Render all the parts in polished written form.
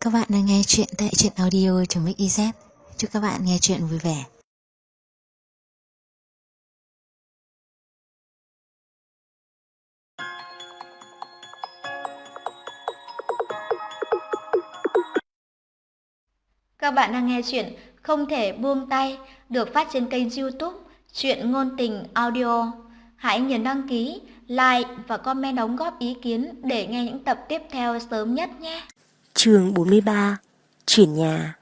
Các bạn đang nghe chuyện tại truyện audio.mix.iz. Chúc các bạn nghe chuyện vui vẻ. Các bạn đang nghe chuyện Không thể buông tay được phát trên kênh YouTube Truyện ngôn tình audio. Hãy nhấn đăng ký, like và comment đóng góp ý kiến để nghe những tập tiếp theo sớm nhất nhé. Chương 43. Chuyển nhà.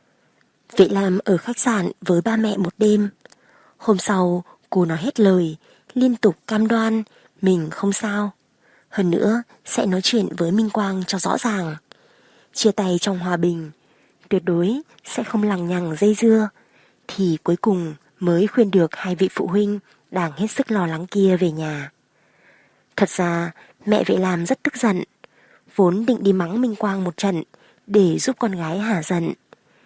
Vệ Lam ở khách sạn với ba mẹ một đêm. Hôm sau cô nói hết lời, liên tục cam đoan mình không sao. Hơn nữa sẽ nói chuyện với Minh Quang cho rõ ràng. Chia tay trong hòa bình, tuyệt đối sẽ không lằng nhằng dây dưa. Thì cuối cùng mới khuyên được hai vị phụ huynh đang hết sức lo lắng kia về nhà. Thật ra mẹ Vệ Lam rất tức giận, vốn định đi mắng Minh Quang một trận để giúp con gái hả giận.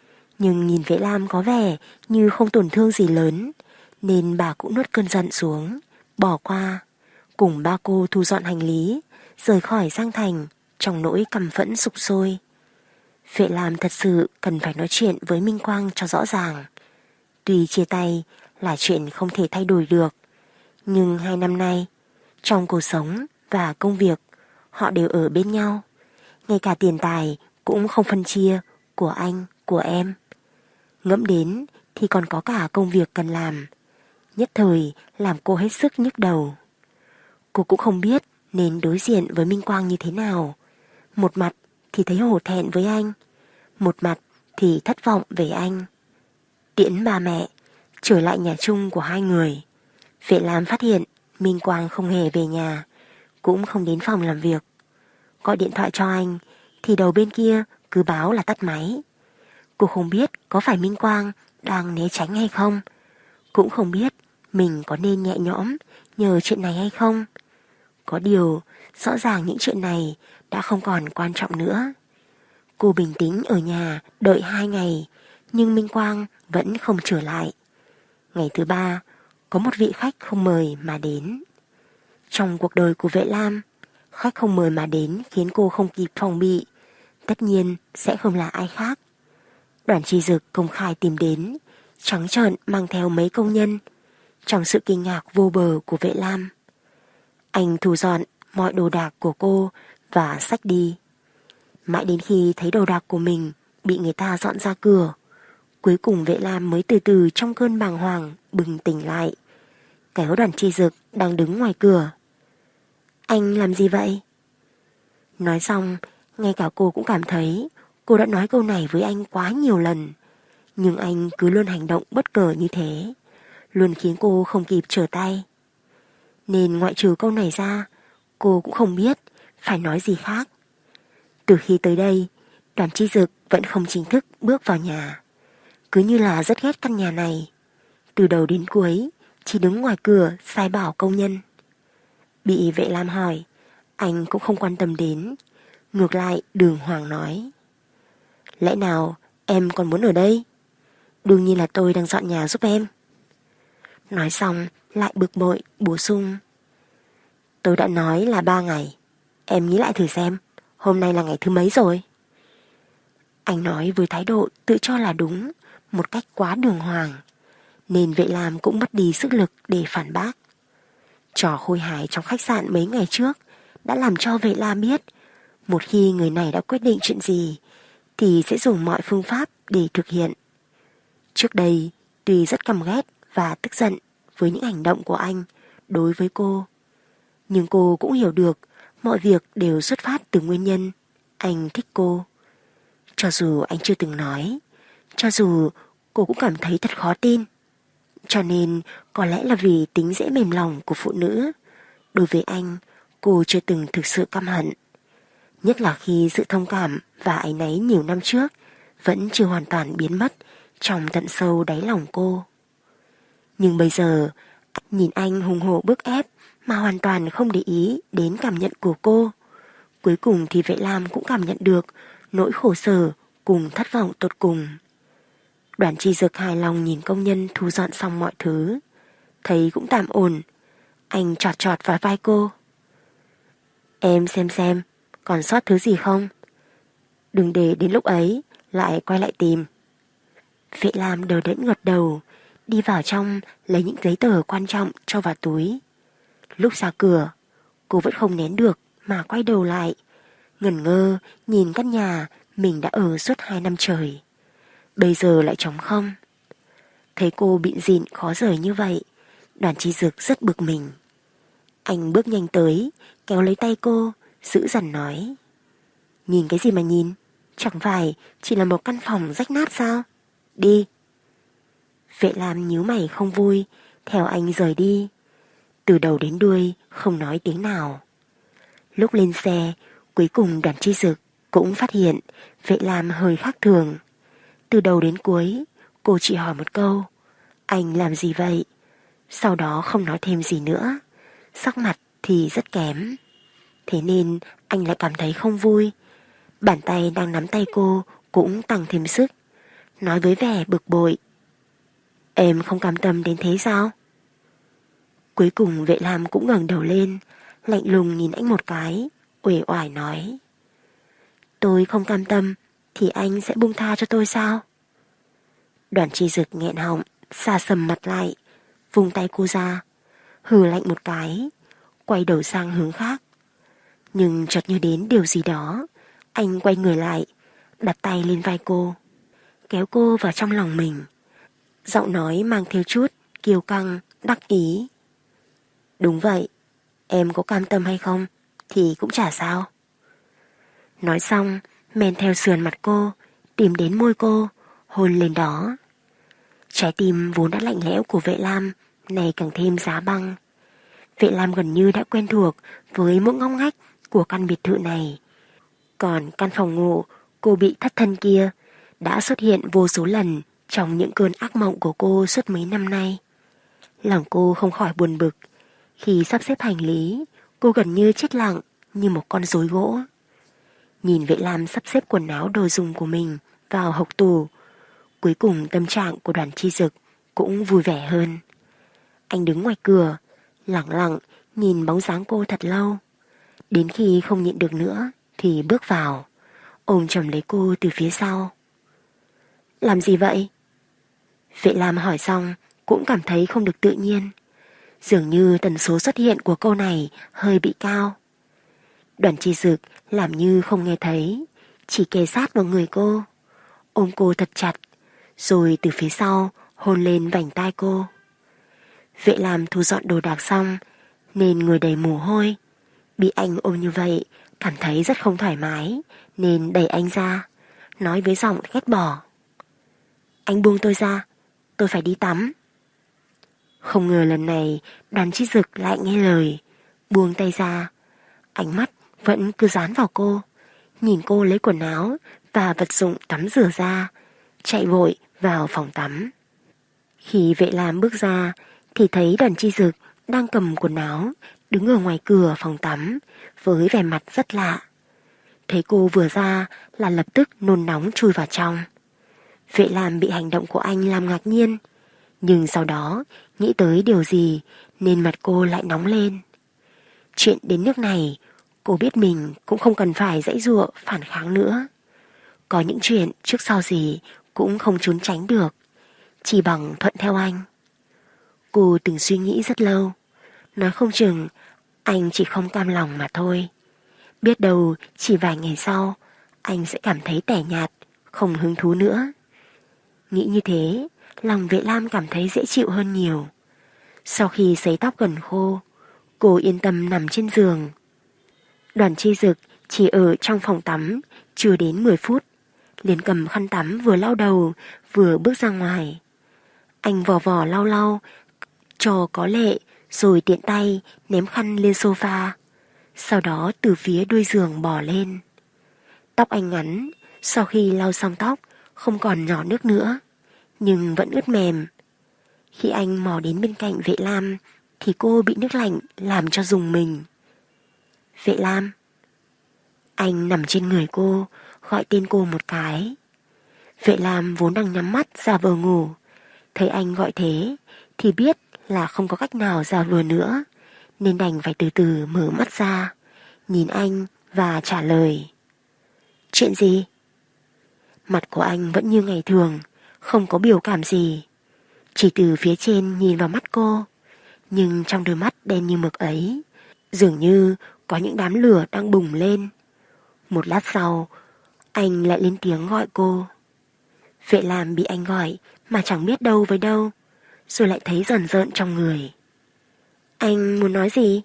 Nhưng nhìn Vệ Lam có vẻ như không tổn thương gì lớn, nên bà cũng nuốt cơn giận xuống, bỏ qua, cùng ba cô thu dọn hành lý, rời khỏi Giang Thành trong nỗi căm phẫn sục sôi. Vệ Lam thật sự cần phải nói chuyện với Minh Quang cho rõ ràng. Tuy chia tay là chuyện không thể thay đổi được, nhưng 2 năm nay, trong cuộc sống và công việc, họ đều ở bên nhau. Ngay cả tiền tài cũng không phân chia của anh, của em. Ngẫm đến thì còn có cả công việc cần làm. Nhất thời làm cô hết sức nhức đầu. Cô cũng không biết nên đối diện với Minh Quang như thế nào. Một mặt thì thấy hổ thẹn với anh, một mặt thì thất vọng về anh. Tiễn ba mẹ, trở lại nhà chung của hai người. Vệ Lam phát hiện Minh Quang không hề về nhà, cũng không đến phòng làm việc. Gọi điện thoại cho anh thì đầu bên kia cứ báo là tắt máy. Cô không biết có phải Minh Quang đang né tránh hay không, cũng không biết mình có nên nhẹ nhõm nhờ chuyện này hay không. Có điều rõ ràng những chuyện này đã không còn quan trọng nữa. Cô bình tĩnh ở nhà đợi 2 ngày, nhưng Minh Quang vẫn không trở lại. Ngày thứ 3 có một vị khách không mời mà đến. Trong cuộc đời của Vệ Lam, khách không mời mà đến khiến cô không kịp phòng bị. Tất nhiên sẽ không là ai khác. Đoàn Chi Dực công khai tìm đến, trắng trợn mang theo mấy công nhân. Trong sự kinh ngạc vô bờ của Vệ Lam, anh thu dọn mọi đồ đạc của cô và xách đi. Mãi đến khi thấy đồ đạc của mình bị người ta dọn ra cửa, cuối cùng Vệ Lam mới từ từ trong cơn bàng hoàng bừng tỉnh lại, kéo Đoàn Chi Dực đang đứng ngoài cửa. Anh làm gì vậy? Nói xong, ngay cả cô cũng cảm thấy cô đã nói câu này với anh quá nhiều lần. Nhưng anh cứ luôn hành động bất ngờ như thế, luôn khiến cô không kịp trở tay. Nên ngoại trừ câu này ra, cô cũng không biết phải nói gì khác. Từ khi tới đây, Đoàn Chi Dực vẫn không chính thức bước vào nhà, cứ như là rất ghét căn nhà này. Từ đầu đến cuối chỉ đứng ngoài cửa sai bảo công nhân. Bị Vệ Lam hỏi, anh cũng không quan tâm đến, ngược lại đường hoàng nói: Lẽ nào em còn muốn ở đây? Đương nhiên là tôi đang dọn nhà giúp em. Nói xong lại bực bội bổ sung: Tôi đã nói là 3 ngày, em nghĩ lại thử xem, hôm nay là ngày thứ mấy rồi? Anh nói với thái độ tự cho là đúng, một cách quá đường hoàng, nên Vệ Lam cũng mất đi sức lực để phản bác. Trò khôi hài trong khách sạn mấy ngày trước đã làm cho Vệ Lam biết, một khi người này đã quyết định chuyện gì thì sẽ dùng mọi phương pháp để thực hiện. Trước đây tuy rất căm ghét và tức giận với những hành động của anh đối với cô, nhưng cô cũng hiểu được mọi việc đều xuất phát từ nguyên nhân anh thích cô. Cho dù anh chưa từng nói, cho dù cô cũng cảm thấy thật khó tin. Cho nên có lẽ là vì tính dễ mềm lòng của phụ nữ, đối với anh cô chưa từng thực sự căm hận. Nhất là khi sự thông cảm và áy náy nhiều năm trước vẫn chưa hoàn toàn biến mất trong tận sâu đáy lòng cô. Nhưng bây giờ nhìn anh hùng hổ bức ép mà hoàn toàn không để ý đến cảm nhận của cô, cuối cùng thì Vệ Lam cũng cảm nhận được nỗi khổ sở cùng thất vọng tột cùng. Đoàn Chi Dực hài lòng nhìn công nhân thu dọn xong mọi thứ, thấy cũng tạm ổn. Anh chọt chọt vào vai cô: Em xem còn sót thứ gì không? Đừng để đến lúc ấy lại quay lại tìm. Vệ Lam đờ đẫn gật đầu, đi vào trong lấy những giấy tờ quan trọng cho vào túi. Lúc ra cửa, cô vẫn không nén được mà quay đầu lại, ngẩn ngơ nhìn căn nhà mình đã ở suốt 2 năm trời. Bây giờ lại trống không. Thấy cô bịn dịn khó rời như vậy, Đoàn Chi Dực rất bực mình. Anh bước nhanh tới, kéo lấy tay cô, dữ dằn nói: Nhìn cái gì mà nhìn? Chẳng phải chỉ là một căn phòng rách nát sao? Đi. Vệ Lam nhíu mày không vui, theo anh rời đi. Từ đầu đến đuôi không nói tiếng nào. Lúc lên xe, cuối cùng Đoàn Chi Dực cũng phát hiện Vệ Lam hơi khác thường. Từ đầu đến cuối, cô chỉ hỏi một câu: Anh làm gì vậy? Sau đó không nói thêm gì nữa. Sắc mặt thì rất kém. Thế nên anh lại cảm thấy không vui. Bàn tay đang nắm tay cô cũng tăng thêm sức, nói với vẻ bực bội: Em không cam tâm đến thế sao? Cuối cùng Vệ Lam cũng ngẩng đầu lên, lạnh lùng nhìn anh một cái, uể oải nói: Tôi không cam tâm thì anh sẽ buông tha cho tôi sao? Đoàn Chi Dực nghẹn họng, xa sầm mặt lại, vung tay cô ra, hừ lạnh một cái, quay đầu sang hướng khác. Nhưng chợt nhớ đến điều gì đó, anh quay người lại, đặt tay lên vai cô, kéo cô vào trong lòng mình. Giọng nói mang theo chút kiêu căng, đắc ý: Đúng vậy, em có cam tâm hay không thì cũng chả sao. Nói xong, men theo sườn mặt cô, tìm đến môi cô, hôn lên đó. Trái tim vốn đã lạnh lẽo của Vệ Lam này càng thêm giá băng. Vệ Lam gần như đã quen thuộc với mỗi ngóc ngách của căn biệt thự này. Còn căn phòng ngủ cô bị thất thân kia đã xuất hiện vô số lần trong những cơn ác mộng của cô suốt mấy năm nay. Lòng cô không khỏi buồn bực. Khi sắp xếp hành lý, cô gần như chết lặng như một con rối gỗ. Nhìn Vệ Lam sắp xếp quần áo đồ dùng của mình vào hộc tủ, cuối cùng tâm trạng của Đoàn Chi Dực cũng vui vẻ hơn. Anh đứng ngoài cửa, lẳng lặng nhìn bóng dáng cô thật lâu. Đến khi không nhịn được nữa thì bước vào, ôm chầm lấy cô từ phía sau. Làm gì vậy? Vệ Lam hỏi xong cũng cảm thấy không được tự nhiên. Dường như tần số xuất hiện của câu này hơi bị cao. Đoàn Chi Dực làm như không nghe thấy, chỉ kề sát vào người cô, ôm cô thật chặt, rồi từ phía sau hôn lên vành tai cô. Vệ Lam thu dọn đồ đạc xong nên người đầy mồ hôi. Bị anh ôm như vậy cảm thấy rất không thoải mái, nên đẩy anh ra, nói với giọng ghét bỏ: Anh buông tôi ra, tôi phải đi tắm. Không ngờ lần này Đoàn Chi Dực lại nghe lời, buông tay ra. Ánh mắt vẫn cứ dán vào cô, nhìn cô lấy quần áo và vật dụng tắm rửa ra, chạy vội vào phòng tắm. Khi Vệ Lam bước ra thì thấy Đoàn Chi Dực đang cầm quần áo đứng ở ngoài cửa phòng tắm với vẻ mặt rất lạ. Thấy cô vừa ra là lập tức nôn nóng chui vào trong. Vệ Lam bị hành động của anh làm ngạc nhiên, nhưng sau đó nghĩ tới điều gì nên mặt cô lại nóng lên. Chuyện đến nước này, cô biết mình cũng không cần phải giãy giụa phản kháng nữa. Có những chuyện trước sau gì cũng không trốn tránh được, chỉ bằng thuận theo anh. Cô từng suy nghĩ rất lâu, nói không chừng anh chỉ không cam lòng mà thôi. Biết đâu chỉ vài ngày sau anh sẽ cảm thấy tẻ nhạt, không hứng thú nữa. Nghĩ như thế, lòng Vệ Lam cảm thấy dễ chịu hơn nhiều. Sau khi sấy tóc gần khô, cô yên tâm nằm trên giường. Đoàn Chi Dực chỉ ở trong phòng tắm chưa đến 10 phút, liền cầm khăn tắm vừa lau đầu vừa bước ra ngoài. Anh vò vò lau lau cho có lệ, rồi tiện tay ném khăn lên sofa, sau đó từ phía đuôi giường bò lên. Tóc anh ngắn, sau khi lau xong tóc không còn nhỏ nước nữa, nhưng vẫn ướt mềm. Khi anh mò đến bên cạnh Vệ Lam thì cô bị nước lạnh làm cho rùng mình. Vệ Lam. Anh nằm trên người cô, gọi tên cô một cái. Vệ Lam vốn đang nhắm mắt giả vờ ngủ, thấy anh gọi thế thì biết là không có cách nào giả vờ nữa, nên đành phải từ từ mở mắt ra, nhìn anh và trả lời: Chuyện gì? Mặt của anh vẫn như ngày thường, không có biểu cảm gì. Chỉ từ phía trên nhìn vào mắt cô, nhưng trong đôi mắt đen như mực ấy, dường như có những đám lửa đang bùng lên. Một lát sau, anh lại lên tiếng gọi cô. Vệ Lam bị anh gọi mà chẳng biết đâu với đâu, rồi lại thấy rờn rợn trong người. Anh muốn nói gì?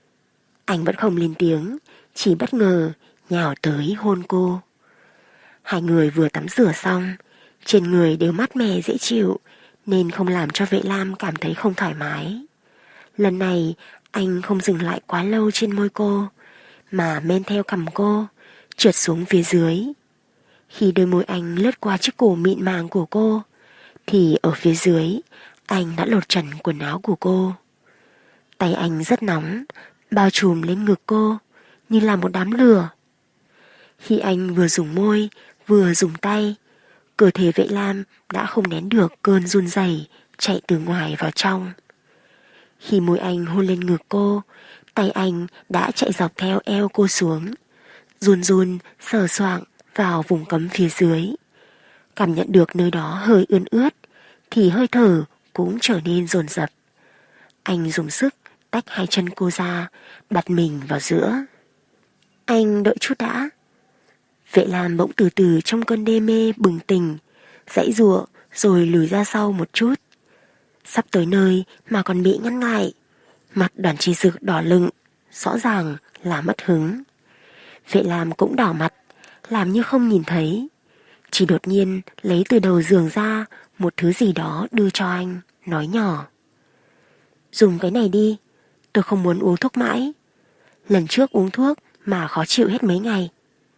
Anh vẫn không lên tiếng, chỉ bất ngờ nhào tới hôn cô. Hai người vừa tắm rửa xong, trên người đều mát mẻ dễ chịu, nên không làm cho Vệ Lam cảm thấy không thoải mái. Lần này anh không dừng lại quá lâu trên môi cô, mà men theo cằm cô, trượt xuống phía dưới. Khi đôi môi anh lướt qua chiếc cổ mịn màng của cô, thì ở phía dưới anh đã lột trần quần áo của cô. Tay anh rất nóng, bao trùm lên ngực cô như là một đám lửa. Khi anh vừa dùng môi vừa dùng tay, cơ thể Vệ Lam đã không nén được cơn run rẩy chạy từ ngoài vào trong. Khi môi anh hôn lên ngực cô, tay anh đã chạy dọc theo eo cô xuống, run run sờ soạng vào vùng cấm phía dưới. Cảm nhận được nơi đó hơi ươn ướt, thì hơi thở cũng trở nên dồn dập. Anh dùng sức tách hai chân cô ra, đặt mình vào giữa. Anh đợi chút đã. Vệ Lam bỗng từ từ trong cơn đê mê bừng tỉnh, giãy giụa rồi lùi ra sau một chút. Sắp tới nơi mà còn bị ngăn lại. Mặt Đoàn Chi Dực đỏ lựng, rõ ràng là mất hứng. Vệ Lam cũng đỏ mặt, làm như không nhìn thấy. Chỉ đột nhiên lấy từ đầu giường ra một thứ gì đó đưa cho anh, nói nhỏ. Dùng cái này đi, tôi không muốn uống thuốc mãi. Lần trước uống thuốc mà khó chịu hết mấy ngày.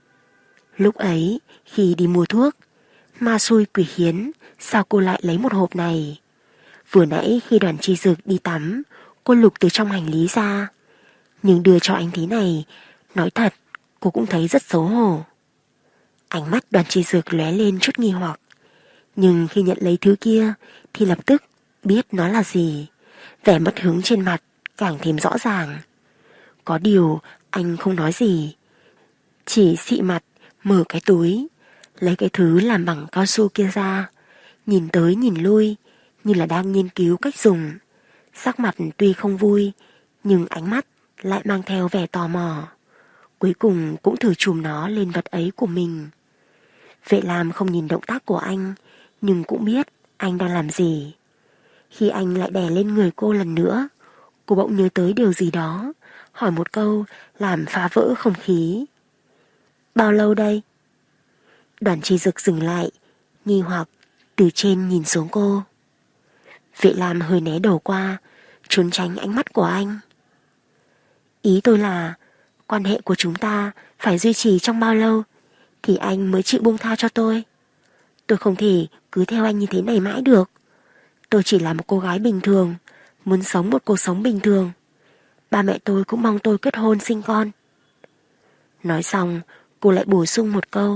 Lúc ấy, khi đi mua thuốc, ma xui quỷ khiến, sao cô lại lấy một hộp này? Vừa nãy khi Đoàn Chi Dực đi tắm, cô lục từ trong hành lý ra. Nhưng đưa cho anh thế này, nói thật, cô cũng thấy rất xấu hổ. Ánh mắt Đoàn Chi Dực lóe lên chút nghi hoặc. Nhưng khi nhận lấy thứ kia, thì lập tức biết nó là gì. Vẻ mất hứng trên mặt càng thêm rõ ràng. Có điều anh không nói gì, chỉ xị mặt mở cái túi, lấy cái thứ làm bằng cao su kia ra, nhìn tới nhìn lui như là đang nghiên cứu cách dùng. Sắc mặt tuy không vui, nhưng ánh mắt lại mang theo vẻ tò mò. Cuối cùng cũng thử chùm nó lên vật ấy của mình. Vệ Lam không nhìn động tác của anh, nhưng cũng biết anh đang làm gì. Khi anh lại đè lên người cô lần nữa, cô bỗng nhớ tới điều gì đó, hỏi một câu làm phá vỡ không khí. Bao lâu đây? Đoàn Chi Dực dừng lại, nghi hoặc từ trên nhìn xuống cô. Vệ Lam hơi né đầu qua, trốn tránh ánh mắt của anh. Ý tôi là quan hệ của chúng ta phải duy trì trong bao lâu thì anh mới chịu buông tha cho tôi. Tôi không thể cứ theo anh như thế này mãi được. Tôi chỉ là một cô gái bình thường, muốn sống một cuộc sống bình thường. Ba mẹ tôi cũng mong tôi kết hôn sinh con. Nói xong, cô lại bổ sung một câu.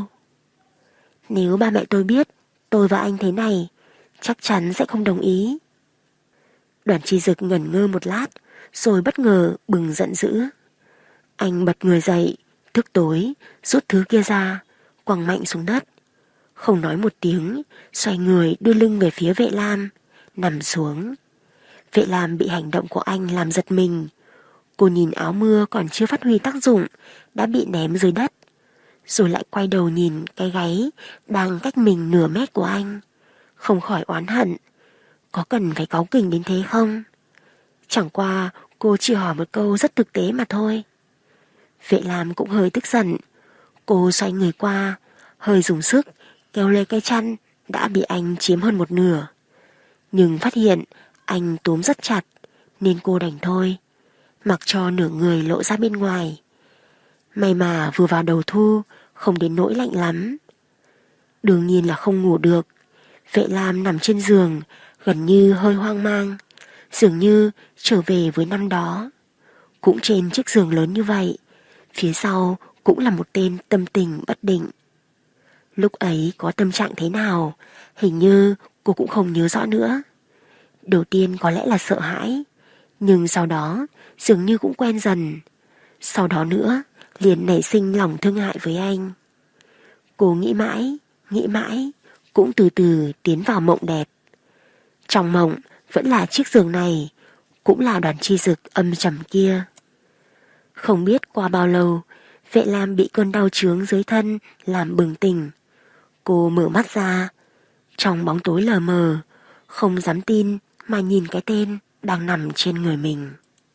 Nếu ba mẹ tôi biết tôi và anh thế này, chắc chắn sẽ không đồng ý. Đoàn Chi Dực ngẩn ngơ một lát, rồi bất ngờ bừng giận dữ. Anh bật người dậy, tức tối, rút thứ kia ra, quăng mạnh xuống đất. Không nói một tiếng, xoay người đưa lưng về phía Vệ Lam, nằm xuống. Vệ Lam bị hành động của anh làm giật mình. Cô nhìn áo mưa còn chưa phát huy tác dụng, đã bị ném dưới đất. Rồi lại quay đầu nhìn cái gáy đang cách mình nửa mét của anh, không khỏi oán hận. Có cần phải cáu kỉnh đến thế không? Chẳng qua cô chỉ hỏi một câu rất thực tế mà thôi. Vệ Lam cũng hơi tức giận. Cô xoay người qua, hơi dùng sức kéo lấy cái chăn đã bị anh chiếm hơn một nửa. Nhưng phát hiện anh túm rất chặt, nên cô đành thôi, mặc cho nửa người lộ ra bên ngoài. May mà vừa vào đầu thu, không đến nỗi lạnh lắm. Đương nhiên là không ngủ được. Vệ Lam nằm trên giường, gần như hơi hoang mang, dường như trở về với năm đó. Cũng trên chiếc giường lớn như vậy, phía sau cũng là một tên tâm tình bất định. Lúc ấy có tâm trạng thế nào, hình như cô cũng không nhớ rõ nữa. Đầu tiên có lẽ là sợ hãi, nhưng sau đó dường như cũng quen dần. Sau đó nữa liền nảy sinh lòng thương hại với anh. Cô nghĩ mãi nghĩ mãi, cũng từ từ tiến vào mộng đẹp. Trong mộng vẫn là chiếc giường này, cũng là Đoàn Chi Dực âm trầm kia. Không biết qua bao lâu, Vệ Lam bị cơn đau chướng dưới thân làm bừng tỉnh. Cô mở mắt ra, trong bóng tối lờ mờ, không dám tin mà nhìn cái tên đang nằm trên người mình.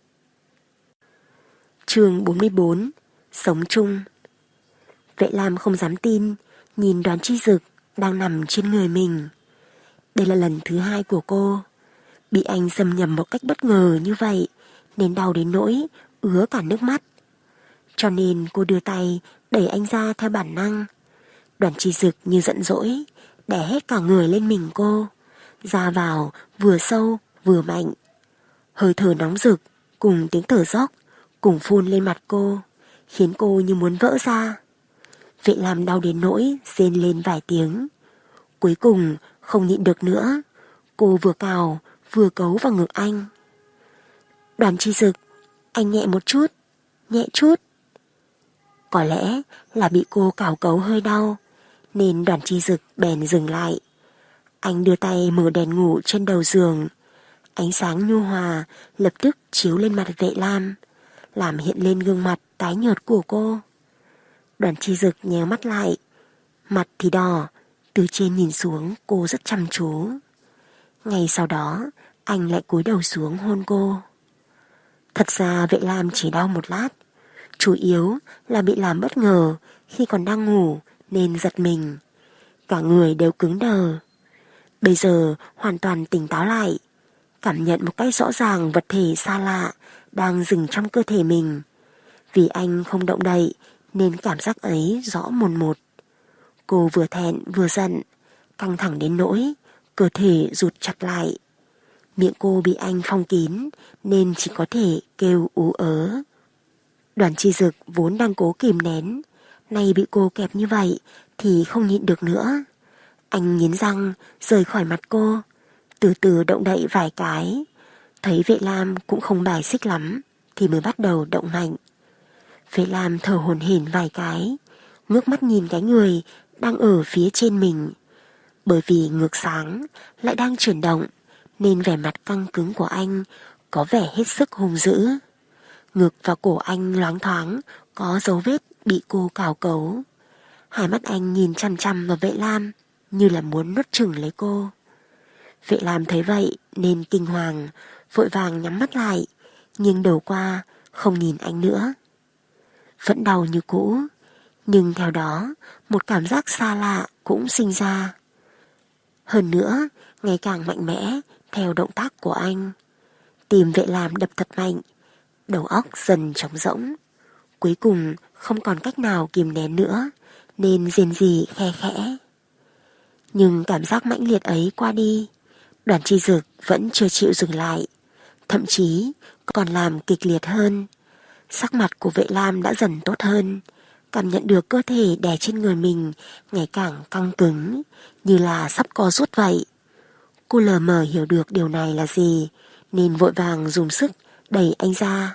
Chương 44: Sống chung. Vệ Lam không dám tin, nhìn Đoàn Chi Dực đang nằm trên người mình. Đây là lần thứ 2 của cô. Bị anh xâm nhầm một cách bất ngờ như vậy, nên đau đến nỗi ứa cả nước mắt. Cho nên cô đưa tay đẩy anh ra theo bản năng. Đoàn Chi Dực như giận dỗi, đè hết cả người lên mình cô, ra vào vừa sâu vừa mạnh. Hơi thở nóng rực cùng tiếng thở dốc cùng phun lên mặt cô, khiến cô như muốn vỡ ra. Vệ Lam đau đến nỗi rên lên vài tiếng. Cuối cùng không nhịn được nữa, cô vừa cào vừa cấu vào ngực anh. Đoàn Chi Dực, anh nhẹ một chút, nhẹ chút. Có lẽ là bị cô cào cấu hơi đau, nên Đoàn Chi Dực bèn dừng lại. Anh đưa tay mở đèn ngủ trên đầu giường. Ánh sáng nhu hòa lập tức chiếu lên mặt Vệ Lam, làm hiện lên gương mặt tái nhợt của cô. Đoàn Chi Dực nhéo mắt lại, mặt thì đỏ, từ trên nhìn xuống cô rất chăm chú. Ngay sau đó, anh lại cúi đầu xuống hôn cô. Thật ra Vệ Lam chỉ đau một lát, chủ yếu là bị làm bất ngờ khi còn đang ngủ nên giật mình. Cả người đều cứng đờ. Bây giờ hoàn toàn tỉnh táo lại, cảm nhận một cách rõ ràng vật thể xa lạ đang dừng trong cơ thể mình. Vì anh không động đậy nên cảm giác ấy rõ mồn một. Cô vừa thẹn vừa giận, căng thẳng đến nỗi cơ thể rụt chặt lại. Miệng cô bị anh phong kín nên chỉ có thể kêu ú ớ. Đoàn Chi Dực vốn đang cố kìm nén, nay bị cô kẹp như vậy thì không nhịn được nữa. Anh nghiến răng rời khỏi mặt cô, từ từ động đậy vài cái. Thấy Vệ Lam cũng không bài xích lắm thì mới bắt đầu động mạnh. Vệ Lam thở hổn hển vài cái, ngước mắt nhìn cái người đang ở phía trên mình. Bởi vì ngược sáng lại đang chuyển động nên vẻ mặt căng cứng của anh có vẻ hết sức hung dữ. Ngực và cổ anh loáng thoáng có dấu vết bị cô cào cấu. Hai mắt anh nhìn chằm chằm vào Vệ Lam như là muốn nuốt chửng lấy cô. Vệ Lam thấy vậy nên kinh hoàng, vội vàng nhắm mắt lại, nghiêng đầu qua không nhìn anh nữa. Vẫn đau như cũ, nhưng theo đó một cảm giác xa lạ cũng sinh ra. Hơn nữa, ngày càng mạnh mẽ theo động tác của anh. Tim Vệ Lam đập thật mạnh, đầu óc dần trống rỗng. Cuối cùng không còn cách nào kìm nén nữa nên rên rỉ khe khẽ. Nhưng cảm giác mãnh liệt ấy qua đi, Đoàn Chi Dực vẫn chưa chịu dừng lại, thậm chí còn làm kịch liệt hơn. Sắc mặt của Vệ Lam đã dần tốt hơn, cảm nhận được cơ thể đè trên người mình ngày càng căng cứng, như là sắp co rút vậy. Cô lờ mờ hiểu được điều này là gì, nên vội vàng dùng sức đẩy anh ra.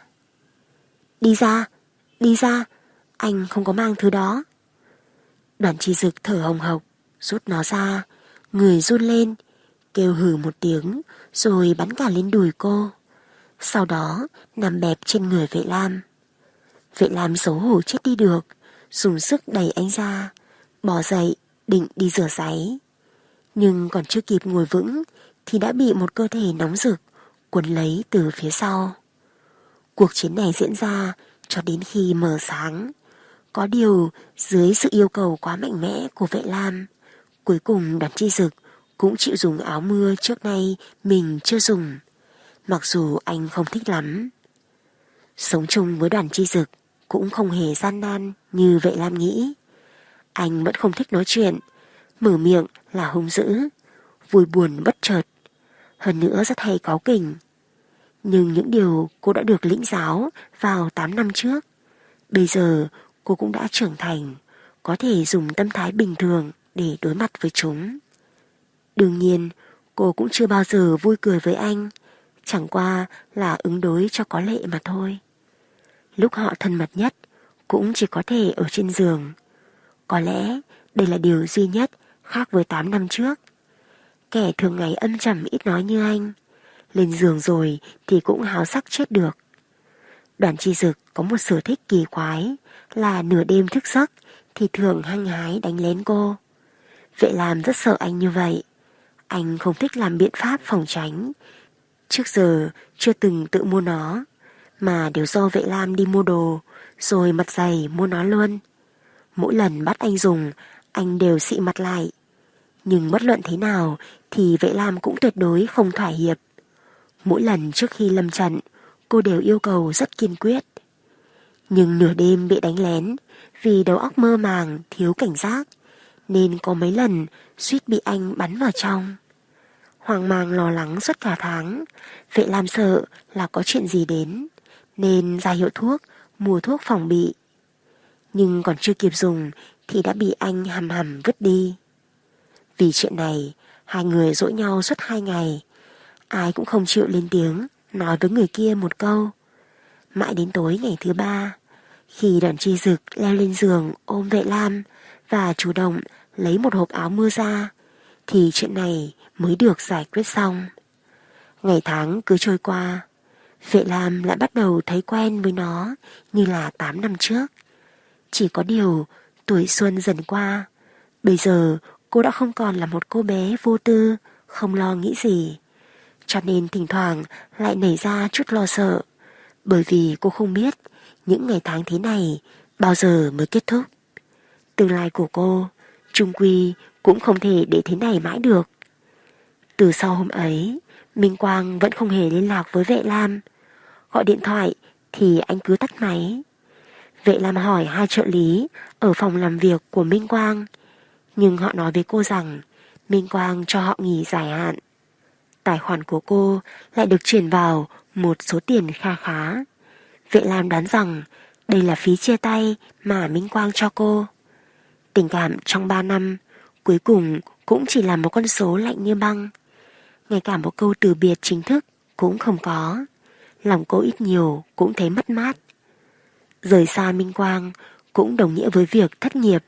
Đi ra, anh không có mang thứ đó. Đoàn Chi Dực thở hồng hộc, rút nó ra, người run lên, kêu hừ một tiếng, rồi bắn cả lên đùi cô. Sau đó nằm bẹp trên người Vệ Lam. Vệ Lam xấu hổ chết đi được, dùng sức đẩy anh ra, bò dậy định đi rửa ráy. Nhưng còn chưa kịp ngồi vững thì đã bị một cơ thể nóng rực cuốn lấy từ phía sau. Cuộc chiến này diễn ra cho đến khi mờ sáng. Có điều dưới sự yêu cầu quá mạnh mẽ của Vệ Lam, cuối cùng Đoàn Chi Dực cũng chịu dùng áo mưa trước nay mình chưa dùng, mặc dù anh không thích lắm. Sống chung với Đoàn Chi Dực cũng không hề gian nan như Vệ Lam nghĩ. Anh vẫn không thích nói chuyện, mở miệng là hung dữ, vui buồn bất chợt, hơn nữa rất hay cáu kỉnh. Nhưng những điều cô đã được lĩnh giáo vào 8 năm trước, bây giờ cô cũng đã trưởng thành, có thể dùng tâm thái bình thường để đối mặt với chúng. Đương nhiên, cô cũng chưa bao giờ vui cười với anh, chẳng qua là ứng đối cho có lệ mà thôi. Lúc họ thân mật nhất cũng chỉ có thể ở trên giường. Có lẽ đây là điều duy nhất khác với 8 năm trước. Kẻ thường ngày âm trầm ít nói như anh, lên giường rồi thì cũng háo sắc chết được. Đoàn Chi Dực có một sở thích kỳ quái là nửa đêm thức giấc thì thường hăng hái đánh lén cô. Vệ Lam rất sợ anh như vậy. Anh không thích làm biện pháp phòng tránh. Trước giờ chưa từng tự mua nó, mà đều do Vệ Lam đi mua đồ rồi mặt dày mua nó luôn. Mỗi lần bắt anh dùng, anh đều xị mặt lại. Nhưng bất luận thế nào thì Vệ Lam cũng tuyệt đối không thỏa hiệp. Mỗi lần trước khi lâm trận, cô đều yêu cầu rất kiên quyết. Nhưng nửa đêm bị đánh lén, vì đầu óc mơ màng, thiếu cảnh giác, nên có mấy lần suýt bị anh bắn vào trong. Hoang mang lo lắng suốt cả tháng, Vệ Lam sợ là có chuyện gì đến, nên ra hiệu thuốc, mua thuốc phòng bị. Nhưng còn chưa kịp dùng thì đã bị anh hầm hầm vứt đi. Vì chuyện này, hai người dỗi nhau suốt 2 ngày. Ai cũng không chịu lên tiếng nói với người kia một câu. Mãi đến tối ngày thứ 3, khi Đoàn Chi Dực leo lên giường ôm Vệ Lam và chủ động lấy một hộp áo mưa ra, thì chuyện này mới được giải quyết xong. Ngày tháng cứ trôi qua, Vệ Lam lại bắt đầu thấy quen với nó như là 8 năm trước. Chỉ có điều tuổi xuân dần qua, bây giờ cô đã không còn là một cô bé vô tư, không lo nghĩ gì. Cho nên thỉnh thoảng lại nảy ra chút lo sợ, bởi vì cô không biết những ngày tháng thế này bao giờ mới kết thúc. Tương lai của cô chung quy cũng không thể để thế này mãi được. Từ sau hôm ấy, Minh Quang vẫn không hề liên lạc với Vệ Lam. Gọi điện thoại thì anh cứ tắt máy. Vệ Lam hỏi 2 trợ lý ở phòng làm việc của Minh Quang, nhưng họ nói với cô rằng Minh Quang cho họ nghỉ dài hạn. Tài khoản của cô lại được chuyển vào một số tiền kha khá. Vệ Lam đoán rằng đây là phí chia tay mà Minh Quang cho cô. Tình cảm trong 3 năm cuối cùng cũng chỉ là một con số lạnh như băng. Ngay cả một câu từ biệt chính thức cũng không có. Lòng cô ít nhiều cũng thấy mất mát. Rời xa Minh Quang cũng đồng nghĩa với việc thất nghiệp.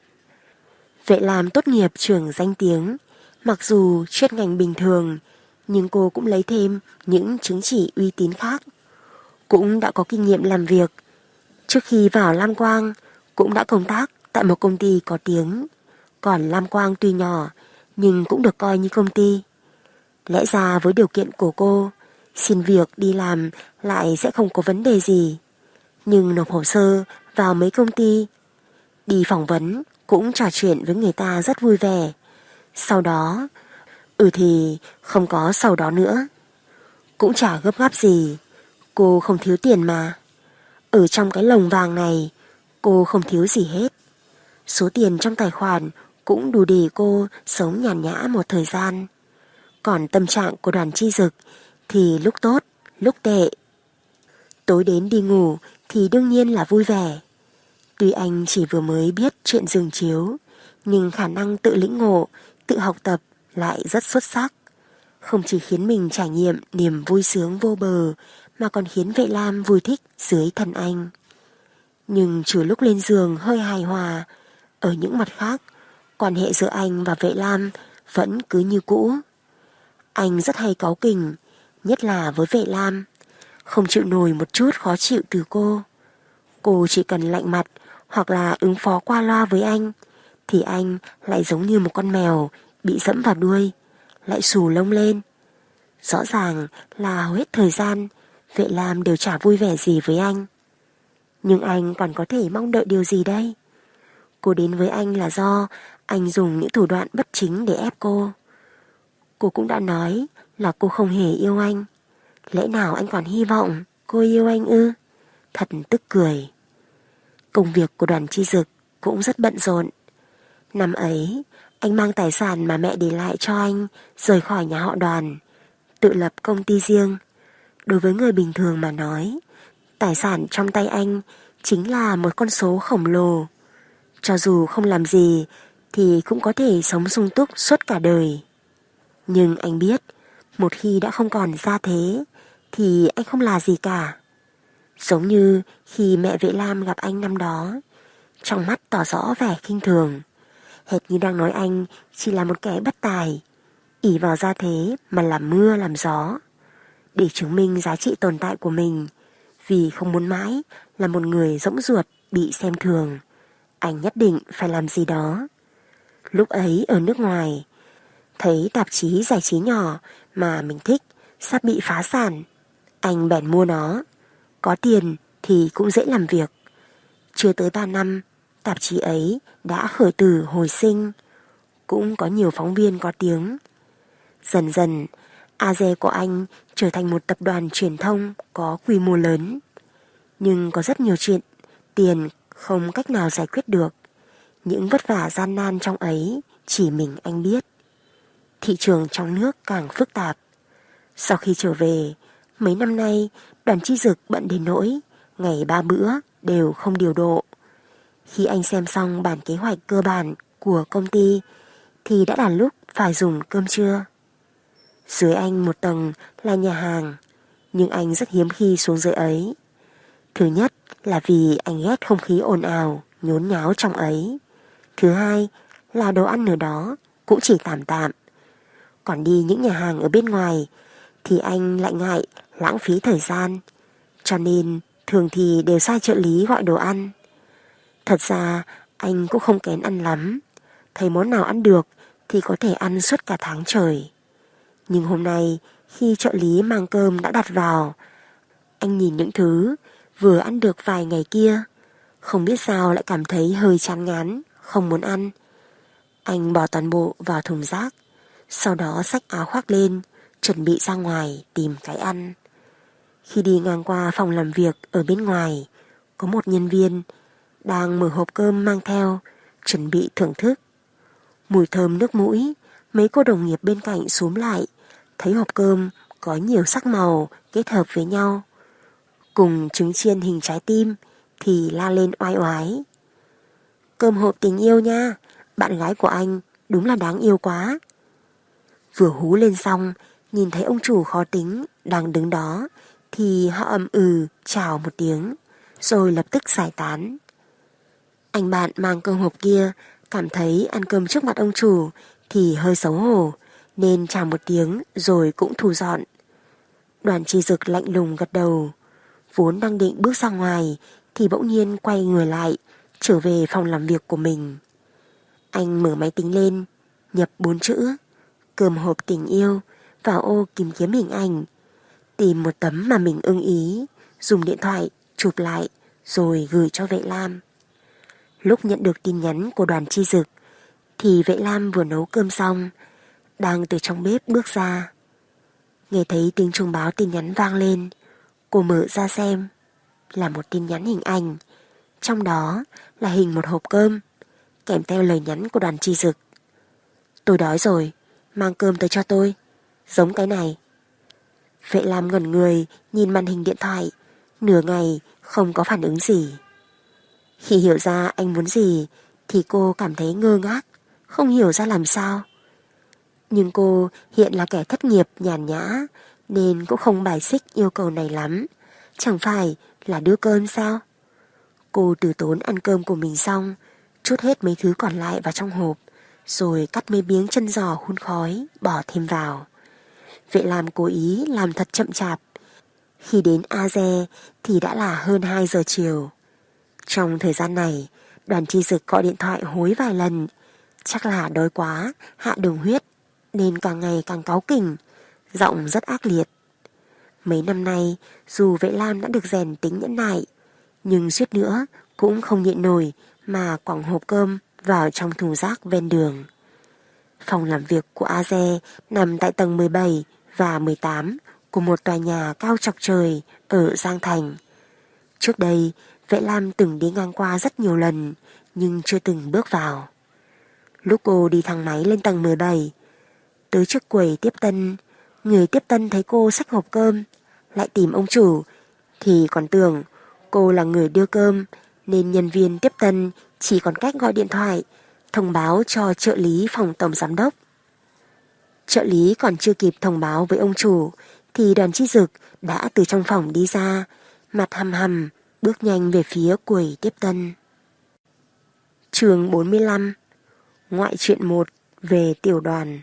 Vệ Lam tốt nghiệp trường danh tiếng, mặc dù chuyên ngành bình thường, nhưng cô cũng lấy thêm những chứng chỉ uy tín khác. Cũng đã có kinh nghiệm làm việc. Trước khi vào Lam Quang cũng đã công tác tại một công ty có tiếng. Còn Lam Quang tuy nhỏ nhưng cũng được coi như công ty. Lẽ ra với điều kiện của cô, xin việc đi làm lại sẽ không có vấn đề gì. Nhưng nộp hồ sơ vào mấy công ty, đi phỏng vấn cũng trò chuyện với người ta rất vui vẻ. Sau đó, thì không có sau đó nữa. Cũng chả gấp gáp gì, cô không thiếu tiền mà. Ở trong cái lồng vàng này, cô không thiếu gì hết. Số tiền trong tài khoản cũng đủ để cô sống nhàn nhã một thời gian. Còn tâm trạng của Đoàn Chi Dực thì lúc tốt, lúc tệ. Tối đến đi ngủ thì đương nhiên là vui vẻ. Tuy anh chỉ vừa mới biết chuyện giường chiếu, nhưng khả năng tự lĩnh ngộ, tự học tập lại rất xuất sắc. Không chỉ khiến mình trải nghiệm niềm vui sướng vô bờ, mà còn khiến Vệ Lam vui thích dưới thân anh. Nhưng trừ lúc lên giường hơi hài hòa, ở những mặt khác, quan hệ giữa anh và Vệ Lam vẫn cứ như cũ. Anh rất hay cáu kỉnh, nhất là với Vệ Lam, không chịu nổi một chút khó chịu từ cô. Cô chỉ cần lạnh mặt hoặc là ứng phó qua loa với anh, thì anh lại giống như một con mèo bị dẫm vào đuôi, lại xù lông lên. Rõ ràng là hầu hết thời gian Vệ Lam đều chả vui vẻ gì với anh. Nhưng anh còn có thể mong đợi điều gì đây? Cô đến với anh là do anh dùng những thủ đoạn bất chính để ép cô. Cô cũng đã nói là cô không hề yêu anh. Lẽ nào anh còn hy vọng cô yêu anh ư? Thật tức cười. Công việc của Đoàn Chi Dực cũng rất bận rộn. Năm ấy, anh mang tài sản mà mẹ để lại cho anh rời khỏi nhà họ Đoàn, tự lập công ty riêng. Đối với người bình thường mà nói, tài sản trong tay anh chính là một con số khổng lồ. Cho dù không làm gì thì cũng có thể sống sung túc suốt cả đời. Nhưng anh biết, một khi đã không còn gia thế thì anh không là gì cả. Giống như khi mẹ Vệ Lam gặp anh năm đó, trong mắt tỏ rõ vẻ khinh thường. hệt như đang nói anh chỉ là một kẻ bất tài, ỷ vào gia thế mà làm mưa làm gió, để chứng minh giá trị tồn tại của mình. Vì không muốn mãi là một người rỗng ruột bị xem thường, anh nhất định phải làm gì đó. Lúc ấy ở nước ngoài, thấy tạp chí giải trí nhỏ mà mình thích sắp bị phá sản, anh bèn mua nó. Có tiền thì cũng dễ làm việc. Chưa tới 3 năm, tạp chí ấy đã khởi tử hồi sinh, cũng có nhiều phóng viên có tiếng. Dần dần, AZ của anh trở thành một tập đoàn truyền thông có quy mô lớn. Nhưng có rất nhiều chuyện tiền không cách nào giải quyết được. Những vất vả gian nan trong ấy chỉ mình anh biết. Thị trường trong nước càng phức tạp. Sau khi trở về, mấy năm nay Đoàn Chi Dực bận đến nỗi ngày 3 bữa đều không điều độ. Khi anh xem xong bản kế hoạch cơ bản của công ty thì đã là lúc phải dùng cơm trưa. Dưới anh một tầng là nhà hàng, nhưng anh rất hiếm khi xuống dưới ấy. Thứ nhất là vì anh ghét không khí ồn ào, nhốn nháo trong ấy. Thứ hai là đồ ăn ở đó cũng chỉ tạm tạm. Còn đi những nhà hàng ở bên ngoài thì anh lại ngại lãng phí thời gian, cho nên thường thì đều sai trợ lý gọi đồ ăn. Thật ra anh cũng không kén ăn lắm, thấy món nào ăn được thì có thể ăn suốt cả tháng trời. Nhưng hôm nay khi trợ lý mang cơm đã đặt vào, anh nhìn những thứ vừa ăn được vài ngày kia, không biết sao lại cảm thấy hơi chán ngán, không muốn ăn. Anh bỏ toàn bộ vào thùng rác, sau đó xách áo khoác lên, chuẩn bị ra ngoài tìm cái ăn. Khi đi ngang qua phòng làm việc ở bên ngoài, có một nhân viên đang mở hộp cơm mang theo, chuẩn bị thưởng thức. Mùi thơm nước mũi, mấy cô đồng nghiệp bên cạnh xúm lại, thấy hộp cơm có nhiều sắc màu kết hợp với nhau, cùng trứng chiên hình trái tim thì la lên oai oái. Cơm hộp tình yêu nha, bạn gái của anh đúng là đáng yêu quá. Vừa hú lên xong, nhìn thấy ông chủ khó tính đang đứng đó thì họ ậm chào một tiếng, rồi lập tức giải tán. Anh bạn mang cơm hộp kia cảm thấy ăn cơm trước mặt ông chủ thì hơi xấu hổ, nên chào một tiếng rồi cũng thu dọn. Đoàn Chi Dực lạnh lùng gật đầu, vốn đang định bước ra ngoài thì bỗng nhiên quay người lại, trở về phòng làm việc của mình. Anh mở máy tính lên, nhập 4 chữ cơm hộp tình yêu vào ô tìm kiếm hình ảnh, tìm một tấm mà mình ưng ý, dùng điện thoại chụp lại rồi gửi cho Vệ Lam. Lúc nhận được tin nhắn của Đoàn Chi Dực thì Vệ Lam vừa nấu cơm xong, đang từ trong bếp bước ra. Nghe thấy tiếng chuông báo tin nhắn vang lên, cô mở ra xem, là một tin nhắn hình ảnh, trong đó là hình một hộp cơm, kèm theo lời nhắn của Đoàn Chi Dực. Tôi đói rồi, mang cơm tới cho tôi, giống cái này. Vệ Lam ngẩn người nhìn màn hình điện thoại, nửa ngày không có phản ứng gì. Khi hiểu ra anh muốn gì thì cô cảm thấy ngơ ngác, không hiểu ra làm sao. Nhưng cô hiện là kẻ thất nghiệp nhàn nhã nên cũng không bài xích yêu cầu này lắm, chẳng phải là đưa cơm sao. Cô từ tốn ăn cơm của mình xong, trút hết mấy thứ còn lại vào trong hộp, rồi cắt mấy miếng chân giò hun khói bỏ thêm vào. Vệ Lam cố ý làm thật chậm chạp. Khi đến AZ thì đã là hơn 2 giờ chiều. Trong thời gian này, Đoàn Chi Dực gọi điện thoại hối vài lần, chắc là đói quá, hạ đường huyết, nên càng ngày càng cáu kỉnh, giọng rất ác liệt. Mấy năm nay, dù Vệ Lam đã được rèn tính nhẫn nại, nhưng suýt nữa cũng không nhịn nổi mà quẳng hộp cơm vào trong thùng rác ven đường. Phòng làm việc của AZ nằm tại tầng 17 và 18 của một tòa nhà cao chọc trời ở Giang Thành. Trước đây, Vệ Lam từng đi ngang qua rất nhiều lần, nhưng chưa từng bước vào. Lúc cô đi thang máy lên tầng 17, tới trước quầy tiếp tân, người tiếp tân thấy cô xách hộp cơm, lại tìm ông chủ, thì còn tưởng cô là người đưa cơm, nên nhân viên tiếp tân chỉ còn cách gọi điện thoại, thông báo cho trợ lý phòng tổng giám đốc. Trợ lý còn chưa kịp thông báo với ông chủ, thì Đoàn Chi Dực đã từ trong phòng đi ra, mặt hầm hầm, bước nhanh về phía quầy tiếp tân. Chương 45. Ngoại truyện 1 về tiểu Đoàn.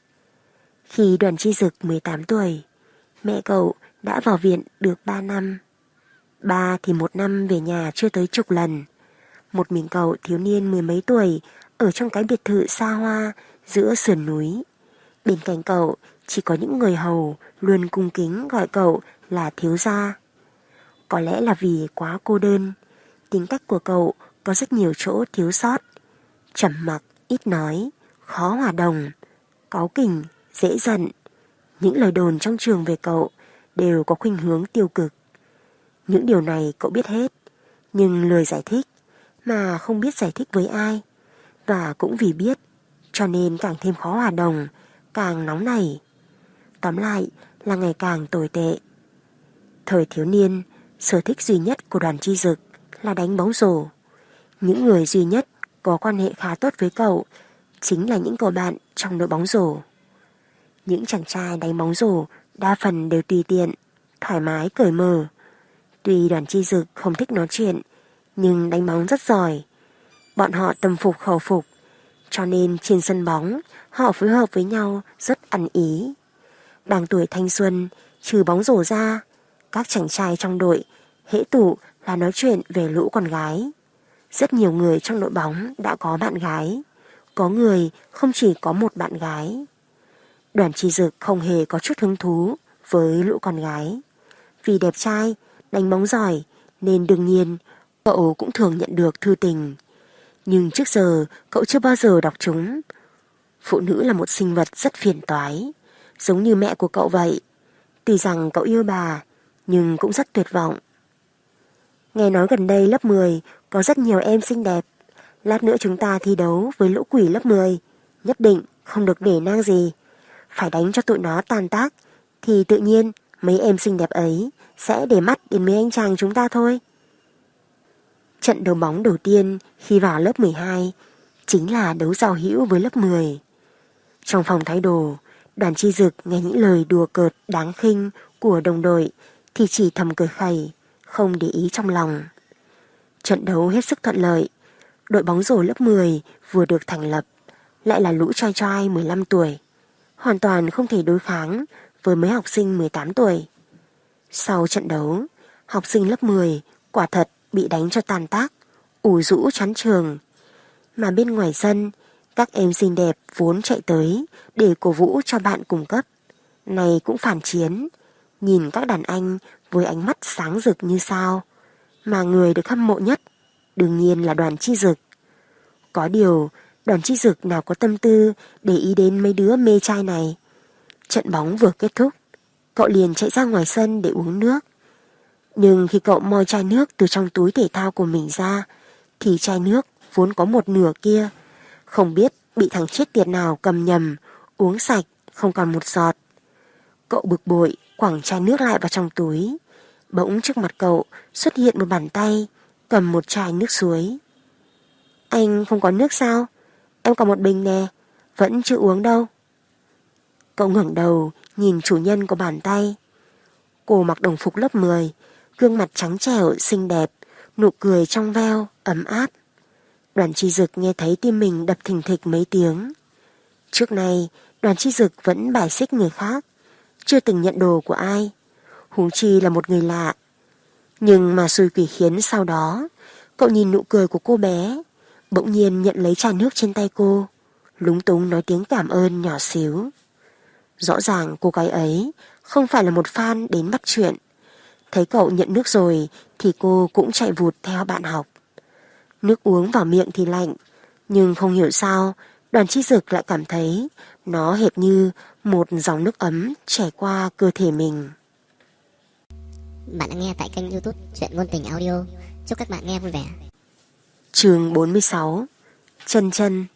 Khi Đoàn Chi Dực 18 tuổi, mẹ cậu đã vào viện được 3 năm. Ba thì 1 năm về nhà chưa tới chục lần. Một mình cậu thiếu niên 10 mấy tuổi ở trong cái biệt thự xa hoa giữa sườn núi. Bên cạnh cậu chỉ có những người hầu luôn cung kính gọi cậu là thiếu gia. Có lẽ là vì quá cô đơn, tính cách của cậu có rất nhiều chỗ thiếu sót. Trầm mặc, ít nói, khó hòa đồng, cáu kỉnh, dễ giận. Những lời đồn trong trường về cậu đều có khuynh hướng tiêu cực. Những điều này cậu biết hết, nhưng lười giải thích, mà không biết giải thích với ai. Và cũng vì biết, cho nên càng thêm khó hòa đồng, càng nóng nảy. Tóm lại là ngày càng tồi tệ. Thời thiếu niên, sở thích duy nhất của Đoàn Chi Dực là đánh bóng rổ. Những người duy nhất có quan hệ khá tốt với cậu chính là những cậu bạn trong đội bóng rổ. Những chàng trai đánh bóng rổ đa phần đều tùy tiện, thoải mái cởi mở. Tuy Đoàn Chi Dực không thích nói chuyện, nhưng đánh bóng rất giỏi. Bọn họ tâm phục khẩu phục, cho nên trên sân bóng họ phối hợp với nhau rất ăn ý. Đang tuổi thanh xuân, trừ bóng rổ ra, các chàng trai trong đội hễ tụ là nói chuyện về lũ con gái. Rất nhiều người trong đội bóng đã có bạn gái, có người không chỉ có một bạn gái. Đoàn Chi Dực không hề có chút hứng thú với lũ con gái. Vì đẹp trai, đánh bóng giỏi nên đương nhiên cậu cũng thường nhận được thư tình. Nhưng trước giờ cậu chưa bao giờ đọc chúng. Phụ nữ là một sinh vật rất phiền toái, giống như mẹ của cậu vậy. Tuy rằng cậu yêu bà, nhưng cũng rất tuyệt vọng. Nghe nói gần đây lớp 10 có rất nhiều em xinh đẹp. Lát nữa chúng ta thi đấu với lũ quỷ lớp 10, nhất định không được để nang gì. Phải đánh cho tụi nó tan tác, thì tự nhiên mấy em xinh đẹp ấy sẽ để mắt đến mấy anh chàng chúng ta thôi. Trận đấu bóng đầu tiên khi vào lớp 12 chính là đấu giao hữu với lớp 10. Trong phòng thay đồ, Đoàn Chi Dực nghe những lời đùa cợt đáng khinh của đồng đội thì chỉ thầm cười khẩy, không để ý trong lòng. Trận đấu hết sức thuận lợi. Đội bóng rổ lớp 10 vừa được thành lập, lại là lũ trai trai 15 tuổi, hoàn toàn không thể đối kháng với mấy học sinh 18 tuổi. Sau trận đấu, học sinh lớp 10 quả thật bị đánh cho tàn tác, ủ rũ chán trường. Mà bên ngoài sân, các em xinh đẹp vốn chạy tới để cổ vũ cho bạn cùng cấp, này cũng phản chiến, nhìn các đàn anh với ánh mắt sáng rực như sao. Mà người được hâm mộ nhất đương nhiên là Đoàn Chi Dực. Có điều Đoàn Chi Dực nào có tâm tư để ý đến mấy đứa mê trai này. Trận bóng vừa kết thúc, cậu liền chạy ra ngoài sân để uống nước. Nhưng khi cậu moi chai nước từ trong túi thể thao của mình ra, thì chai nước vốn có một nửa kia không biết bị thằng chết tiệt nào cầm nhầm, uống sạch không còn một giọt. Cậu bực bội quẳng chai nước lại vào trong túi. Bỗng trước mặt cậu xuất hiện một bàn tay cầm một chai nước suối. Anh không có nước sao? Em còn một bình nè, vẫn chưa uống đâu. Cậu ngẩng đầu nhìn chủ nhân của bàn tay. Cô mặc đồng phục lớp 10, gương mặt trắng trẻo xinh đẹp, nụ cười trong veo ấm áp. Đoàn Chi Dực nghe thấy tim mình đập thình thịch mấy tiếng. Trước nay Đoàn Chi Dực vẫn bài xích người khác, chưa từng nhận đồ của ai, huống chi là một người lạ. Nhưng mà xui quỷ khiến sau đó cậu nhìn nụ cười của cô bé, bỗng nhiên nhận lấy chai nước trên tay cô, lúng túng nói tiếng cảm ơn nhỏ xíu. Rõ ràng cô gái ấy không phải là một fan đến bắt chuyện. Thấy cậu nhận nước rồi thì cô cũng chạy vụt theo bạn học. Nước uống vào miệng thì lạnh, nhưng không hiểu sao Đoàn Chi Dực lại cảm thấy nó hệt như một dòng nước ấm chảy qua cơ thể mình. Bạn đang nghe tại kênh YouTube Chuyện Ngôn Tình Audio. Chúc các bạn nghe vui vẻ. Chương 46. Chân chân.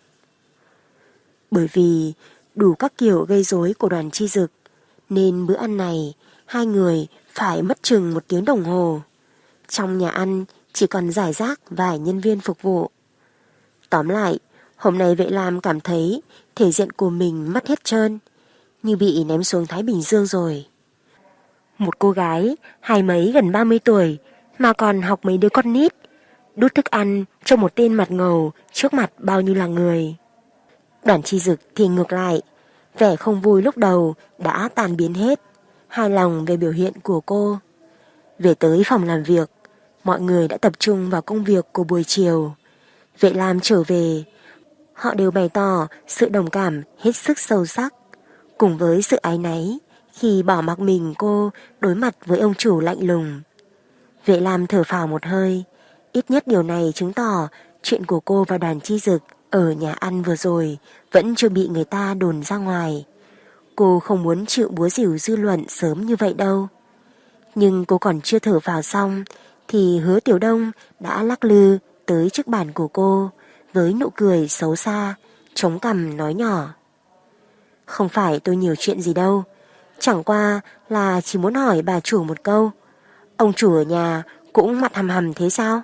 Bởi vì đủ các kiểu gây rối của Đoàn Chi Dực, nên bữa ăn này hai người phải mất chừng 1 tiếng đồng hồ. Trong nhà ăn chỉ còn rải rác vài nhân viên phục vụ. Tóm lại, hôm nay Vệ Lam cảm thấy thể diện của mình mất hết trơn, như bị ném xuống Thái Bình Dương rồi. Một cô gái 20 gần 30 tuổi mà còn học mấy đứa con nít, đút thức ăn cho một tên mặt ngầu trước mặt bao nhiêu là người. Đoàn Chi Dực thì ngược lại, vẻ không vui lúc đầu đã tan biến hết, hài lòng về biểu hiện của cô. Về tới phòng làm việc, mọi người đã tập trung vào công việc của buổi chiều. Vệ Lam trở về, họ đều bày tỏ sự đồng cảm hết sức sâu sắc, cùng với sự áy náy khi bỏ mặc mình cô đối mặt với ông chủ lạnh lùng. Vệ Lam thở phào một hơi, ít nhất điều này chứng tỏ chuyện của cô và Đoàn Chi Dực ở nhà ăn vừa rồi vẫn chưa bị người ta đồn ra ngoài. Cô không muốn chịu búa rìu dư luận sớm như vậy đâu. Nhưng cô còn chưa thở vào xong thì Hứa Tiểu Đông đã lắc lư tới trước bàn của cô với nụ cười xấu xa, chống cằm nói nhỏ: "Không phải tôi nhiều chuyện gì đâu, chẳng qua là chỉ muốn hỏi bà chủ một câu, ông chủ ở nhà cũng mặt hầm hầm thế sao?"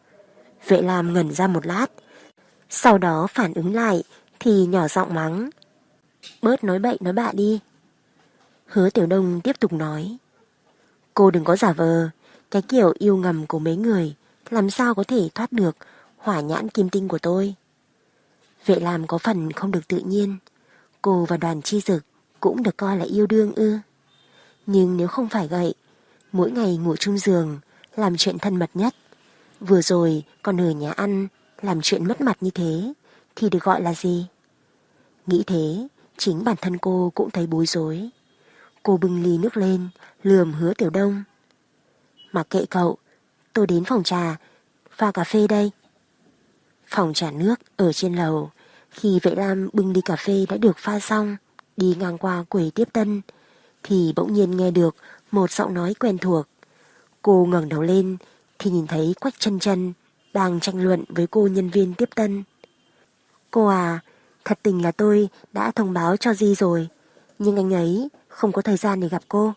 Vệ Lam ngẩn ra một lát, sau đó phản ứng lại thì nhỏ giọng mắng: "Bớt nói bậy nói bạ đi." Hứa Tiểu Đông tiếp tục nói: "Cô đừng có giả vờ, cái kiểu yêu ngầm của mấy người làm sao có thể thoát được hỏa nhãn kim tinh của tôi." Vệ Lam có phần không được tự nhiên. Cô và Đoàn Chi Dực cũng được coi là yêu đương ư? Nhưng nếu không phải vậy, mỗi ngày ngủ chung giường, làm chuyện thân mật nhất, vừa rồi còn ở nhà ăn làm chuyện mất mặt như thế, thì được gọi là gì? Nghĩ thế, chính bản thân cô cũng thấy bối rối. Cô bưng ly nước lên, lườm Hứa Tiểu Đông: "Mặc kệ cậu, tôi đến phòng trà pha cà phê đây." Phòng trà nước ở trên lầu. Khi Vệ Lam bưng ly cà phê đã được pha xong, đi ngang qua quầy tiếp tân, thì bỗng nhiên nghe được một giọng nói quen thuộc. Cô ngẩng đầu lên thì nhìn thấy Quách Chân Chân đang tranh luận với cô nhân viên tiếp tân. "Cô à, thật tình là tôi đã thông báo cho Di rồi, nhưng anh ấy không có thời gian để gặp cô.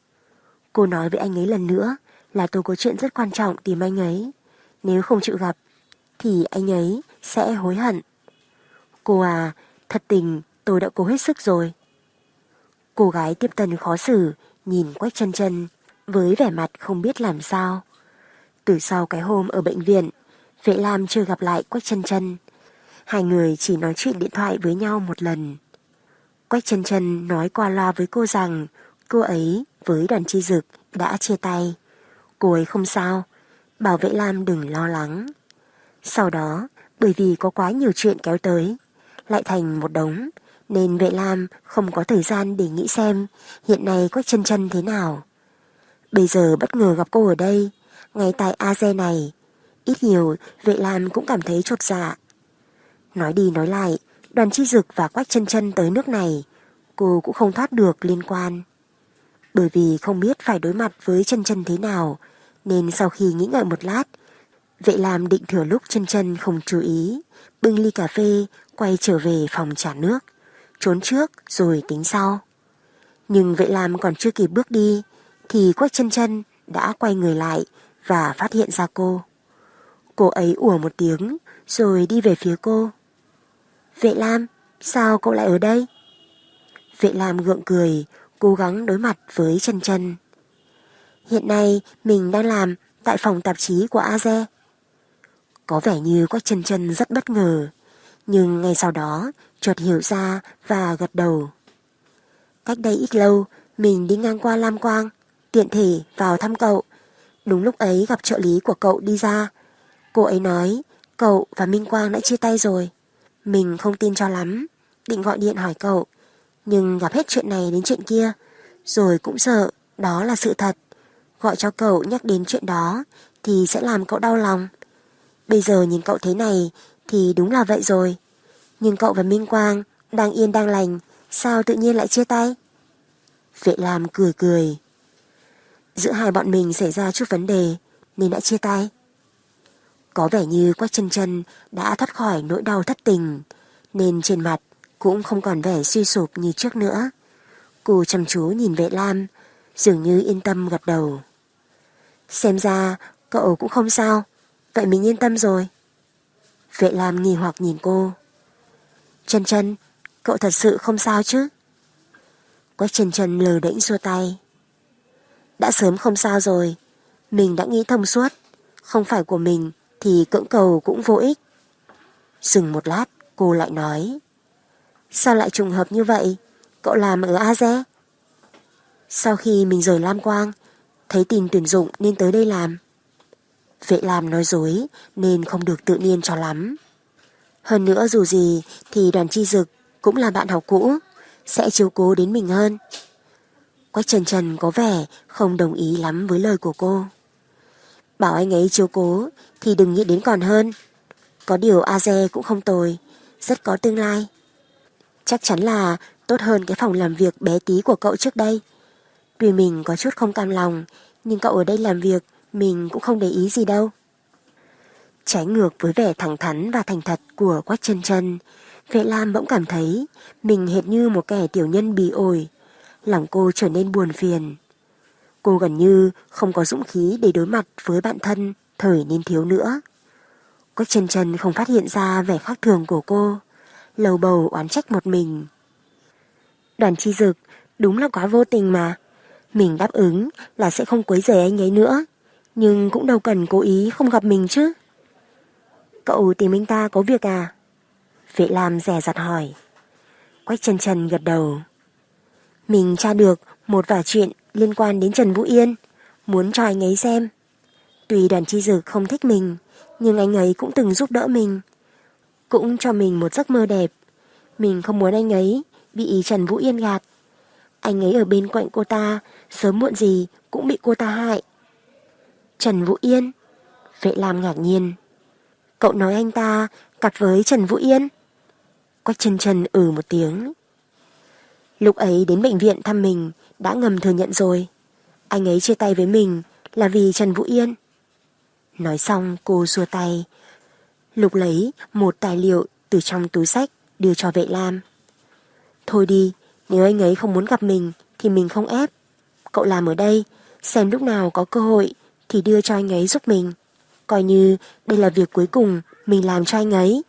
Cô nói với anh ấy lần nữa là tôi có chuyện rất quan trọng tìm anh ấy. Nếu không chịu gặp thì anh ấy sẽ hối hận. Cô à, thật tình tôi đã cố hết sức rồi." Cô gái tiếp tân khó xử nhìn Quách Chân Chân với vẻ mặt không biết làm sao. Từ sau cái hôm ở bệnh viện, Vệ Lam chưa gặp lại Quách Chân Chân. Hai người chỉ nói chuyện điện thoại với nhau một lần. Quách Chân Chân nói qua loa với cô rằng cô ấy với Đoàn Chi Dực đã chia tay. Cô ấy không sao, bảo Vệ Lam đừng lo lắng. Sau đó, bởi vì có quá nhiều chuyện kéo tới, lại thành một đống, nên Vệ Lam không có thời gian để nghĩ xem hiện nay Quách Chân Chân thế nào. Bây giờ bất ngờ gặp cô ở đây, ngay tại AZ này, ít nhiều Vệ Lam cũng cảm thấy chột dạ. Nói đi nói lại, Đoàn Chi Dực và Quách Chân Chân tới nước này, cô cũng không thoát được liên quan. Bởi vì không biết phải đối mặt với Chân Chân thế nào, nên sau khi nghĩ ngợi một lát, Vệ Lam định thừa lúc Chân Chân không chú ý, bưng ly cà phê quay trở về phòng trà nước, trốn trước rồi tính sau. Nhưng Vệ Lam còn chưa kịp bước đi thì Quách Chân Chân đã quay người lại và phát hiện ra cô. Cô ấy ủa một tiếng rồi đi về phía cô. "Vệ Lam, sao cậu lại ở đây?" Vệ Lam gượng cười, cố gắng đối mặt với Chân Chân. "Hiện nay mình đang làm tại phòng tạp chí của AZ." Có vẻ như Quách Chân Chân rất bất ngờ, nhưng ngay sau đó chợt hiểu ra và gật đầu. "Cách đây ít lâu mình đi ngang qua Lam Quang, tiện thể vào thăm cậu. Đúng lúc ấy gặp trợ lý của cậu đi ra. Cô ấy nói cậu và Minh Quang đã chia tay rồi. Mình không tin cho lắm, định gọi điện hỏi cậu, nhưng gặp hết chuyện này đến chuyện kia, rồi cũng sợ đó là sự thật. Gọi cho cậu nhắc đến chuyện đó thì sẽ làm cậu đau lòng. Bây giờ nhìn cậu thế này thì đúng là vậy rồi. Nhưng cậu và Minh Quang đang yên đang lành, sao tự nhiên lại chia tay?" Vệ Lam cười cười. "Giữa hai bọn mình xảy ra chút vấn đề nên đã chia tay." Có vẻ như Quách Chân Chân đã thoát khỏi nỗi đau thất tình, nên trên mặt cũng không còn vẻ suy sụp như trước nữa. Cô chăm chú nhìn Vệ Lam, dường như yên tâm gật đầu. "Xem ra cậu cũng không sao, vậy mình yên tâm rồi." Vệ Lam nghi hoặc nhìn cô. "Chân Chân, cậu thật sự không sao chứ?" Quách Chân Chân lờ đễnh xua tay. "Đã sớm không sao rồi, mình đã nghĩ thông suốt, không phải của mình thì cưỡng cầu cũng vô ích." Dừng một lát, cô lại nói: Sao lại trùng hợp như vậy? Cậu làm ở AZE? Sau khi mình rời Lam Quang, thấy tin tuyển dụng nên tới đây làm. Vệ Lam nói dối nên không được tự nhiên cho lắm. Hơn nữa dù gì thì Đoàn Chi Dực cũng là bạn học cũ, sẽ chiếu cố đến mình hơn. Quách Trần Trần có vẻ không đồng ý lắm với lời của cô. Bảo anh ấy chiếu cố thì đừng nghĩ đến còn hơn. Có điều AZE cũng không tồi, rất có tương lai. Chắc chắn là tốt hơn cái phòng làm việc bé tí của cậu trước đây. Tuy mình có chút không cam lòng, nhưng cậu ở đây làm việc mình cũng không để ý gì đâu. Trái ngược với vẻ thẳng thắn và thành thật của Quách Chân Chân, Vệ Lam bỗng cảm thấy mình hệt như một kẻ tiểu nhân bỉ ổi. Lòng cô trở nên buồn phiền. Cô gần như không có dũng khí để đối mặt với bạn thân thời niên thiếu nữa. Quách Chân Chân không phát hiện ra vẻ khác thường của cô, lầu bầu oán trách một mình. Đoàn Chi Dực đúng là quá vô tình mà. Mình đáp ứng là sẽ không quấy rầy anh ấy nữa, nhưng cũng đâu cần cố ý không gặp mình chứ. Cậu tìm anh ta có việc à? Vệ Lam dè dặt hỏi. Quách Chân Chân gật đầu. Mình tra được một vài chuyện liên quan đến Trần Vũ Yên, muốn cho anh ấy xem. Tuy Đoàn Chi Dực không thích mình, nhưng anh ấy cũng từng giúp đỡ mình, cũng cho mình một giấc mơ đẹp. Mình không muốn anh ấy bị Trần Vũ Yên gạt. Anh ấy ở bên cạnh cô ta, sớm muộn gì cũng bị cô ta hại. Trần Vũ Yên? Vệ Lam ngạc nhiên. Cậu nói anh ta cặp với Trần Vũ Yên? Quách Chân Chân một tiếng. Lúc ấy đến bệnh viện thăm mình đã ngầm thừa nhận rồi. Anh ấy chia tay với mình là vì Trần Vũ Yên. Nói xong cô xua tay, lục lấy một tài liệu từ trong túi xách đưa cho Vệ Lam. Thôi đi, nếu anh ấy không muốn gặp mình thì mình không ép. Cậu làm ở đây, xem lúc nào có cơ hội thì đưa cho anh ấy giúp mình. Coi như đây là việc cuối cùng mình làm cho anh ấy.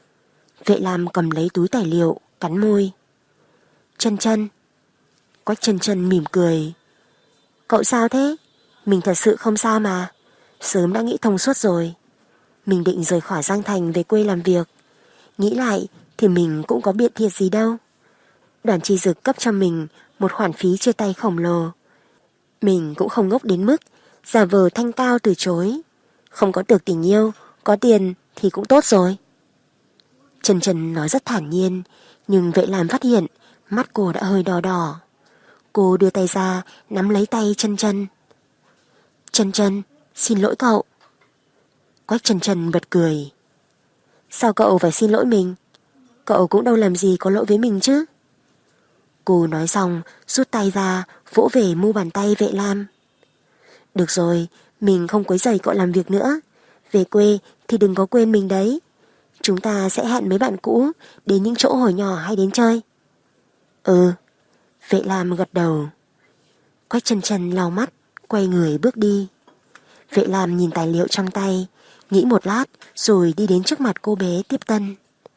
Vệ Lam cầm lấy túi tài liệu, cắn môi. Chân Chân. Quách Chân Chân mỉm cười. Cậu sao thế? Mình thật sự không sao mà. Sớm đã nghĩ thông suốt rồi. Mình định rời khỏi Giang Thành về quê làm việc. Nghĩ lại thì mình cũng có biện thiệt gì đâu. Đoàn Chi Dực cấp cho mình một khoản phí chia tay khổng lồ. Mình cũng không ngốc đến mức giả vờ thanh cao từ chối. Không có được tình yêu, có tiền thì cũng tốt rồi. Chân Chân nói rất thản nhiên, nhưng Vệ Lam phát hiện mắt cô đã hơi đỏ đỏ. Cô đưa tay ra nắm lấy tay Chân Chân. Chân Chân, xin lỗi cậu. Quách Chân Chân bật cười. Sao cậu phải xin lỗi mình? Cậu cũng đâu làm gì có lỗi với mình chứ. Cô nói xong rút tay ra vỗ về mu bàn tay Vệ Lam. Được rồi, mình không quấy rầy cậu làm việc nữa. Về quê thì đừng có quên mình đấy. Chúng ta sẽ hẹn mấy bạn cũ đến những chỗ hồi nhỏ hay đến chơi. Ừ. Vệ Lam gật đầu. Quách Chân Chân lau mắt, quay người bước đi. Vệ Lam nhìn tài liệu trong tay, nghĩ một lát rồi đi đến trước mặt cô bé tiếp tân.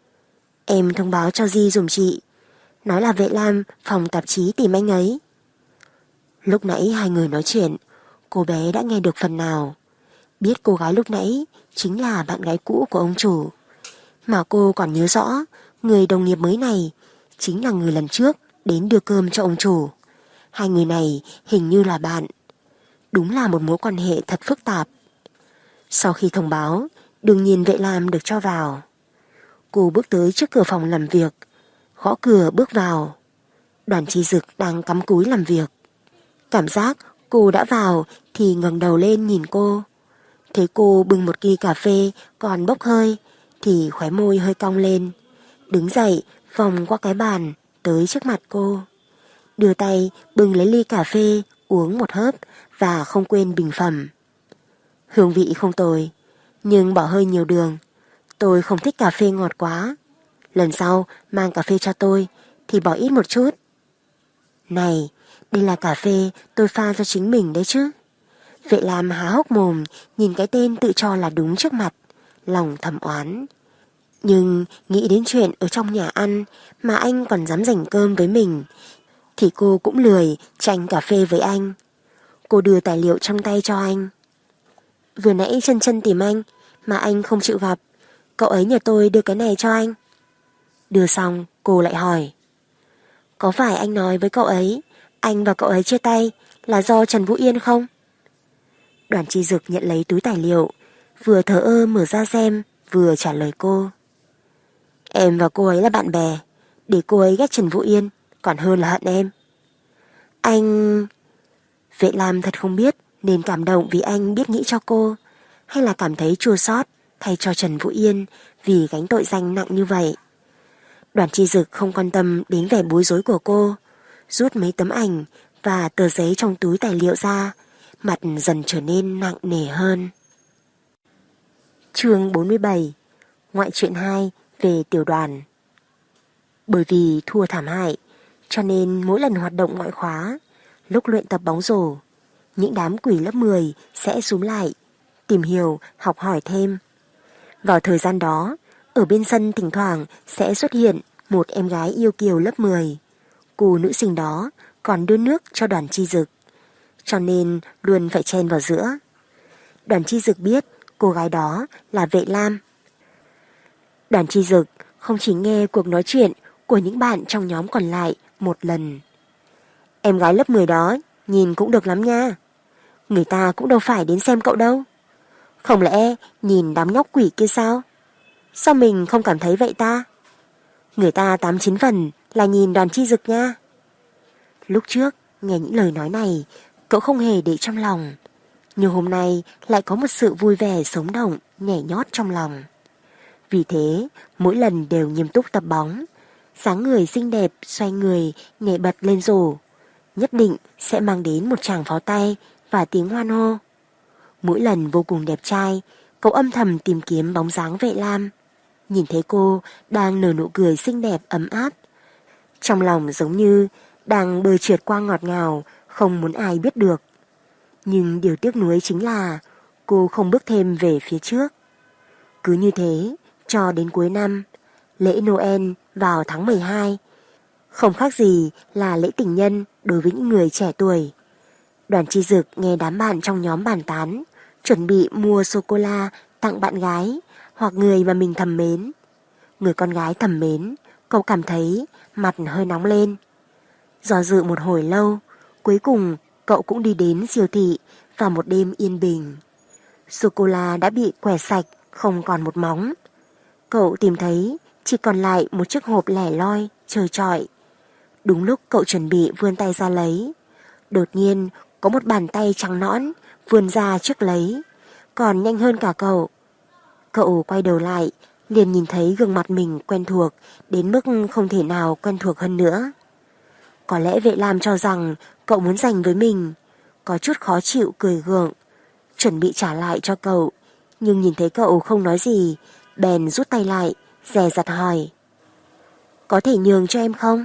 Em thông báo cho Di dùm chị, nói là Vệ Lam phòng tạp chí tìm anh ấy. Lúc nãy hai người nói chuyện, cô bé đã nghe được phần nào. Biết cô gái lúc nãy chính là bạn gái cũ của ông chủ. Mà cô còn nhớ rõ người đồng nghiệp mới này chính là người lần trước đến đưa cơm cho ông chủ. Hai người này hình như là bạn. Đúng là một mối quan hệ thật phức tạp. Sau khi thông báo, đương nhiên Vệ Lam được cho vào. Cô bước tới trước cửa phòng làm việc, gõ cửa bước vào. Đoàn Chi Dực đang cắm cúi làm việc. Cảm giác cô đã vào thì ngẩng đầu lên nhìn cô. Thấy cô bưng một ly cà phê còn bốc hơi thì khóe môi hơi cong lên. Đứng dậy vòng qua cái bàn tới trước mặt cô. Đưa tay bưng lấy ly cà phê uống một hớp và không quên bình phẩm. Hương vị không tồi, nhưng bỏ hơi nhiều đường. Tôi không thích cà phê ngọt quá. Lần sau mang cà phê cho tôi thì bỏ ít một chút. Này, đây là cà phê tôi pha cho chính mình đấy chứ. Vệ Lam há hốc mồm nhìn cái tên tự cho là đúng trước mặt, lòng thầm oán. Nhưng nghĩ đến chuyện ở trong nhà ăn mà anh còn dám dành cơm với mình thì cô cũng lười tranh cà phê với anh. Cô đưa tài liệu trong tay cho anh. Vừa nãy Chân Chân tìm anh mà anh không chịu gặp. Cậu ấy nhờ tôi đưa cái này cho anh. Đưa xong cô lại hỏi: Có phải anh nói với cậu ấy anh và cậu ấy chia tay là do Trần Vũ Yên không? Đoàn Chi Dực nhận lấy túi tài liệu, vừa thờ ơ mở ra xem, vừa trả lời cô: Em và cô ấy là bạn bè, để cô ấy ghét Trần Vũ Yên còn hơn là hận em. Anh... Vệ Lam thật không biết nên cảm động vì anh biết nghĩ cho cô, hay là cảm thấy chua xót thay cho Trần Vũ Yên vì gánh tội danh nặng như vậy. Đoàn Chi Dực không quan tâm đến vẻ bối rối của cô, rút mấy tấm ảnh và tờ giấy trong túi tài liệu ra, mặt dần trở nên nặng nề hơn. Chương 47. Ngoại truyện 2 về Tiểu Đoàn. Bởi vì thua thảm hại, cho nên mỗi lần hoạt động ngoại khóa, lúc luyện tập bóng rổ, những đám quỷ lớp 10 sẽ xúm lại, tìm hiểu, học hỏi thêm. Vào thời gian đó, ở bên sân thỉnh thoảng sẽ xuất hiện một em gái yêu kiều lớp 10. Cô nữ sinh đó còn đưa nước cho Đoàn Chi Dực, cho nên luôn phải chen vào giữa. Đoàn Chi Dực biết cô gái đó là Vệ Lam. Đoàn Chi Dực không chỉ nghe cuộc nói chuyện của những bạn trong nhóm còn lại một lần. Em gái lớp 10 đó nhìn cũng được lắm nha. Người ta cũng đâu phải đến xem cậu đâu. Không lẽ nhìn đám nhóc quỷ kia sao? Sao mình không cảm thấy vậy ta? Người ta 89 phần là nhìn Đoàn Chi Dực nha. Lúc trước nghe những lời nói này, cậu không hề để trong lòng. Nhưng hôm nay lại có một sự vui vẻ sống động, nhảy nhót trong lòng. Vì thế, mỗi lần đều nghiêm túc tập bóng, dáng người xinh đẹp xoay người nhảy bật lên rổ, nhất định sẽ mang đến một tràng pháo tay và tiếng hoan hô. Mỗi lần vô cùng đẹp trai, cậu âm thầm tìm kiếm bóng dáng Vệ Lam. Nhìn thấy cô đang nở nụ cười xinh đẹp ấm áp, trong lòng giống như đang bơi trượt qua ngọt ngào, không muốn ai biết được. Nhưng điều tiếc nuối chính là cô không bước thêm về phía trước. Cứ như thế, cho đến cuối năm, lễ Noel vào tháng 12, không khác gì là lễ tình nhân đối với những người trẻ tuổi. Đoàn Chi Dực nghe đám bạn trong nhóm bàn tán, chuẩn bị mua sô-cô-la tặng bạn gái hoặc người mà mình thầm mến. Người con gái thầm mến, cậu cảm thấy mặt hơi nóng lên. Do dự một hồi lâu, cuối cùng cậu cũng đi đến siêu thị vào một đêm yên bình. Sô-cô-la đã bị quẻ sạch, không còn một móng. Cậu tìm thấy chỉ còn lại một chiếc hộp lẻ loi, trơ trọi. Đúng lúc cậu chuẩn bị vươn tay ra lấy, đột nhiên có một bàn tay trắng nõn vươn ra trước lấy, còn nhanh hơn cả cậu. Cậu quay đầu lại, liền nhìn thấy gương mặt mình quen thuộc đến mức không thể nào quen thuộc hơn nữa. Có lẽ Vệ Lam cho rằng cậu muốn giành với mình, có chút khó chịu cười gượng, chuẩn bị trả lại cho cậu, nhưng nhìn thấy cậu không nói gì, bèn rút tay lại, dè dặt hỏi: Có thể nhường cho em không?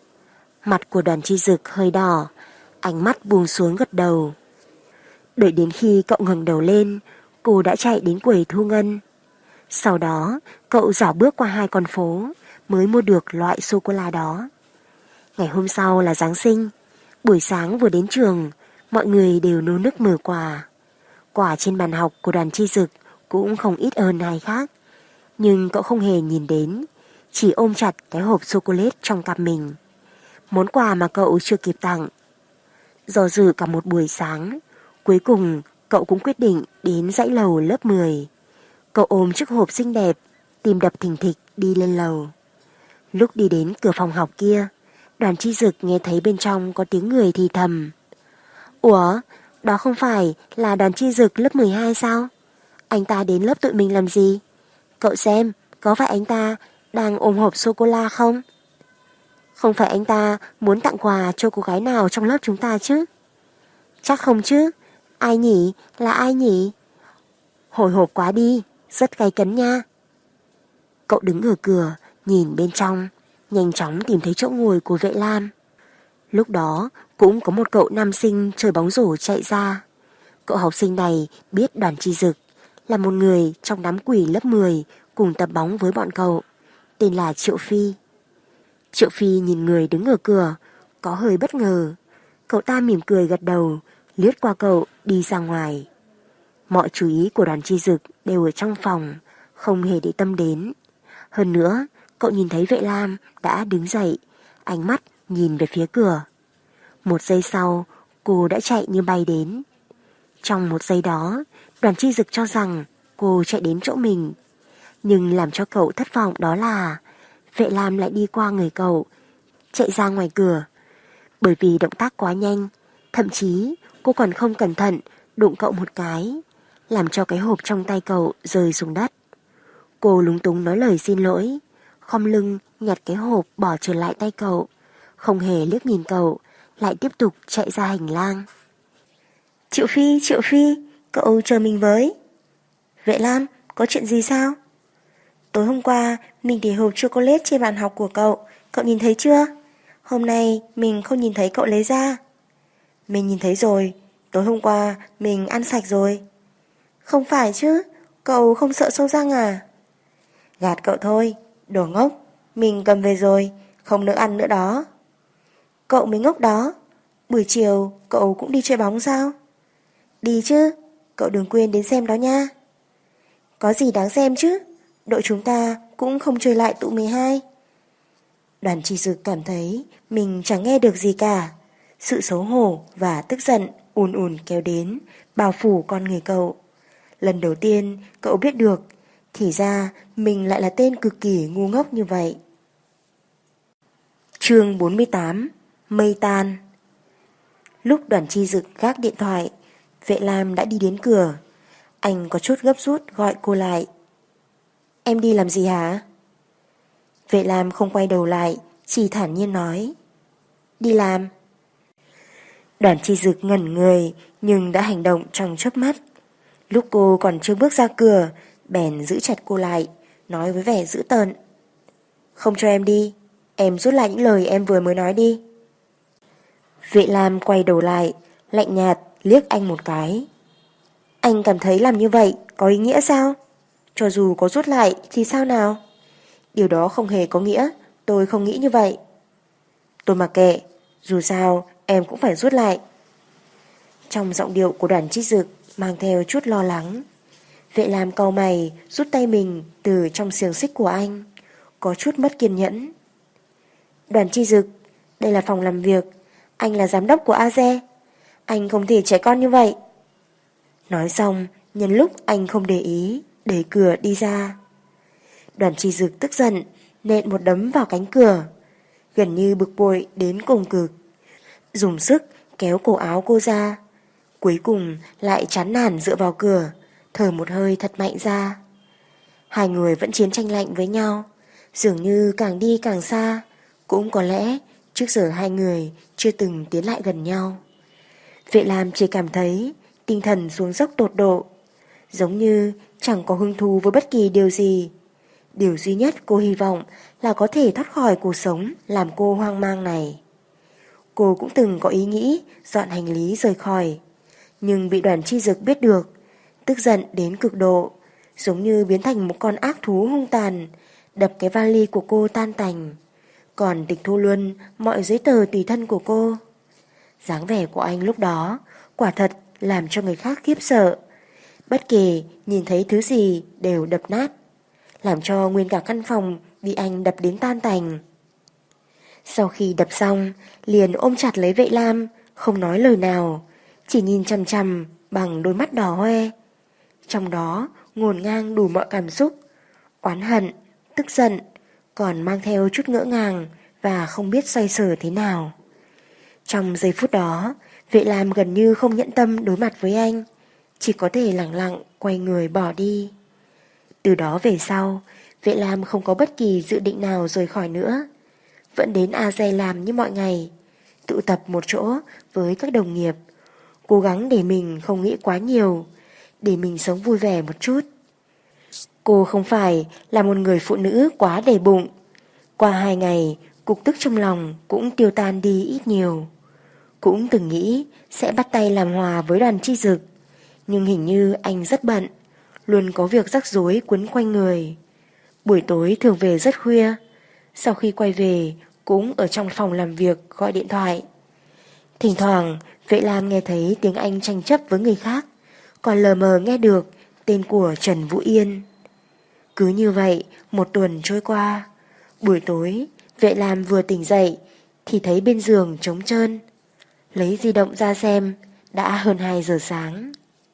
Mặt của Đoàn Chi Dực hơi đỏ, ánh mắt buông xuống gật đầu. Đợi đến khi cậu ngẩng đầu lên, cô đã chạy đến quầy thu ngân. Sau đó, cậu dảo bước qua 2 con phố mới mua được loại sô-cô-la đó. Ngày hôm sau là Giáng sinh. Buổi sáng vừa đến trường, mọi người đều nô nức mở quà. Quà trên bàn học của Đoàn Chi Dực cũng không ít hơn ai khác. Nhưng cậu không hề nhìn đến, chỉ ôm chặt cái hộp sô-cô-lết trong cặp mình. Món quà mà cậu chưa kịp tặng. Do dự cả một buổi sáng, cuối cùng cậu cũng quyết định đến dãy lầu lớp 10. Cậu ôm chiếc hộp xinh đẹp, tim đập thình thịch đi lên lầu. Lúc đi đến cửa phòng học kia, Đoàn Chi Dực nghe thấy bên trong có tiếng người thì thầm. Ủa, đó không phải là Đoàn Chi Dực lớp 12 sao? Anh ta đến lớp tụi mình làm gì? Cậu xem, có phải anh ta đang ôm hộp sô-cô-la không? Không phải anh ta muốn tặng quà cho cô gái nào trong lớp chúng ta chứ? Chắc không chứ? Ai nhỉ? Là ai nhỉ? Hồi hộp quá đi, rất gay cấn nha. Cậu đứng ở cửa, nhìn bên trong, nhanh chóng tìm thấy chỗ ngồi của Vệ Lam. Lúc đó cũng có một cậu nam sinh chơi bóng rổ chạy ra. Cậu học sinh này biết Đoàn Chi Dực là một người trong đám quỷ lớp 10 cùng tập bóng với bọn cậu, tên là Triệu Phi. Triệu Phi nhìn người đứng ở cửa, có hơi bất ngờ. Cậu ta mỉm cười gật đầu, liếc qua cậu đi ra ngoài. Mọi chú ý của Đoàn Chi Dực đều ở trong phòng, không hề để tâm đến. Hơn nữa, cậu nhìn thấy Vệ Lam đã đứng dậy, ánh mắt nhìn về phía cửa. Một giây sau, cô đã chạy như bay đến. Trong một giây đó, Đoàn Chi Dực cho rằng cô chạy đến chỗ mình. Nhưng làm cho cậu thất vọng đó là Vệ Lam lại đi qua người cậu, chạy ra ngoài cửa. Bởi vì động tác quá nhanh, thậm chí cô còn không cẩn thận đụng cậu một cái, làm cho cái hộp trong tay cậu rơi xuống đất. Cô lúng túng nói lời xin lỗi, khom lưng nhặt cái hộp bỏ trở lại tay cậu, không hề liếc nhìn cậu, lại tiếp tục chạy ra hành lang. Triệu Phi, cậu chờ mình với. Vệ Lam, có chuyện gì sao? Tối hôm qua mình để hộp chocolate trên bàn học của cậu nhìn thấy chưa? Hôm nay mình không nhìn thấy cậu lấy ra. Mình nhìn thấy rồi, tối hôm qua mình ăn sạch rồi. Không phải chứ, cậu không sợ sâu răng à? Gạt cậu thôi, đồ ngốc, mình cầm về rồi, không nỡ ăn nữa đó. Cậu mới ngốc đó, buổi chiều cậu cũng đi chơi bóng sao? Đi chứ, cậu đừng quên đến xem đó nha. Có gì đáng xem chứ, đội chúng ta cũng không chơi lại tụ 12. Đoàn Chi Dực cảm thấy mình chẳng nghe được gì cả. Sự xấu hổ và tức giận ùn ùn kéo đến, bao phủ con người cậu. Lần đầu tiên cậu biết được, thì ra mình lại là tên cực kỳ ngu ngốc như vậy. Chương 48: Mây tan. Lúc Đoàn Chi Dực gác điện thoại, Vệ Lam đã đi đến cửa. Anh có chút gấp rút gọi cô lại. Em đi làm gì hả? Vệ Lam không quay đầu lại, chỉ thản nhiên nói. Đi làm. Đoàn Chi Dực ngẩn người nhưng đã hành động trong chớp mắt. Lúc cô còn chưa bước ra cửa, bèn giữ chặt cô lại, nói với vẻ dữ tợn. Không cho em đi, em rút lại những lời em vừa mới nói đi. Vệ Lam quay đầu lại, lạnh nhạt liếc anh một cái. Anh cảm thấy làm như vậy có ý nghĩa sao? Cho dù có rút lại thì sao nào? Điều đó không hề có nghĩa tôi không nghĩ như vậy. Tôi mặc kệ, dù sao em cũng phải rút lại. Trong giọng điệu của Đoàn Chi Dực mang theo chút lo lắng. Vệ Lam cau mày rút tay mình từ trong xiềng xích của anh, có chút mất kiên nhẫn. Đoàn Chi Dực, đây là phòng làm việc, anh là giám đốc của AZE, anh không thể trẻ con như vậy. Nói xong, nhân lúc anh không để ý, đẩy cửa đi ra. Đoàn Chi Dực tức giận, nện một đấm vào cánh cửa, gần như bực bội đến cùng cực. Dùng sức kéo cổ áo cô ra, cuối cùng lại chán nản dựa vào cửa, thở một hơi thật mạnh ra. Hai người vẫn chiến tranh lạnh với nhau, dường như càng đi càng xa. Cũng có lẽ trước giờ hai người chưa từng tiến lại gần nhau. Vệ Lam chỉ cảm thấy tinh thần xuống dốc tột độ, giống như chẳng có hứng thú với bất kỳ điều gì. Điều duy nhất cô hy vọng là có thể thoát khỏi cuộc sống làm cô hoang mang này. Cô cũng từng có ý nghĩ dọn hành lý rời khỏi, nhưng bị Đoàn Chi Dực biết được, tức giận đến cực độ, giống như biến thành một con ác thú hung tàn, đập cái vali của cô tan tành, còn tịch thu luôn mọi giấy tờ tùy thân của cô. Dáng vẻ của anh lúc đó quả thật làm cho người khác khiếp sợ, bất kể nhìn thấy thứ gì đều đập nát, làm cho nguyên cả căn phòng bị anh đập đến tan tành. Sau khi đập xong, liền ôm chặt lấy Vệ Lam, không nói lời nào, chỉ nhìn chằm chằm bằng đôi mắt đỏ hoe. Trong đó ngổn ngang đủ mọi cảm xúc, oán hận, tức giận, còn mang theo chút ngỡ ngàng và không biết xoay sở thế nào. Trong giây phút đó, Vệ Lam gần như không nhẫn tâm đối mặt với anh, chỉ có thể lặng lặng quay người bỏ đi. Từ đó về sau, Vệ Lam không có bất kỳ dự định nào rời khỏi nữa, vẫn đến AZE làm như mọi ngày, tụ tập một chỗ với các đồng nghiệp, cố gắng để mình không nghĩ quá nhiều, để mình sống vui vẻ một chút. Cô không phải là một người phụ nữ quá để bụng. Qua 2 ngày, cục tức trong lòng cũng tiêu tan đi ít nhiều. Cũng từng nghĩ sẽ bắt tay làm hòa với Đoàn Chi Dực, nhưng hình như anh rất bận, luôn có việc rắc rối quấn quanh người. Buổi tối thường về rất khuya, sau khi quay về cũng ở trong phòng làm việc gọi điện thoại. Thỉnh thoảng Vệ Lam nghe thấy tiếng anh tranh chấp với người khác, còn lờ mờ nghe được tên của Trần Vũ Yên. Cứ như vậy 1 tuần trôi qua, Buổi tối, Vệ Lam vừa tỉnh dậy thì thấy bên giường trống trơn. Lấy di động ra xem, đã hơn 2 giờ sáng.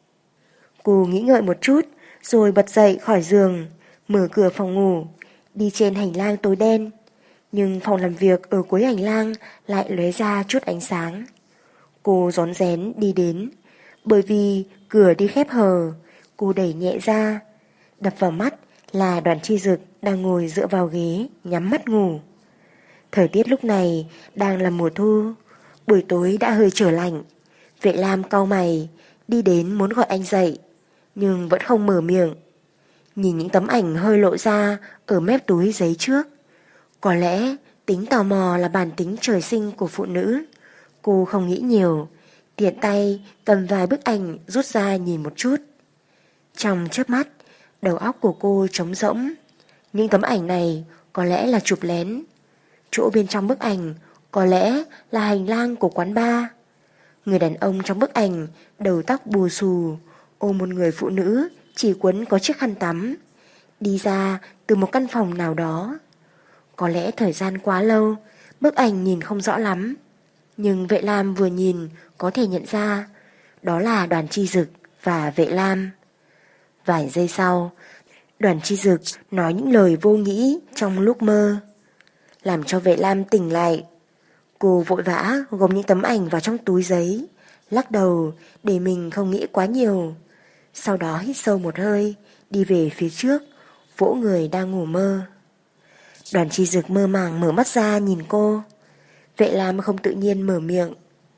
Cô nghĩ ngợi một chút rồi bật dậy khỏi giường, mở cửa phòng ngủ, đi trên hành lang tối đen. Nhưng phòng làm việc ở cuối hành lang lại lóe ra chút ánh sáng. Cô rón rén đi đến. Bởi vì cửa đi khép hờ, cô đẩy nhẹ ra. Đập vào mắt là Đoàn Chi Dực đang ngồi dựa vào ghế, nhắm mắt ngủ. Thời tiết lúc này đang là mùa thu, buổi tối đã hơi trở lạnh. Vệ Lam cau mày, đi đến muốn gọi anh dậy, nhưng vẫn không mở miệng. Nhìn những tấm ảnh hơi lộ ra ở mép túi giấy trước. Có lẽ tính tò mò là bản tính trời sinh của phụ nữ. Cô không nghĩ nhiều, tiện tay cầm vài bức ảnh rút ra nhìn một chút. Trong chớp mắt, đầu óc của cô trống rỗng. Những tấm ảnh này có lẽ là chụp lén. Chỗ bên trong bức ảnh có lẽ là hành lang của quán bar. Người đàn ông trong bức ảnh đầu tóc bù xù, ôm một người phụ nữ chỉ quấn có chiếc khăn tắm, đi ra từ một căn phòng nào đó. Có lẽ thời gian quá lâu, bức ảnh nhìn không rõ lắm, nhưng Vệ Lam vừa nhìn có thể nhận ra đó là Đoàn Chi Dực và Vệ Lam. Vài giây sau, Đoàn Chi Dực nói những lời vô nghĩ trong lúc mơ, làm cho Vệ Lam tỉnh lại. Cô vội vã gom những tấm ảnh vào trong túi giấy, lắc đầu để mình không nghĩ quá nhiều. Sau đó hít sâu một hơi, đi về phía trước, vỗ người đang ngủ mơ. Đoàn Chi Dực mơ màng mở mắt ra nhìn cô. Vệ Lam không tự nhiên mở miệng.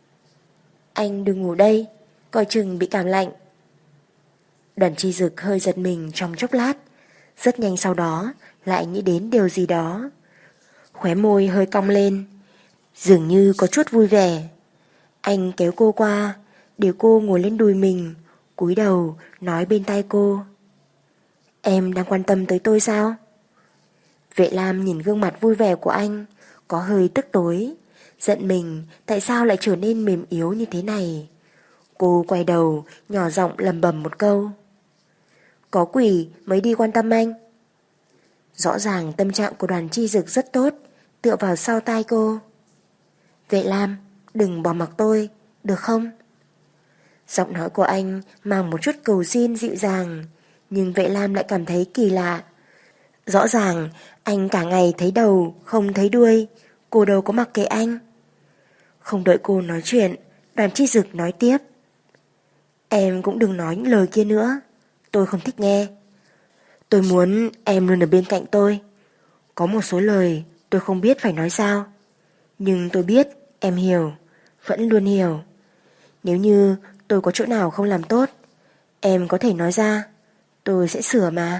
Anh đừng ngủ đây, coi chừng bị cảm lạnh. Đoàn Chi Dực hơi giật mình trong chốc lát, rất nhanh sau đó lại nghĩ đến điều gì đó. Khóe môi hơi cong lên, dường như có chút vui vẻ. Anh kéo cô qua, để cô ngồi lên đùi mình, cúi đầu nói bên tai cô. Em đang quan tâm tới tôi sao? Vệ Lam nhìn gương mặt vui vẻ của anh, có hơi tức tối, giận mình tại sao lại trở nên mềm yếu như thế này. Cô quay đầu, nhỏ giọng lẩm bẩm một câu. Có quỷ mới đi quan tâm anh. Rõ ràng tâm trạng của Đoàn Chi Dực rất tốt, tựa vào sau tai cô. Vệ Lam, đừng bỏ mặc tôi, được không? Giọng nói của anh mang một chút cầu xin dịu dàng, nhưng Vệ Lam lại cảm thấy kỳ lạ. Rõ ràng anh cả ngày thấy đầu không thấy đuôi, cô đâu có mặc kệ anh. Không đợi cô nói chuyện, Đoàn Chi Dực nói tiếp. Em cũng đừng nói những lời kia nữa, tôi không thích nghe. Tôi muốn em luôn ở bên cạnh tôi. Có một số lời tôi không biết phải nói sao, nhưng tôi biết em hiểu, vẫn luôn hiểu. Nếu như tôi có chỗ nào không làm tốt, em có thể nói ra, tôi sẽ sửa mà.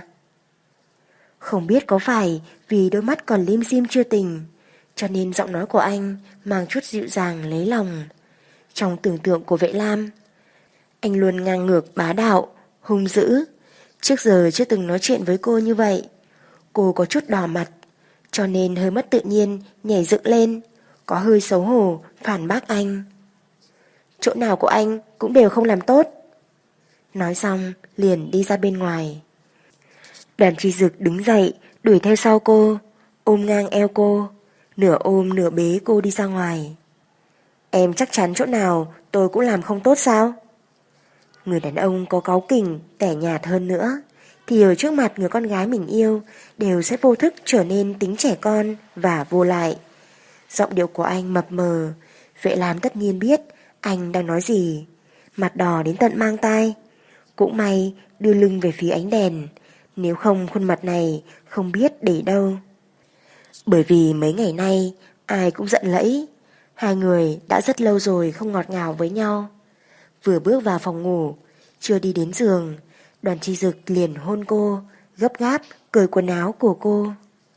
Không biết có phải vì đôi mắt còn lim dim chưa tỉnh, cho nên giọng nói của anh mang chút dịu dàng lấy lòng. Trong tưởng tượng của Vệ Lam, anh luôn ngang ngược bá đạo, hung dữ. Trước giờ chưa từng nói chuyện với cô như vậy. Cô có chút đỏ mặt, cho nên hơi mất tự nhiên nhảy dựng lên, có hơi xấu hổ phản bác anh. Chỗ nào của anh cũng đều không làm tốt. Nói xong liền đi ra bên ngoài. Đoàn Chi Dực đứng dậy đuổi theo sau cô, ôm ngang eo cô, nửa ôm nửa bế cô đi ra ngoài. Em chắc chắn chỗ nào tôi cũng làm không tốt sao? Người đàn ông có cáu kỉnh, tẻ nhạt hơn nữa, thì ở trước mặt người con gái mình yêu đều sẽ vô thức trở nên tính trẻ con và vô lại. Giọng điệu của anh mập mờ, Vệ Lam tất nhiên biết anh đang nói gì. Mặt đỏ đến tận mang tai. Cũng may đưa lưng về phía ánh đèn, nếu không khuôn mặt này không biết để đâu. Bởi vì mấy ngày nay ai cũng giận lẫy, hai người đã rất lâu rồi không ngọt ngào với nhau. Vừa bước vào phòng ngủ, chưa đi đến giường, Đoàn Chi Dực liền hôn cô, gấp gáp cởi quần áo của cô.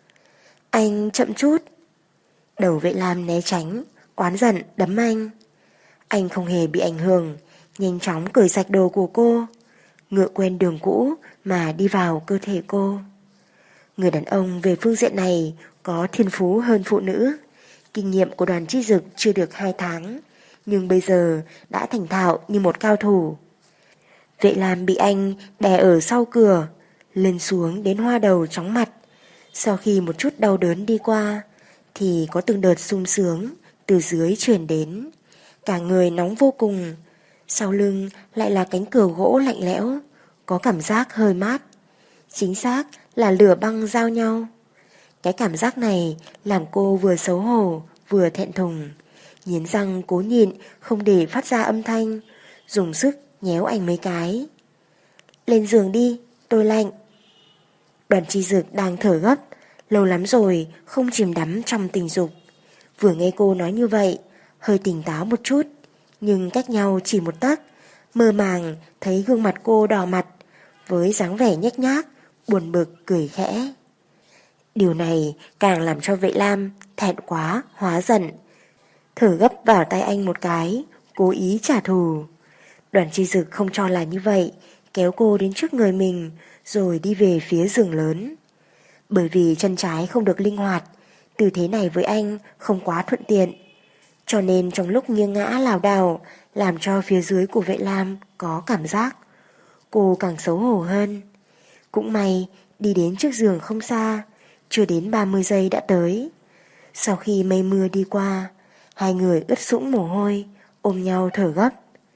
Anh chậm chút. Đầu Vệ Lam né tránh, oán giận đấm anh. Anh không hề bị ảnh hưởng, nhanh chóng cởi sạch đồ của cô, ngựa quen đường cũ mà đi vào cơ thể cô. Người đàn ông về phương diện này có thiên phú hơn phụ nữ. Kinh nghiệm của Đoàn Chi Dực chưa được 2 tháng, nhưng bây giờ đã thành thạo như một cao thủ. Vệ Lam bị anh đè ở sau cửa, lên xuống đến hoa đầu chóng mặt, Sau khi một chút đau đớn đi qua, thì có từng đợt sung sướng từ dưới truyền đến. Cả người nóng vô cùng, sau lưng lại là cánh cửa gỗ lạnh lẽo, có cảm giác hơi mát. Chính xác là lửa băng giao nhau. Cái cảm giác này làm cô vừa xấu hổ vừa thẹn thùng, nghiến răng cố nhịn không để phát ra âm thanh, dùng sức nhéo anh mấy cái. Lên giường đi, tôi lạnh. Đoàn Chi Dực đang thở gấp, lâu lắm rồi không chìm đắm trong tình dục. Vừa nghe cô nói như vậy, hơi tỉnh táo một chút, nhưng cách nhau chỉ một tấc, mơ màng thấy gương mặt cô đỏ mặt, với dáng vẻ nhếch nhác, buồn bực cười khẽ. Điều này càng làm cho Vệ Lam thẹn quá hóa giận, thở gấp vào tay anh một cái, cố ý trả thù. Đoàn Chi Dực không cho là như vậy, kéo cô đến trước người mình rồi đi về phía giường lớn. Bởi vì chân trái không được linh hoạt, tư thế này với anh không quá thuận tiện, cho nên trong lúc nghiêng ngã lảo đảo làm cho phía dưới của Vệ Lam có cảm giác. Cô càng xấu hổ hơn. Cũng may đi đến trước giường không xa, chưa đến 30 giây đã tới. Sau khi mây mưa đi qua, hai người ướt sũng mồ hôi, ôm nhau thở gấp.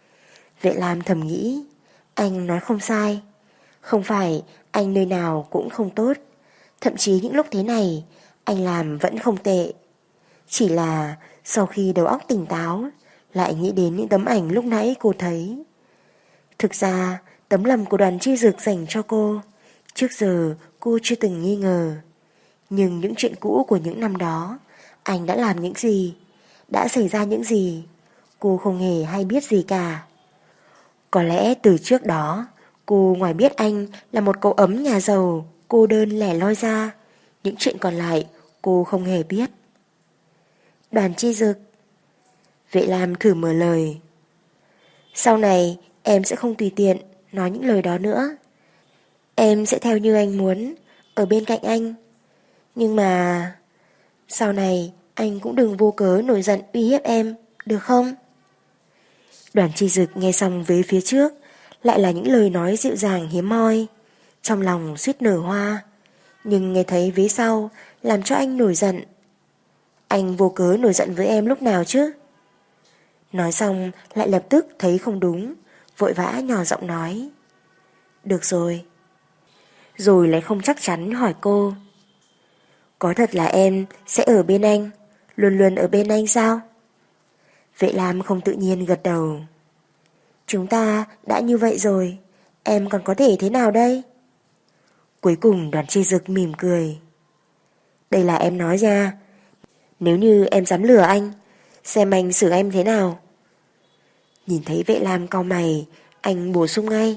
Vệ Lam thầm nghĩ, anh nói không sai. Không phải anh nơi nào cũng không tốt, thậm chí những lúc thế này anh làm vẫn không tệ. Chỉ là sau khi đầu óc tỉnh táo, lại nghĩ đến những tấm ảnh lúc nãy cô thấy. Thực ra tấm lòng của Đoàn Chi Dực dành cho cô, trước giờ cô chưa từng nghi ngờ. Nhưng những chuyện cũ của những năm đó, anh đã làm những gì, đã xảy ra những gì, cô không hề hay biết gì cả. Có lẽ từ trước đó, cô ngoài biết anh là một cậu ấm nhà giàu, cô đơn lẻ loi ra, những chuyện còn lại cô không hề biết. Đoàn Chi Dực. Vệ Lam thử mở lời. Sau này em sẽ không tùy tiện nói những lời đó nữa. Em sẽ theo như anh muốn, ở bên cạnh anh. Nhưng mà sau này anh cũng đừng vô cớ nổi giận uy hiếp em, được không? Đoàn Chi Dực nghe xong về phía trước, lại là những lời nói dịu dàng hiếm hoi, trong lòng suýt nở hoa. Nhưng nghe thấy vế sau làm cho anh nổi giận. Anh vô cớ nổi giận với em lúc nào chứ? Nói xong lại lập tức thấy không đúng, vội vã nhỏ giọng nói. Được rồi. Rồi lại không chắc chắn hỏi cô. Có thật là em sẽ ở bên anh, luôn luôn ở bên anh sao? Vệ Lam không tự nhiên gật đầu. Chúng ta đã như vậy rồi, em còn có thể thế nào đây? Cuối cùng Đoàn Chi Dực mỉm cười. Đây là em nói ra, nếu như em dám lừa anh, xem anh xử em thế nào. Nhìn thấy Vệ Lam cau mày, anh bổ sung ngay.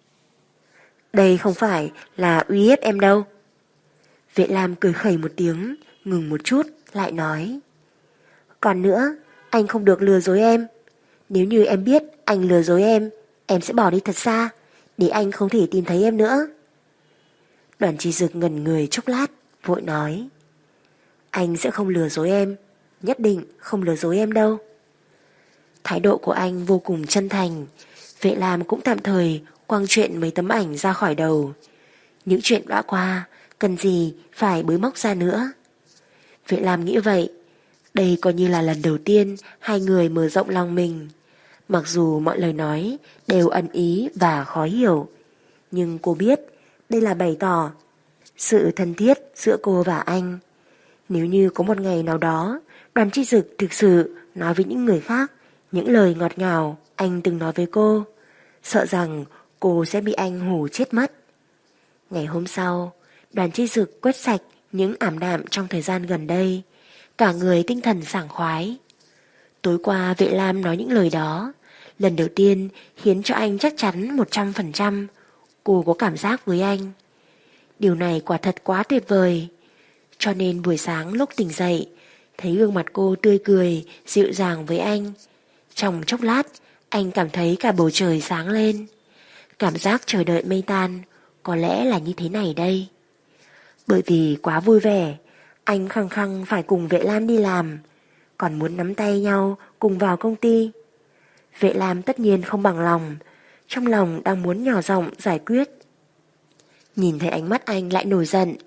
Đây không phải là uy hiếp em đâu. Vệ Lam cười khẩy một tiếng, ngừng một chút, lại nói. Còn nữa, anh không được lừa dối em. Nếu như em biết anh lừa dối em sẽ bỏ đi thật xa, để anh không thể tìm thấy em nữa. Đoàn Chi Dực ngẩn người chốc lát, vội nói. Anh sẽ không lừa dối em, nhất định không lừa dối em đâu. Thái độ của anh vô cùng chân thành. Vệ Lam cũng tạm thời quăng chuyện mấy tấm ảnh ra khỏi đầu. Những chuyện đã qua, cần gì phải bới móc ra nữa. Vệ Lam nghĩ vậy. Đây coi như là lần đầu tiên hai người mở rộng lòng mình. Mặc dù mọi lời nói đều ẩn ý và khó hiểu, nhưng cô biết đây là bày tỏ sự thân thiết giữa cô và anh. Nếu như có một ngày nào đó Đoàn Chi Dực thực sự nói với những người khác những lời ngọt ngào anh từng nói với cô, sợ rằng cô sẽ bị anh hù chết mất. Ngày hôm sau, Đoàn Chi Dực quét sạch những ảm đạm trong thời gian gần đây, cả người tinh thần sảng khoái. Tối qua Vệ Lam nói những lời đó, lần đầu tiên khiến cho anh chắc chắn 100% cô có cảm giác với anh. Điều này quả thật quá tuyệt vời. Cho nên buổi sáng lúc tỉnh dậy, thấy gương mặt cô tươi cười, dịu dàng với anh. Trong chốc lát, anh cảm thấy cả bầu trời sáng lên. Cảm giác chờ đợi mây tan, có lẽ là như thế này đây. Bởi vì quá vui vẻ, anh khăng khăng phải cùng Vệ Lam đi làm, còn muốn nắm tay nhau cùng vào công ty. Vệ Lam tất nhiên không bằng lòng, trong lòng đang muốn nhỏ giọng giải quyết. Nhìn thấy ánh mắt anh lại nổi giận,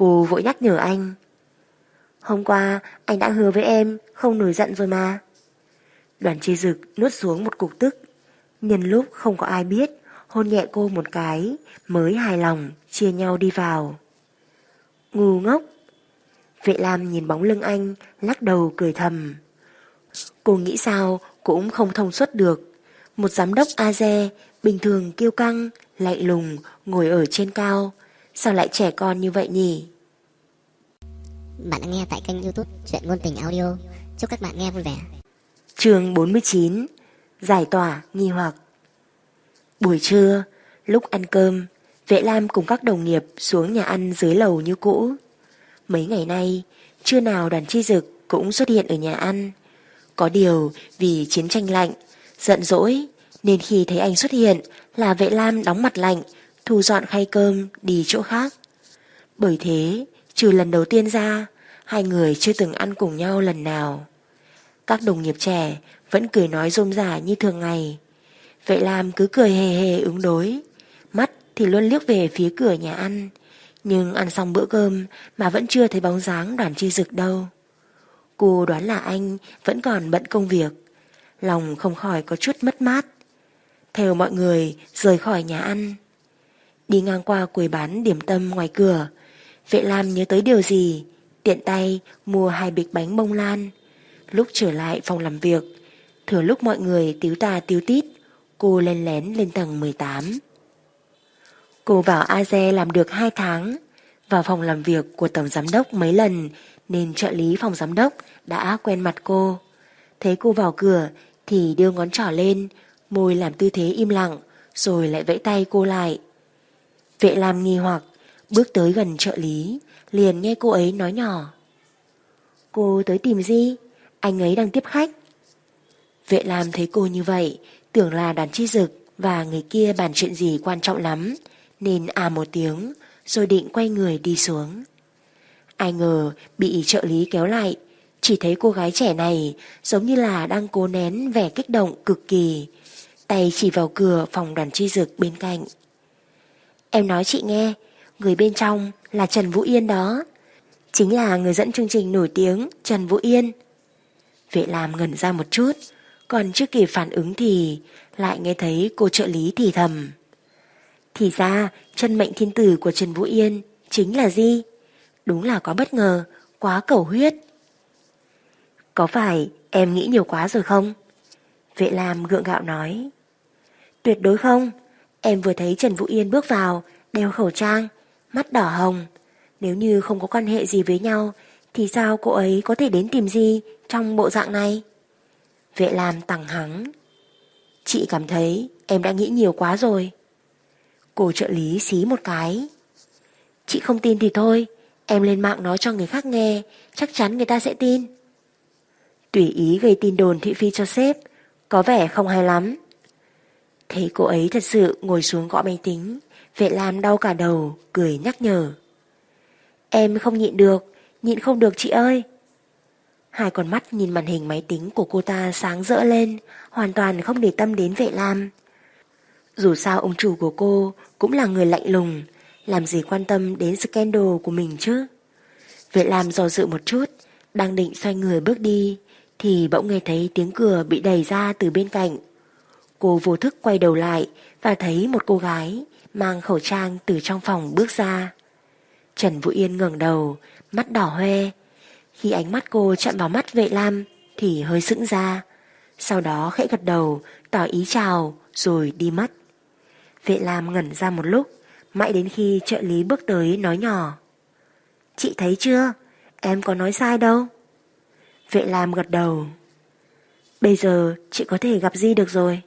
Cô vội nhắc nhở anh. Hôm qua anh đã hứa với em không nổi giận rồi mà. Đoàn Chi Dực nuốt xuống một cục tức. Nhân lúc không có ai biết, hôn nhẹ cô một cái, mới hài lòng chia nhau đi vào. Ngu ngốc. Vệ Lam nhìn bóng lưng anh, lắc đầu cười thầm. Cô nghĩ sao cũng không thông suốt được. Một giám đốc AZE bình thường kiêu căng, lạnh lùng, ngồi ở trên cao, sao lại trẻ con như vậy nhỉ? Bạn đang nghe tại kênh YouTube Chuyện Ngôn Tình Audio. Chúc các bạn nghe vui vẻ. Chương 49. Giải tỏa nghi hoặc. Buổi trưa, lúc ăn cơm, Vệ Lam cùng các đồng nghiệp xuống nhà ăn dưới lầu như cũ. Mấy ngày nay, trưa nào Đoàn Chi Dực cũng xuất hiện ở nhà ăn. Có điều vì chiến tranh lạnh, giận dỗi, nên khi thấy anh xuất hiện là Vệ Lam đóng mặt lạnh, thu dọn khay cơm đi chỗ khác. Bởi thế, trừ lần đầu tiên ra, hai người chưa từng ăn cùng nhau lần nào. Các đồng nghiệp trẻ vẫn cười nói rôm rả như thường ngày. Vệ Lam cứ cười hề hề ứng đối, mắt thì luôn liếc về phía cửa nhà ăn. Nhưng ăn xong bữa cơm mà vẫn chưa thấy bóng dáng Đoàn Chi Dực đâu. Cô đoán là anh vẫn còn bận công việc, lòng không khỏi có chút mất mát. Theo mọi người rời khỏi nhà ăn, đi ngang qua quầy bán điểm tâm ngoài cửa, Vệ Lam nhớ tới điều gì, tiện tay mua 2 bịch bánh bông lan. Lúc trở lại phòng làm việc, thừa lúc mọi người tíu tà tíu tít, cô len lén lên tầng 18. Cô vào AZE làm được 2 tháng, vào phòng làm việc của tổng giám đốc mấy lần nên trợ lý phòng giám đốc đã quen mặt cô. Thấy cô vào cửa thì đưa ngón trỏ lên, môi làm tư thế im lặng, rồi lại vẫy tay cô lại. Vệ Lam nghi hoặc, bước tới gần trợ lý, liền nghe cô ấy nói nhỏ. Cô tới tìm gì? Anh ấy đang tiếp khách. Vệ Lam thấy cô như vậy, tưởng là Đoàn Chi Dực và người kia bàn chuyện gì quan trọng lắm, nên một tiếng, rồi định quay người đi xuống. Ai ngờ bị trợ lý kéo lại, chỉ thấy cô gái trẻ này giống như là đang cố nén vẻ kích động cực kỳ, tay chỉ vào cửa phòng Đoàn Chi Dực bên cạnh. Em nói chị nghe, người bên trong là Trần Vũ Yên đó, chính là người dẫn chương trình nổi tiếng Trần Vũ Yên. Vệ Lam ngẩn ra một chút, còn chưa kịp phản ứng thì lại nghe thấy cô trợ lý thì thầm. Thì ra chân mệnh thiên tử của Trần Vũ Yên chính là Di. Đúng là có bất ngờ, quá cầu huyết. Có phải em nghĩ nhiều quá rồi không? Vệ Lam gượng gạo nói. Tuyệt đối không. Em vừa thấy Trần Vũ Yên bước vào, đeo khẩu trang, mắt đỏ hồng. Nếu như không có quan hệ gì với nhau thì sao cô ấy có thể đến tìm Di trong bộ dạng này? Vệ Lam tằng hắng. Chị cảm thấy em đã nghĩ nhiều quá rồi. Cô trợ lý xí một cái. Chị không tin thì thôi, em lên mạng nói cho người khác nghe, chắc chắn người ta sẽ tin. Tùy ý gây tin đồn thị phi cho sếp, có vẻ không hay lắm. Thấy cô ấy thật sự ngồi xuống gõ máy tính, Vệ Lam đau cả đầu, cười nhắc nhở. Em không nhịn không được chị ơi. Hai con mắt nhìn màn hình máy tính của cô ta sáng rỡ lên, hoàn toàn không để tâm đến Vệ Lam. Dù sao ông chủ của cô cũng là người lạnh lùng, làm gì quan tâm đến scandal của mình chứ. Vệ Lam do dự một chút, đang định xoay người bước đi, thì bỗng nghe thấy tiếng cửa bị đẩy ra từ bên cạnh. Cô vô thức quay đầu lại và thấy một cô gái mang khẩu trang từ trong phòng bước ra. Trần Vũ Yên ngẩng đầu, mắt đỏ hoe. Khi ánh mắt cô chạm vào mắt Vệ Lam thì hơi sững ra, sau đó khẽ gật đầu tỏ ý chào rồi đi mất. Vệ Lam ngẩn ra một lúc, mãi đến khi trợ lý bước tới nói nhỏ. Chị thấy chưa? Em có nói sai đâu. Vệ Lam gật đầu. Bây giờ chị có thể gặp Di được rồi.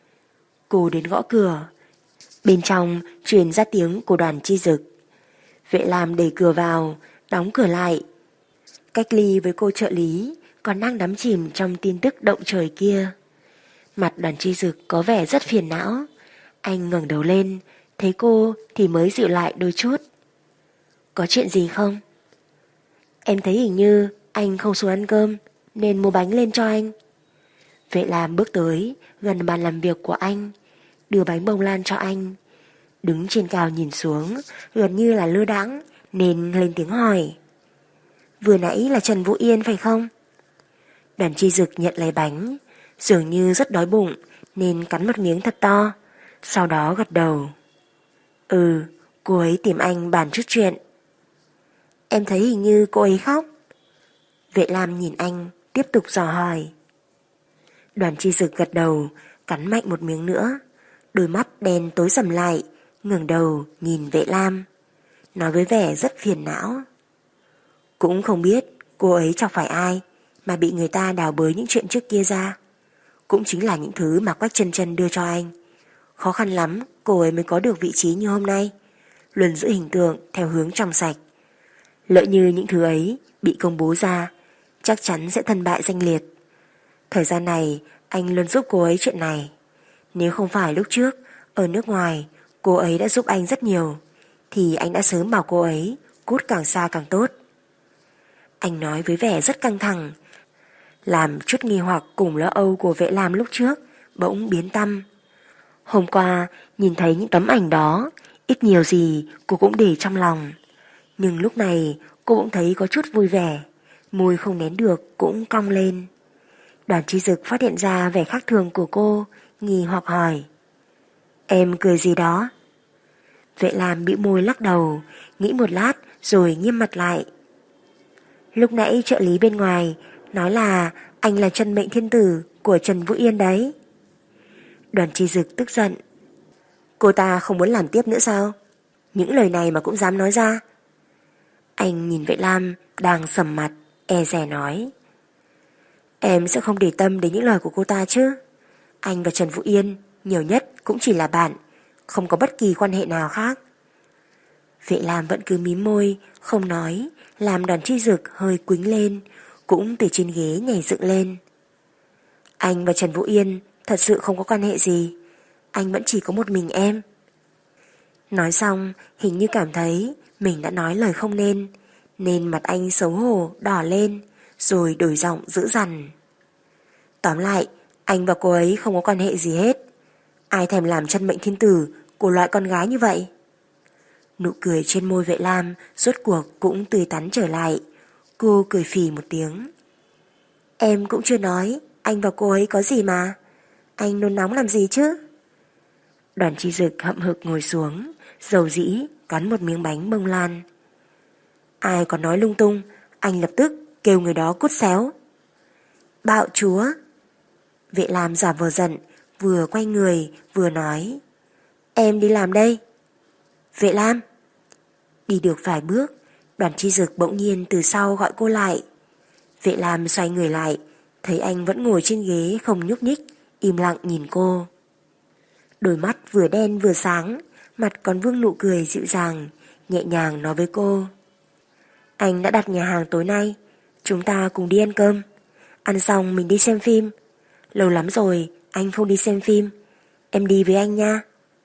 Cô đến gõ cửa. Bên trong truyền ra tiếng của Đoàn Chi Dực. Vệ Lam đẩy cửa vào, đóng cửa lại. Cách ly với cô trợ lý, còn đang đắm chìm trong tin tức động trời kia. Mặt Đoàn Chi Dực có vẻ rất phiền não. Anh ngẩng đầu lên, thấy cô thì mới dịu lại đôi chút. Có chuyện gì không? Em thấy hình như anh không xuống ăn cơm, nên mua bánh lên cho anh. Vệ Lam bước tới gần bàn làm việc của anh, đưa bánh bông lan cho anh. Đứng trên cao nhìn xuống, gần như là lơ đãng, nên lên tiếng hỏi. Vừa nãy là Trần Vũ Yên phải không? Đoàn Chi Dực nhận lấy bánh, dường như rất đói bụng nên cắn một miếng thật to, sau đó gật đầu. Ừ, cô ấy tìm anh bàn chút chuyện. Em thấy hình như cô ấy khóc. Vệ Lam nhìn anh, tiếp tục dò hỏi. Đoàn Chi Dực gật đầu, cắn mạnh một miếng nữa, đôi mắt đen tối sầm lại, ngẩng đầu nhìn Vệ Lam, nói với vẻ rất phiền não. Cũng không biết cô ấy chọc phải ai mà bị người ta đào bới những chuyện trước kia ra. Cũng chính là những thứ mà Quách Chân Chân đưa cho anh. Khó khăn lắm cô ấy mới có được vị trí như hôm nay, luôn giữ hình tượng theo hướng trong sạch. Lỡ như những thứ ấy bị công bố ra, chắc chắn sẽ thân bại danh liệt. Thời gian này anh luôn giúp cô ấy chuyện này. Nếu không phải lúc trước ở nước ngoài cô ấy đã giúp anh rất nhiều, thì anh đã sớm bảo cô ấy cút càng xa càng tốt. Anh nói với vẻ rất căng thẳng, làm chút nghi hoặc cùng lo âu của Vệ Lam lúc trước bỗng biến tăm. Hôm qua nhìn thấy những tấm ảnh đó, ít nhiều gì cô cũng để trong lòng. Nhưng lúc này cô cũng thấy có chút vui vẻ, môi không nén được cũng cong lên. Đoàn Chi Dực phát hiện ra vẻ khác thường của cô, nghi hoặc hỏi. Em cười gì đó? Vệ Lam bĩu môi lắc đầu, nghĩ một lát rồi nghiêm mặt lại. Lúc nãy trợ lý bên ngoài nói là anh là chân mệnh thiên tử của Trần Vũ Yên đấy. Đoàn Chi Dực tức giận. Cô ta không muốn làm tiếp nữa sao? Những lời này mà cũng dám nói ra. Anh nhìn Vệ Lam đang sầm mặt, e dè nói. Em sẽ không để tâm đến những lời của cô ta chứ. Anh và Trần Vũ Yên nhiều nhất cũng chỉ là bạn, không có bất kỳ quan hệ nào khác. Vệ Lam vẫn cứ mím môi, không nói, làm Đoàn Chi Dực hơi quĩnh lên, cũng từ trên ghế nhảy dựng lên. Anh và Trần Vũ Yên thật sự không có quan hệ gì, anh vẫn chỉ có một mình em. Nói xong, hình như cảm thấy mình đã nói lời không nên mặt anh xấu hổ đỏ lên, rồi đổi giọng dữ dằn. Tóm lại, anh và cô ấy không có quan hệ gì hết. Ai thèm làm chân mệnh thiên tử của loại con gái như vậy? Nụ cười trên môi Vệ Lam rốt cuộc cũng tươi tắn trở lại. Cô cười phì một tiếng. Em cũng chưa nói anh và cô ấy có gì mà. Anh nôn nóng làm gì chứ? Đoàn Chi Dực hậm hực ngồi xuống, dầu dĩ cắn một miếng bánh bông lan. Ai còn nói lung tung, anh lập tức kêu người đó cút xéo. Bạo chúa! Vệ Lam giả vờ giận, vừa quay người vừa nói. Em đi làm đây. Vệ Lam! Đi được vài bước, Đoàn Chi Dực bỗng nhiên từ sau gọi cô lại. Vệ Lam xoay người lại, thấy anh vẫn ngồi trên ghế không nhúc nhích, im lặng nhìn cô. Đôi mắt vừa đen vừa sáng, mặt còn vương nụ cười dịu dàng, nhẹ nhàng nói với cô. Anh đã đặt nhà hàng tối nay, chúng ta cùng đi ăn cơm. Ăn xong mình đi xem phim. Lâu lắm rồi anh không đi xem phim, em đi với anh nha.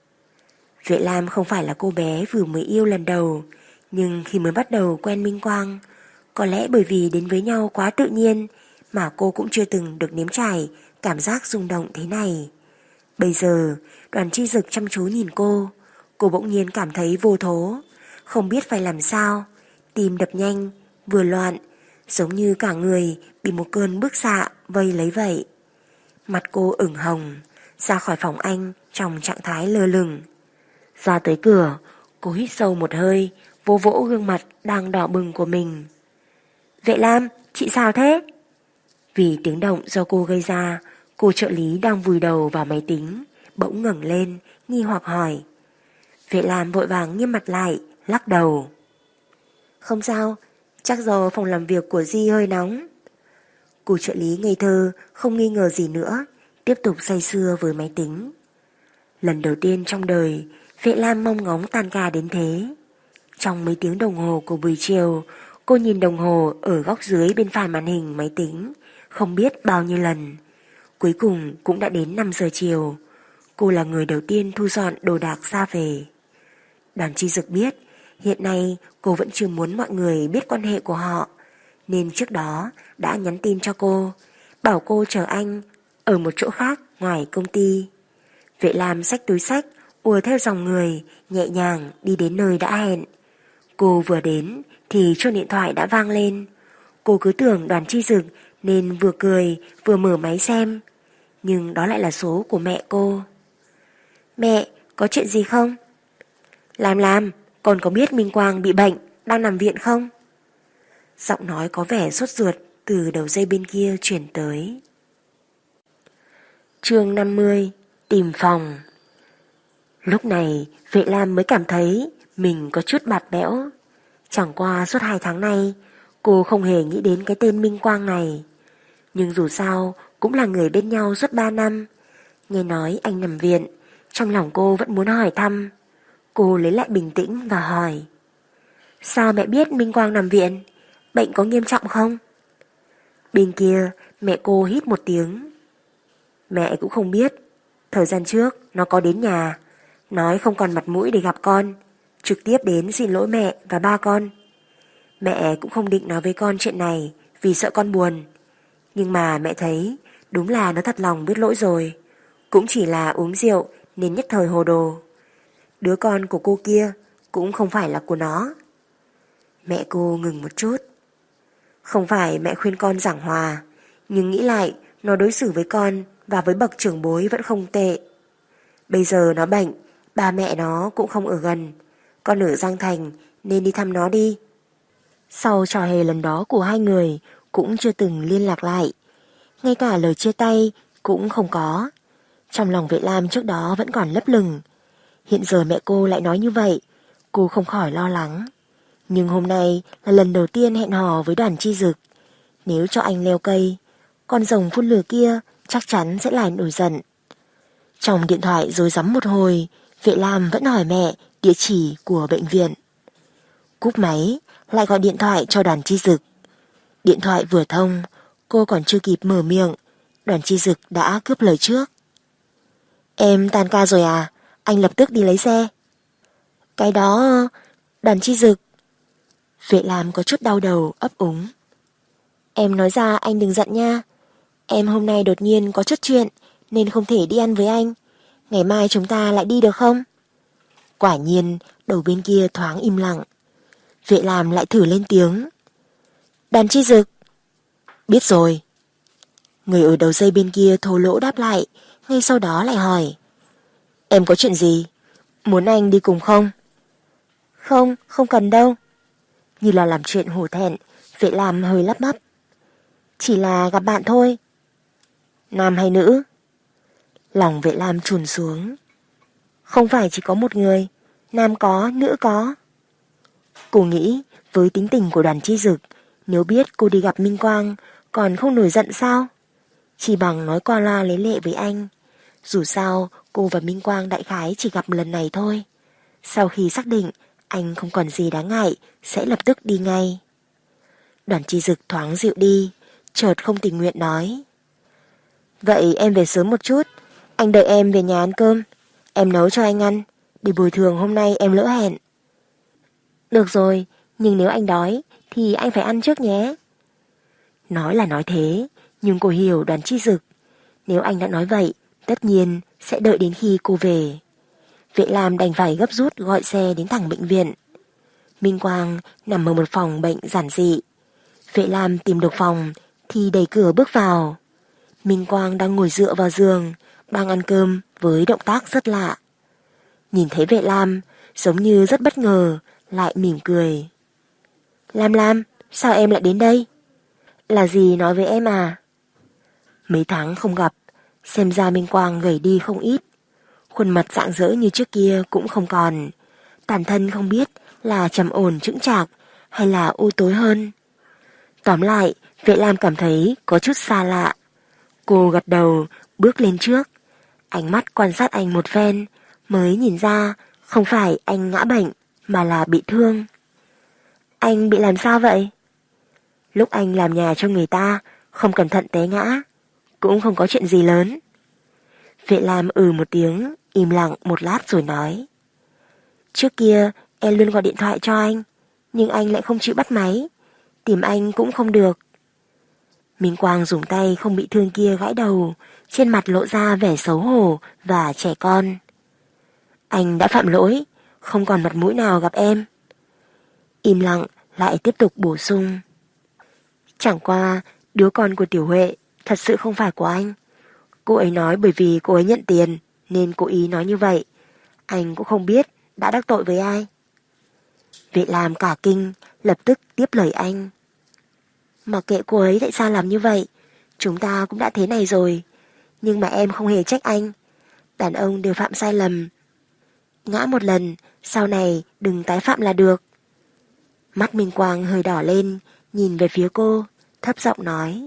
Vệ Lam không phải là cô bé vừa mới yêu lần đầu, nhưng khi mới bắt đầu quen Minh Quang, có lẽ bởi vì đến với nhau quá tự nhiên mà cô cũng chưa từng được nếm trải cảm giác rung động thế này. Bây giờ Đoàn Chi Dực chăm chú nhìn cô bỗng nhiên cảm thấy vô thố, không biết phải làm sao, tim đập nhanh, vừa loạn, giống như cả người bị một cơn bức xạ vây lấy vậy. Mặt cô ửng hồng, ra khỏi phòng anh trong trạng thái lơ lửng. Ra tới cửa, cô hít sâu một hơi, vỗ vỗ gương mặt đang đỏ bừng của mình. Vệ Lam, chị sao thế? Vì tiếng động do cô gây ra, cô trợ lý đang vùi đầu vào máy tính, bỗng ngẩng lên, nghi hoặc hỏi. Vệ Lam vội vàng nghiêm mặt lại, lắc đầu. Không sao, chắc do phòng làm việc của Di hơi nóng. Cô trợ lý ngây thơ, không nghi ngờ gì nữa, tiếp tục say sưa với máy tính. Lần đầu tiên trong đời, Vệ Lam mong ngóng tan ca đến thế. Trong mấy tiếng đồng hồ của buổi chiều, cô nhìn đồng hồ ở góc dưới bên phải màn hình máy tính, không biết bao nhiêu lần. Cuối cùng cũng đã đến 5 giờ chiều. Cô là người đầu tiên thu dọn đồ đạc ra về. Đoàn Chi Dực biết, hiện nay cô vẫn chưa muốn mọi người biết quan hệ của họ, nên trước đó đã nhắn tin cho cô, bảo cô chờ anh ở một chỗ khác ngoài công ty. Vệ Lam xách túi xách, ùa theo dòng người, nhẹ nhàng đi đến nơi đã hẹn. Cô vừa đến thì chuông điện thoại đã vang lên. Cô cứ tưởng Đoàn Chi Dực nên vừa cười vừa mở máy xem. Nhưng đó lại là số của mẹ cô. Mẹ, có chuyện gì không? Làm, con có biết Minh Quang bị bệnh, đang nằm viện không? Giọng nói có vẻ sốt ruột từ đầu dây bên kia chuyển tới. Chương 50, tìm phòng. Lúc này Vệ Lam mới cảm thấy mình có chút bạt bẽo. Chẳng qua suốt 2 tháng nay cô không hề nghĩ đến cái tên Minh Quang này. Nhưng dù sao cũng là người bên nhau suốt 3 năm. Nghe nói anh nằm viện, trong lòng cô vẫn muốn hỏi thăm. Cô lấy lại bình tĩnh và hỏi: Sao mẹ biết Minh Quang nằm viện? Bệnh có nghiêm trọng không? Bên kia mẹ cô hít một tiếng. Mẹ cũng không biết. Thời gian trước nó có đến nhà, nói không còn mặt mũi để gặp con, trực tiếp đến xin lỗi mẹ và ba con. Mẹ cũng không định nói với con chuyện này vì sợ con buồn. Nhưng mà mẹ thấy đúng là nó thật lòng biết lỗi rồi. Cũng chỉ là uống rượu nên nhất thời hồ đồ. Đứa con của cô kia cũng không phải là của nó. Mẹ cô ngừng một chút. Không phải mẹ khuyên con giảng hòa, nhưng nghĩ lại nó đối xử với con và với bậc trưởng bối vẫn không tệ. Bây giờ nó bệnh, ba mẹ nó cũng không ở gần. Con ở Giang Thành nên đi thăm nó đi. Sau trò hề lần đó của hai người cũng chưa từng liên lạc lại. Ngay cả lời chia tay cũng không có. Trong lòng Vệ Lam trước đó vẫn còn lấp lửng. Hiện giờ mẹ cô lại nói như vậy, cô không khỏi lo lắng. Nhưng hôm nay là lần đầu tiên hẹn hò với Đoàn Chi Dực. Nếu cho anh leo cây, con rồng phun lửa kia chắc chắn sẽ lại nổi giận. Trong điện thoại rối rắm một hồi, Vệ Lam vẫn hỏi mẹ địa chỉ của bệnh viện. Cúp máy, lại gọi điện thoại cho Đoàn Chi Dực. Điện thoại vừa thông, cô còn chưa kịp mở miệng, Đoàn Chi Dực đã cướp lời trước. Em tan ca rồi à? Anh lập tức đi lấy xe. Cái đó... Đoàn Chi Dực. Vệ Lam có chút đau đầu ấp úng. Em nói ra anh đừng giận nha. Em hôm nay đột nhiên có chút chuyện nên không thể đi ăn với anh. Ngày mai chúng ta lại đi được không? Quả nhiên đầu bên kia thoáng im lặng. Vệ Lam lại thử lên tiếng. Đoàn Chi Dực. Biết rồi. Người ở đầu dây bên kia thô lỗ đáp lại, ngay sau đó lại hỏi. Em có chuyện gì? Muốn anh đi cùng không? Không, không cần đâu. Như là làm chuyện hổ thẹn, Vệ Lam hơi lắp bắp. Chỉ là gặp bạn thôi. Nam hay nữ? Lòng Vệ Lam trùn xuống. Không phải chỉ có một người, nam có, nữ có. Cô nghĩ với tính tình của Đoàn Chi Dực, nếu biết cô đi gặp Minh Quang còn không nổi giận sao? Chỉ bằng nói qua loa lấy lệ với anh. Dù sao cô và Minh Quang đại khái chỉ gặp một lần này thôi. Sau khi xác định anh không còn gì đáng ngại, sẽ lập tức đi ngay. Đoàn Chi Dực thoáng dịu đi, chợt không tình nguyện nói. Vậy em về sớm một chút, anh đợi em về nhà ăn cơm. Em nấu cho anh ăn, để bồi thường hôm nay em lỡ hẹn. Được rồi, nhưng nếu anh đói thì anh phải ăn trước nhé. Nói là nói thế, nhưng cô hiểu Đoàn Chi Dực. Nếu anh đã nói vậy, tất nhiên sẽ đợi đến khi cô về. Vệ Lam đành phải gấp rút gọi xe đến thẳng bệnh viện. Minh Quang nằm ở một phòng bệnh giản dị. Vệ Lam tìm được phòng thì đẩy cửa bước vào. Minh Quang đang ngồi dựa vào giường, đang ăn cơm với động tác rất lạ. Nhìn thấy Vệ Lam, giống như rất bất ngờ, lại mỉm cười. Lam, sao em lại đến đây? Là gì nói với em à? Mấy tháng không gặp, xem ra Minh Quang gầy đi không ít. Khuôn mặt rạng rỡ như trước kia cũng không còn. Bản thân không biết là trầm ổn chững chạc hay là u tối hơn. Tóm lại, Vệ Lam cảm thấy có chút xa lạ. Cô gật đầu, bước lên trước. Ánh mắt quan sát anh một phen, mới nhìn ra không phải anh ngã bệnh, mà là bị thương. Anh bị làm sao vậy? Lúc anh làm nhà cho người ta, không cẩn thận té ngã. Cũng không có chuyện gì lớn. Vệ Lam một tiếng, im lặng một lát rồi nói. Trước kia em luôn gọi điện thoại cho anh, nhưng anh lại không chịu bắt máy. Tìm anh cũng không được. Minh Quang dùng tay không bị thương kia gãi đầu, trên mặt lộ ra vẻ xấu hổ và trẻ con. Anh đã phạm lỗi, không còn mặt mũi nào gặp em. im lặng lại tiếp tục bổ sung. Chẳng qua, đứa con của Tiểu Huệ thật sự không phải của anh. Cô ấy nói bởi vì cô ấy nhận tiền nên cố ý nói như vậy. Anh cũng không biết đã đắc tội với ai. Vệ Lam cả kinh, lập tức tiếp lời anh. Mặc kệ cô ấy tại sao làm như vậy, chúng ta cũng đã thế này rồi. Nhưng mà em không hề trách anh. Đàn ông đều phạm sai lầm. Ngã một lần, sau này đừng tái phạm là được. Mắt Minh Quang hơi đỏ lên, nhìn về phía cô, thấp giọng nói.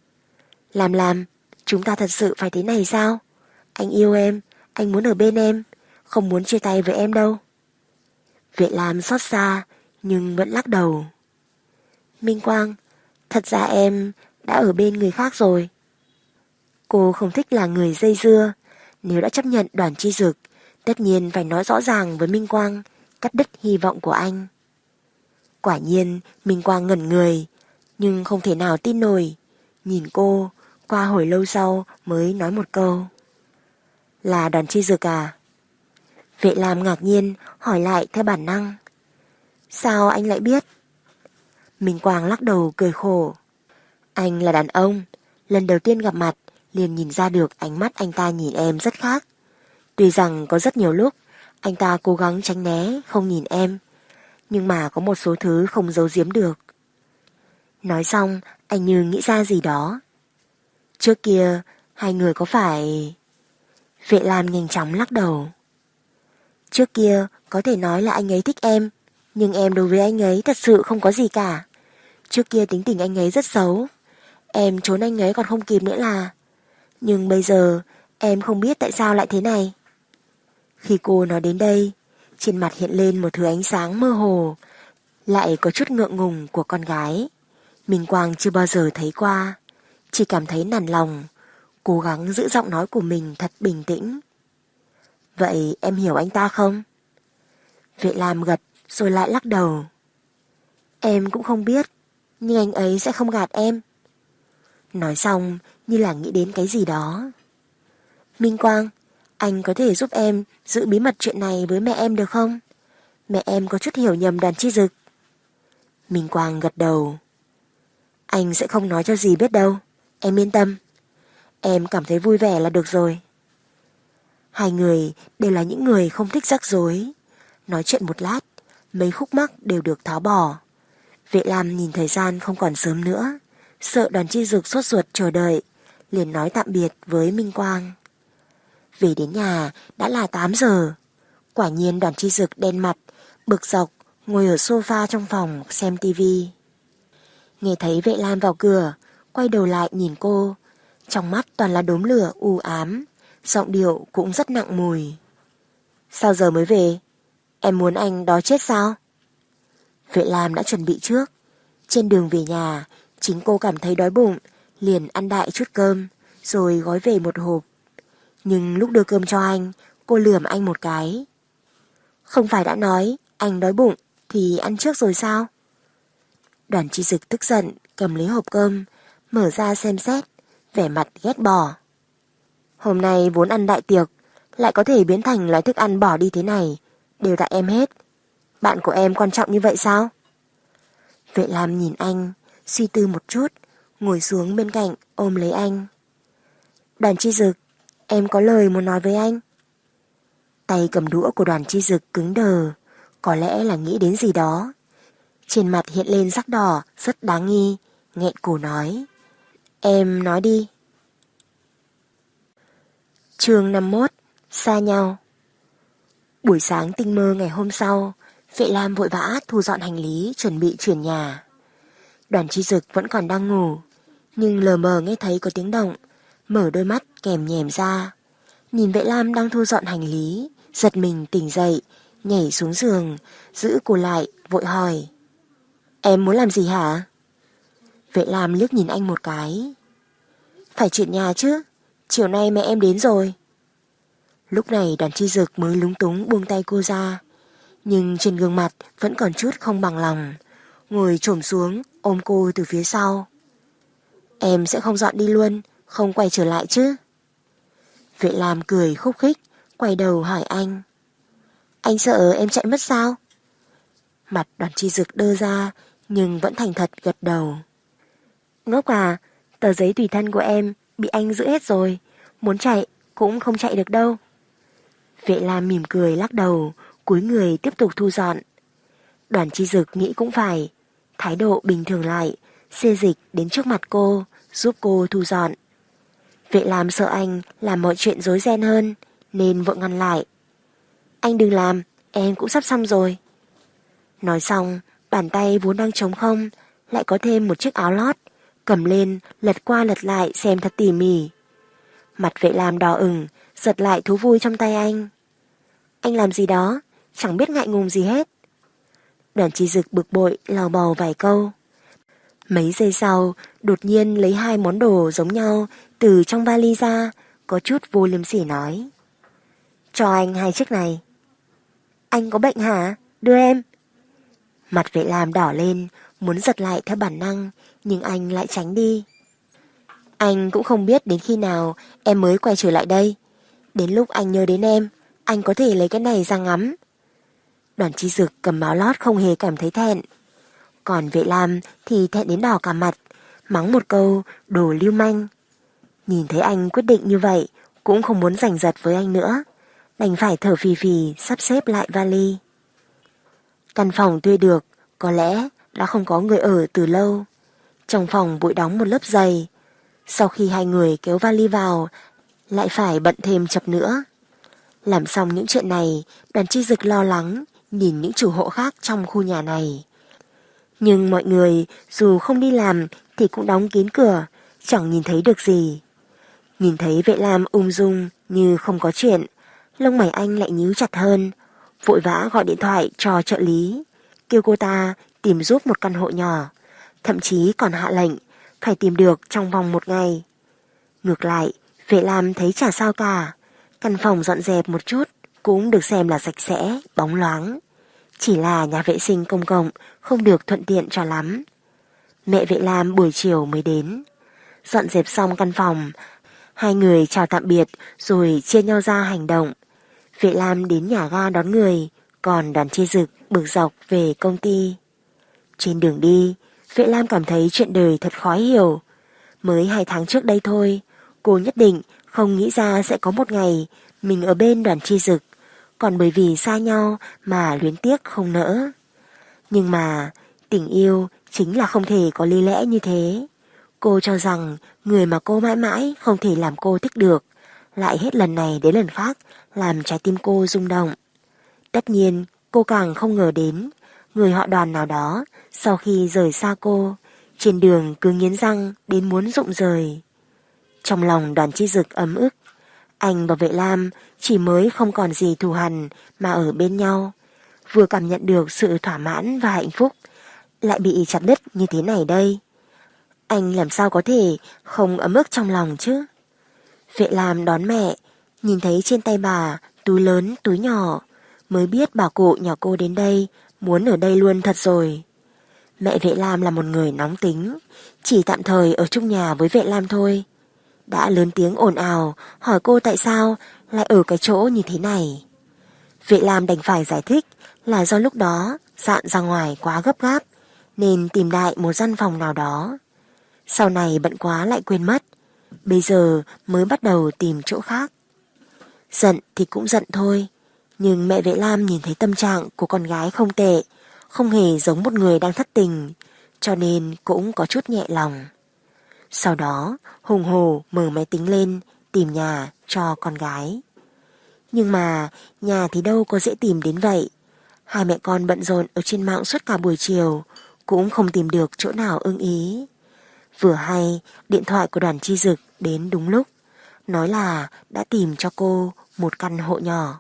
Làm, chúng ta thật sự phải thế này sao? Anh yêu em, anh muốn ở bên em, không muốn chia tay với em đâu. Vệ Lam xót xa, nhưng vẫn lắc đầu. Minh Quang, thật ra em đã ở bên người khác rồi. Cô không thích là người dây dưa. Nếu đã chấp nhận Đoàn Chi Dực, tất nhiên phải nói rõ ràng với Minh Quang, cắt đứt hy vọng của anh. Quả nhiên, Minh Quang ngẩn người, nhưng không thể nào tin nổi. Nhìn cô, qua hồi lâu sau mới nói một câu. Là Đoàn Chi Dực à? Vệ Lam ngạc nhiên, hỏi lại theo bản năng. Sao anh lại biết? Minh Quang lắc đầu cười khổ. Anh là đàn ông, lần đầu tiên gặp mặt, liền nhìn ra được ánh mắt anh ta nhìn em rất khác. Tuy rằng có rất nhiều lúc, anh ta cố gắng tránh né, không nhìn em, nhưng mà có một số thứ không giấu giếm được. Nói xong, anh như nghĩ ra gì đó. Trước kia, hai người có phải... Vệ Lam nhanh chóng lắc đầu. Trước kia, có thể nói là anh ấy thích em, nhưng em đối với anh ấy thật sự không có gì cả. Trước kia tính tình anh ấy rất xấu. Em trốn anh ấy còn không kịp nữa là. Nhưng bây giờ, em không biết tại sao lại thế này. Khi cô nói đến đây, trên mặt hiện lên một thứ ánh sáng mơ hồ, lại có chút ngượng ngùng của con gái. Minh Quang chưa bao giờ thấy qua, chỉ cảm thấy nản lòng, cố gắng giữ giọng nói của mình thật bình tĩnh. Vậy em hiểu anh ta không? Vệ Lam gật rồi lại lắc đầu. Em cũng không biết, nhưng anh ấy sẽ không gạt em. Nói xong như là nghĩ đến cái gì đó. Minh Quang, anh có thể giúp em giữ bí mật chuyện này với mẹ em được không? Mẹ em có chút hiểu nhầm Đoàn Chi Dực. Minh Quang gật đầu. Anh sẽ không nói cho dì biết đâu, em yên tâm. Em cảm thấy vui vẻ là được rồi. Hai người đều là những người không thích rắc rối. Nói chuyện một lát, mấy khúc mắc đều được tháo bỏ. Vệ Lam nhìn thời gian không còn sớm nữa, sợ Đoàn Chi Dực sốt ruột chờ đợi, liền nói tạm biệt với Minh Quang. Về đến nhà đã là 8 giờ. Quả nhiên Đoàn Chi Dực đen mặt, bực dọc, ngồi ở sofa trong phòng xem tivi. Nghe thấy Vệ Lam vào cửa, quay đầu lại nhìn cô, trong mắt toàn là đốm lửa u ám, giọng điệu cũng rất nặng mùi. Sao giờ mới về? Em muốn anh đói chết sao? Vệ Lam đã chuẩn bị trước. Trên đường về nhà, chính cô cảm thấy đói bụng, liền ăn đại chút cơm, rồi gói về một hộp. Nhưng lúc đưa cơm cho anh, cô lườm anh một cái. Không phải đã nói anh đói bụng thì ăn trước rồi sao? Đoàn Chi Dực tức giận cầm lấy hộp cơm, mở ra xem xét, vẻ mặt ghét bỏ. Hôm nay vốn ăn đại tiệc, lại có thể biến thành loại thức ăn bỏ đi thế này, đều tại em hết. Bạn của em quan trọng như vậy sao? Vệ Lam nhìn anh, suy tư một chút, ngồi xuống bên cạnh ôm lấy anh. Đoàn Chi Dực, em có lời muốn nói với anh. Tay cầm đũa của Đoàn Chi Dực cứng đờ, có lẽ là nghĩ đến gì đó. Trên mặt hiện lên sắc đỏ rất đáng nghi, nghẹn cổ nói. Em nói đi. Chương 51, xa nhau. Buổi sáng tinh mơ ngày hôm sau, Vệ Lam vội vã thu dọn hành lý chuẩn bị chuyển nhà. Đoàn Chi Dực vẫn còn đang ngủ, nhưng lờ mờ nghe thấy có tiếng động, mở đôi mắt kèm nhèm ra. Nhìn Vệ Lam đang thu dọn hành lý, giật mình tỉnh dậy, nhảy xuống giường, giữ cô lại, vội hỏi. Em muốn làm gì hả? Vệ Lam liếc nhìn anh một cái. Phải chuyển nhà chứ, chiều nay mẹ em đến rồi. Lúc này Đoàn Chi Dực mới lúng túng buông tay cô ra, nhưng trên gương mặt vẫn còn chút không bằng lòng, ngồi chồm xuống ôm cô từ phía sau. Em sẽ không dọn đi luôn, không quay trở lại chứ? Vệ Lam cười khúc khích, quay đầu hỏi anh. Anh sợ em chạy mất sao? Mặt Đoàn Chi Dực đơ ra, nhưng vẫn thành thật gật đầu. Ngốc à, tờ giấy tùy thân của em bị anh giữ hết rồi, muốn chạy cũng không chạy được đâu. Vệ Lam mỉm cười lắc đầu, cúi người tiếp tục thu dọn. Đoàn Chi Dực nghĩ cũng phải, thái độ bình thường lại, xê dịch đến trước mặt cô, giúp cô thu dọn. Vệ Lam sợ anh làm mọi chuyện rối ren hơn, nên vội ngăn lại. Anh đừng làm, em cũng sắp xong rồi. Nói xong, bàn tay vốn đang trống không, lại có thêm một chiếc áo lót, cầm lên, lật qua lật lại xem thật tỉ mỉ. Mặt Vệ Lam đỏ ửng, giật lại thú vui trong tay anh. Anh làm gì đó, chẳng biết ngại ngùng gì hết. Đoàn Chi Dực bực bội lầu bầu vài câu. Mấy giây sau, đột nhiên lấy 2 món đồ giống nhau từ trong vali ra, có chút vô liêm sỉ nói. Cho anh 2 chiếc này. Anh có bệnh hả? Đưa em. Mặt Vệ Lam đỏ lên, muốn giật lại theo bản năng, nhưng anh lại tránh đi. Anh cũng không biết đến khi nào em mới quay trở lại đây. Đến lúc anh nhớ đến em, anh có thể lấy cái này ra ngắm. Đoàn Chi Dực cầm áo lót không hề cảm thấy thẹn. Còn Vệ Lam thì thẹn đến đỏ cả mặt, mắng một câu đồ lưu manh. Nhìn thấy anh quyết định như vậy, cũng không muốn giành giật với anh nữa, đành phải thở phì phì sắp xếp lại vali. Căn phòng thuê được, có lẽ đã không có người ở từ lâu. Trong phòng bụi đóng một lớp dày. Sau khi 2 người kéo vali vào, lại phải bận thêm chập nữa. Làm xong những chuyện này, Đoàn Chi Dực lo lắng nhìn những chủ hộ khác trong khu nhà này. Nhưng mọi người dù không đi làm thì cũng đóng kín cửa, chẳng nhìn thấy được gì. Nhìn thấy Vệ Lam ung dung như không có chuyện, lông mày anh lại nhíu chặt hơn, vội vã gọi điện thoại cho trợ lý, kêu cô ta tìm giúp một căn hộ nhỏ, thậm chí còn hạ lệnh phải tìm được trong vòng 1 ngày. Ngược lại, Vệ Lam thấy chả sao cả, căn phòng dọn dẹp một chút cũng được xem là sạch sẽ, bóng loáng. Chỉ là nhà vệ sinh công cộng không được thuận tiện cho lắm. Mẹ Vệ Lam buổi chiều mới đến. Dọn dẹp xong căn phòng, 2 người chào tạm biệt rồi chia nhau ra hành động. Vệ Lam đến nhà ga đón người, còn Đoàn Chi Dực bực dọc về công ty. Trên đường đi, Vệ Lam cảm thấy chuyện đời thật khó hiểu. Mới 2 tháng trước đây thôi, cô nhất định không nghĩ ra sẽ có một ngày mình ở bên Đoàn Chi Dực, còn bởi vì xa nhau mà luyến tiếc không nỡ. Nhưng mà tình yêu chính là không thể có lý lẽ như thế. Cô cho rằng người mà cô mãi mãi không thể làm cô thích được, lại hết lần này đến lần khác làm trái tim cô rung động. Tất nhiên cô càng không ngờ đến người họ Đoàn nào đó sau khi rời xa cô, trên đường cứ nghiến răng đến muốn rụng rời. Trong lòng Đoàn Chi Dực ấm ức. Anh và Vệ Lam chỉ mới không còn gì thù hằn mà ở bên nhau, vừa cảm nhận được sự thỏa mãn và hạnh phúc, lại bị chặt đứt như thế này đây. Anh làm sao có thể không ấm ức trong lòng chứ? Vệ Lam đón mẹ, nhìn thấy trên tay bà túi lớn túi nhỏ, mới biết bà cụ nhỏ cô đến đây muốn ở đây luôn thật rồi. Mẹ Vệ Lam là một người nóng tính, chỉ tạm thời ở chung nhà với Vệ Lam thôi. Đã lớn tiếng ồn ào hỏi cô tại sao lại ở cái chỗ như thế này. Vệ Lam đành phải giải thích là do lúc đó dọn ra ngoài quá gấp gáp nên tìm đại một căn phòng nào đó. Sau này bận quá lại quên mất, bây giờ mới bắt đầu tìm chỗ khác. Giận thì cũng giận thôi, nhưng mẹ Vệ Lam nhìn thấy tâm trạng của con gái không tệ, không hề giống một người đang thất tình, cho nên cũng có chút nhẹ lòng. Sau đó hùng hổ mở máy tính lên tìm nhà cho con gái. Nhưng mà nhà thì đâu có dễ tìm đến vậy. 2 mẹ con bận rộn ở trên mạng suốt cả buổi chiều, cũng không tìm được chỗ nào ưng ý. Vừa hay điện thoại của Đoàn Chi Dực đến đúng lúc, nói là đã tìm cho cô một căn hộ nhỏ.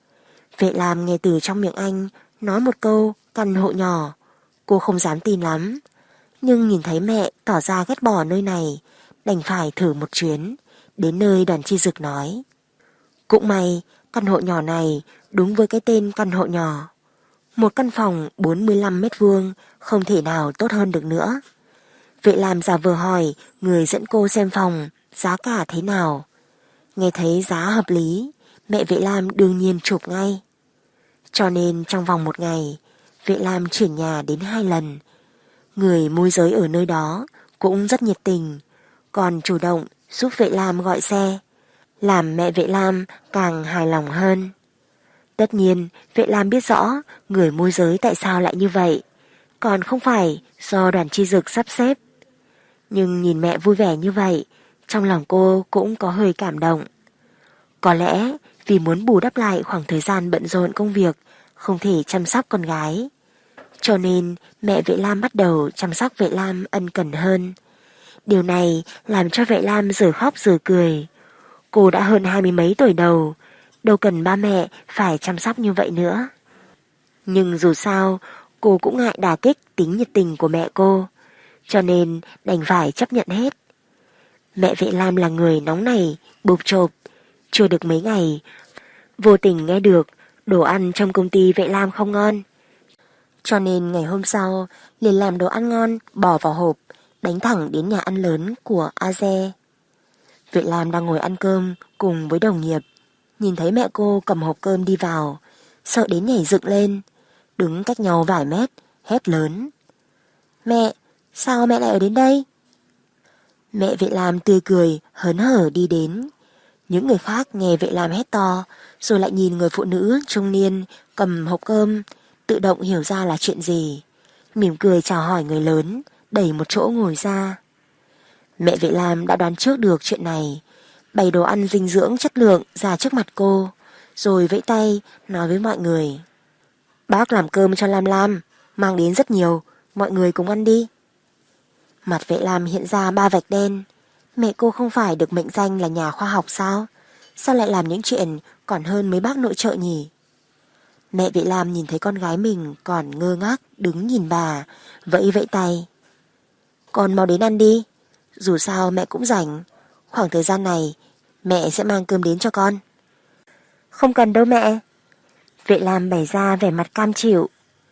Vệ Lam nghe từ trong miệng anh nói một câu căn hộ nhỏ, cô không dám tin lắm. Nhưng nhìn thấy mẹ tỏ ra ghét bỏ nơi này, đành phải thử một chuyến, đến nơi Đoàn Chi Dực nói. Cũng may, căn hộ nhỏ này đúng với cái tên căn hộ nhỏ. Một căn phòng 45 mét vuông, không thể nào tốt hơn được nữa. Vệ Lam giả vờ hỏi người dẫn cô xem phòng, giá cả thế nào. Nghe thấy giá hợp lý, mẹ Vệ Lam đương nhiên chụp ngay. Cho nên trong vòng 1 ngày, Vệ Lam chuyển nhà đến 2 lần. Người môi giới ở nơi đó cũng rất nhiệt tình, còn chủ động giúp Vệ Lam gọi xe, làm mẹ Vệ Lam càng hài lòng hơn. Tất nhiên, Vệ Lam biết rõ người môi giới tại sao lại như vậy, còn không phải do Đoàn Chi Dực sắp xếp. Nhưng nhìn mẹ vui vẻ như vậy, trong lòng cô cũng có hơi cảm động. Có lẽ vì muốn bù đắp lại khoảng thời gian bận rộn công việc, không thể chăm sóc con gái, cho nên mẹ Vệ Lam bắt đầu chăm sóc Vệ Lam ân cần hơn. Điều này làm cho Vệ Lam giờ khóc giờ cười. Cô đã hơn 20 mấy tuổi đầu, đâu cần ba mẹ phải chăm sóc như vậy nữa. Nhưng dù sao, cô cũng ngại đả kích tính nhiệt tình của mẹ cô, cho nên đành phải chấp nhận hết. Mẹ Vệ Lam là người nóng nảy, bộp chộp. Chưa được mấy ngày, vô tình nghe được đồ ăn trong công ty Vệ Lam không ngon. Cho nên ngày hôm sau liền làm đồ ăn ngon bỏ vào hộp, đánh thẳng đến nhà ăn lớn của Aze. Vệ Lam đang ngồi ăn cơm cùng với đồng nghiệp, nhìn thấy mẹ cô cầm hộp cơm đi vào, sợ đến nhảy dựng lên, đứng cách nhau vài mét, hét lớn: "Mẹ, sao mẹ lại ở đến đây?" Mẹ Vệ Lam tươi cười, hớn hở đi đến. Những người khác nghe Vệ Lam hét to, rồi lại nhìn người phụ nữ trung niên cầm hộp cơm, tự động hiểu ra là chuyện gì, mỉm cười chào hỏi người lớn, đẩy một chỗ ngồi ra. Mẹ Vệ Lam đã đoán trước được chuyện này, bày đồ ăn dinh dưỡng chất lượng ra trước mặt cô, rồi vẫy tay nói với mọi người: "Bác làm cơm cho Lam Lam, mang đến rất nhiều, mọi người cùng ăn đi." Mặt Vệ Lam hiện ra 3 vạch đen. Mẹ cô không phải được mệnh danh là nhà khoa học sao? Sao lại làm những chuyện còn hơn mấy bác nội trợ nhỉ? Mẹ Vệ Lam nhìn thấy con gái mình còn ngơ ngác đứng nhìn bà, vẫy vẫy tay: "Con mau đến ăn đi, dù sao mẹ cũng rảnh, khoảng thời gian này mẹ sẽ mang cơm đến cho con." "Không cần đâu mẹ." Vệ Lam bày ra vẻ mặt cam chịu.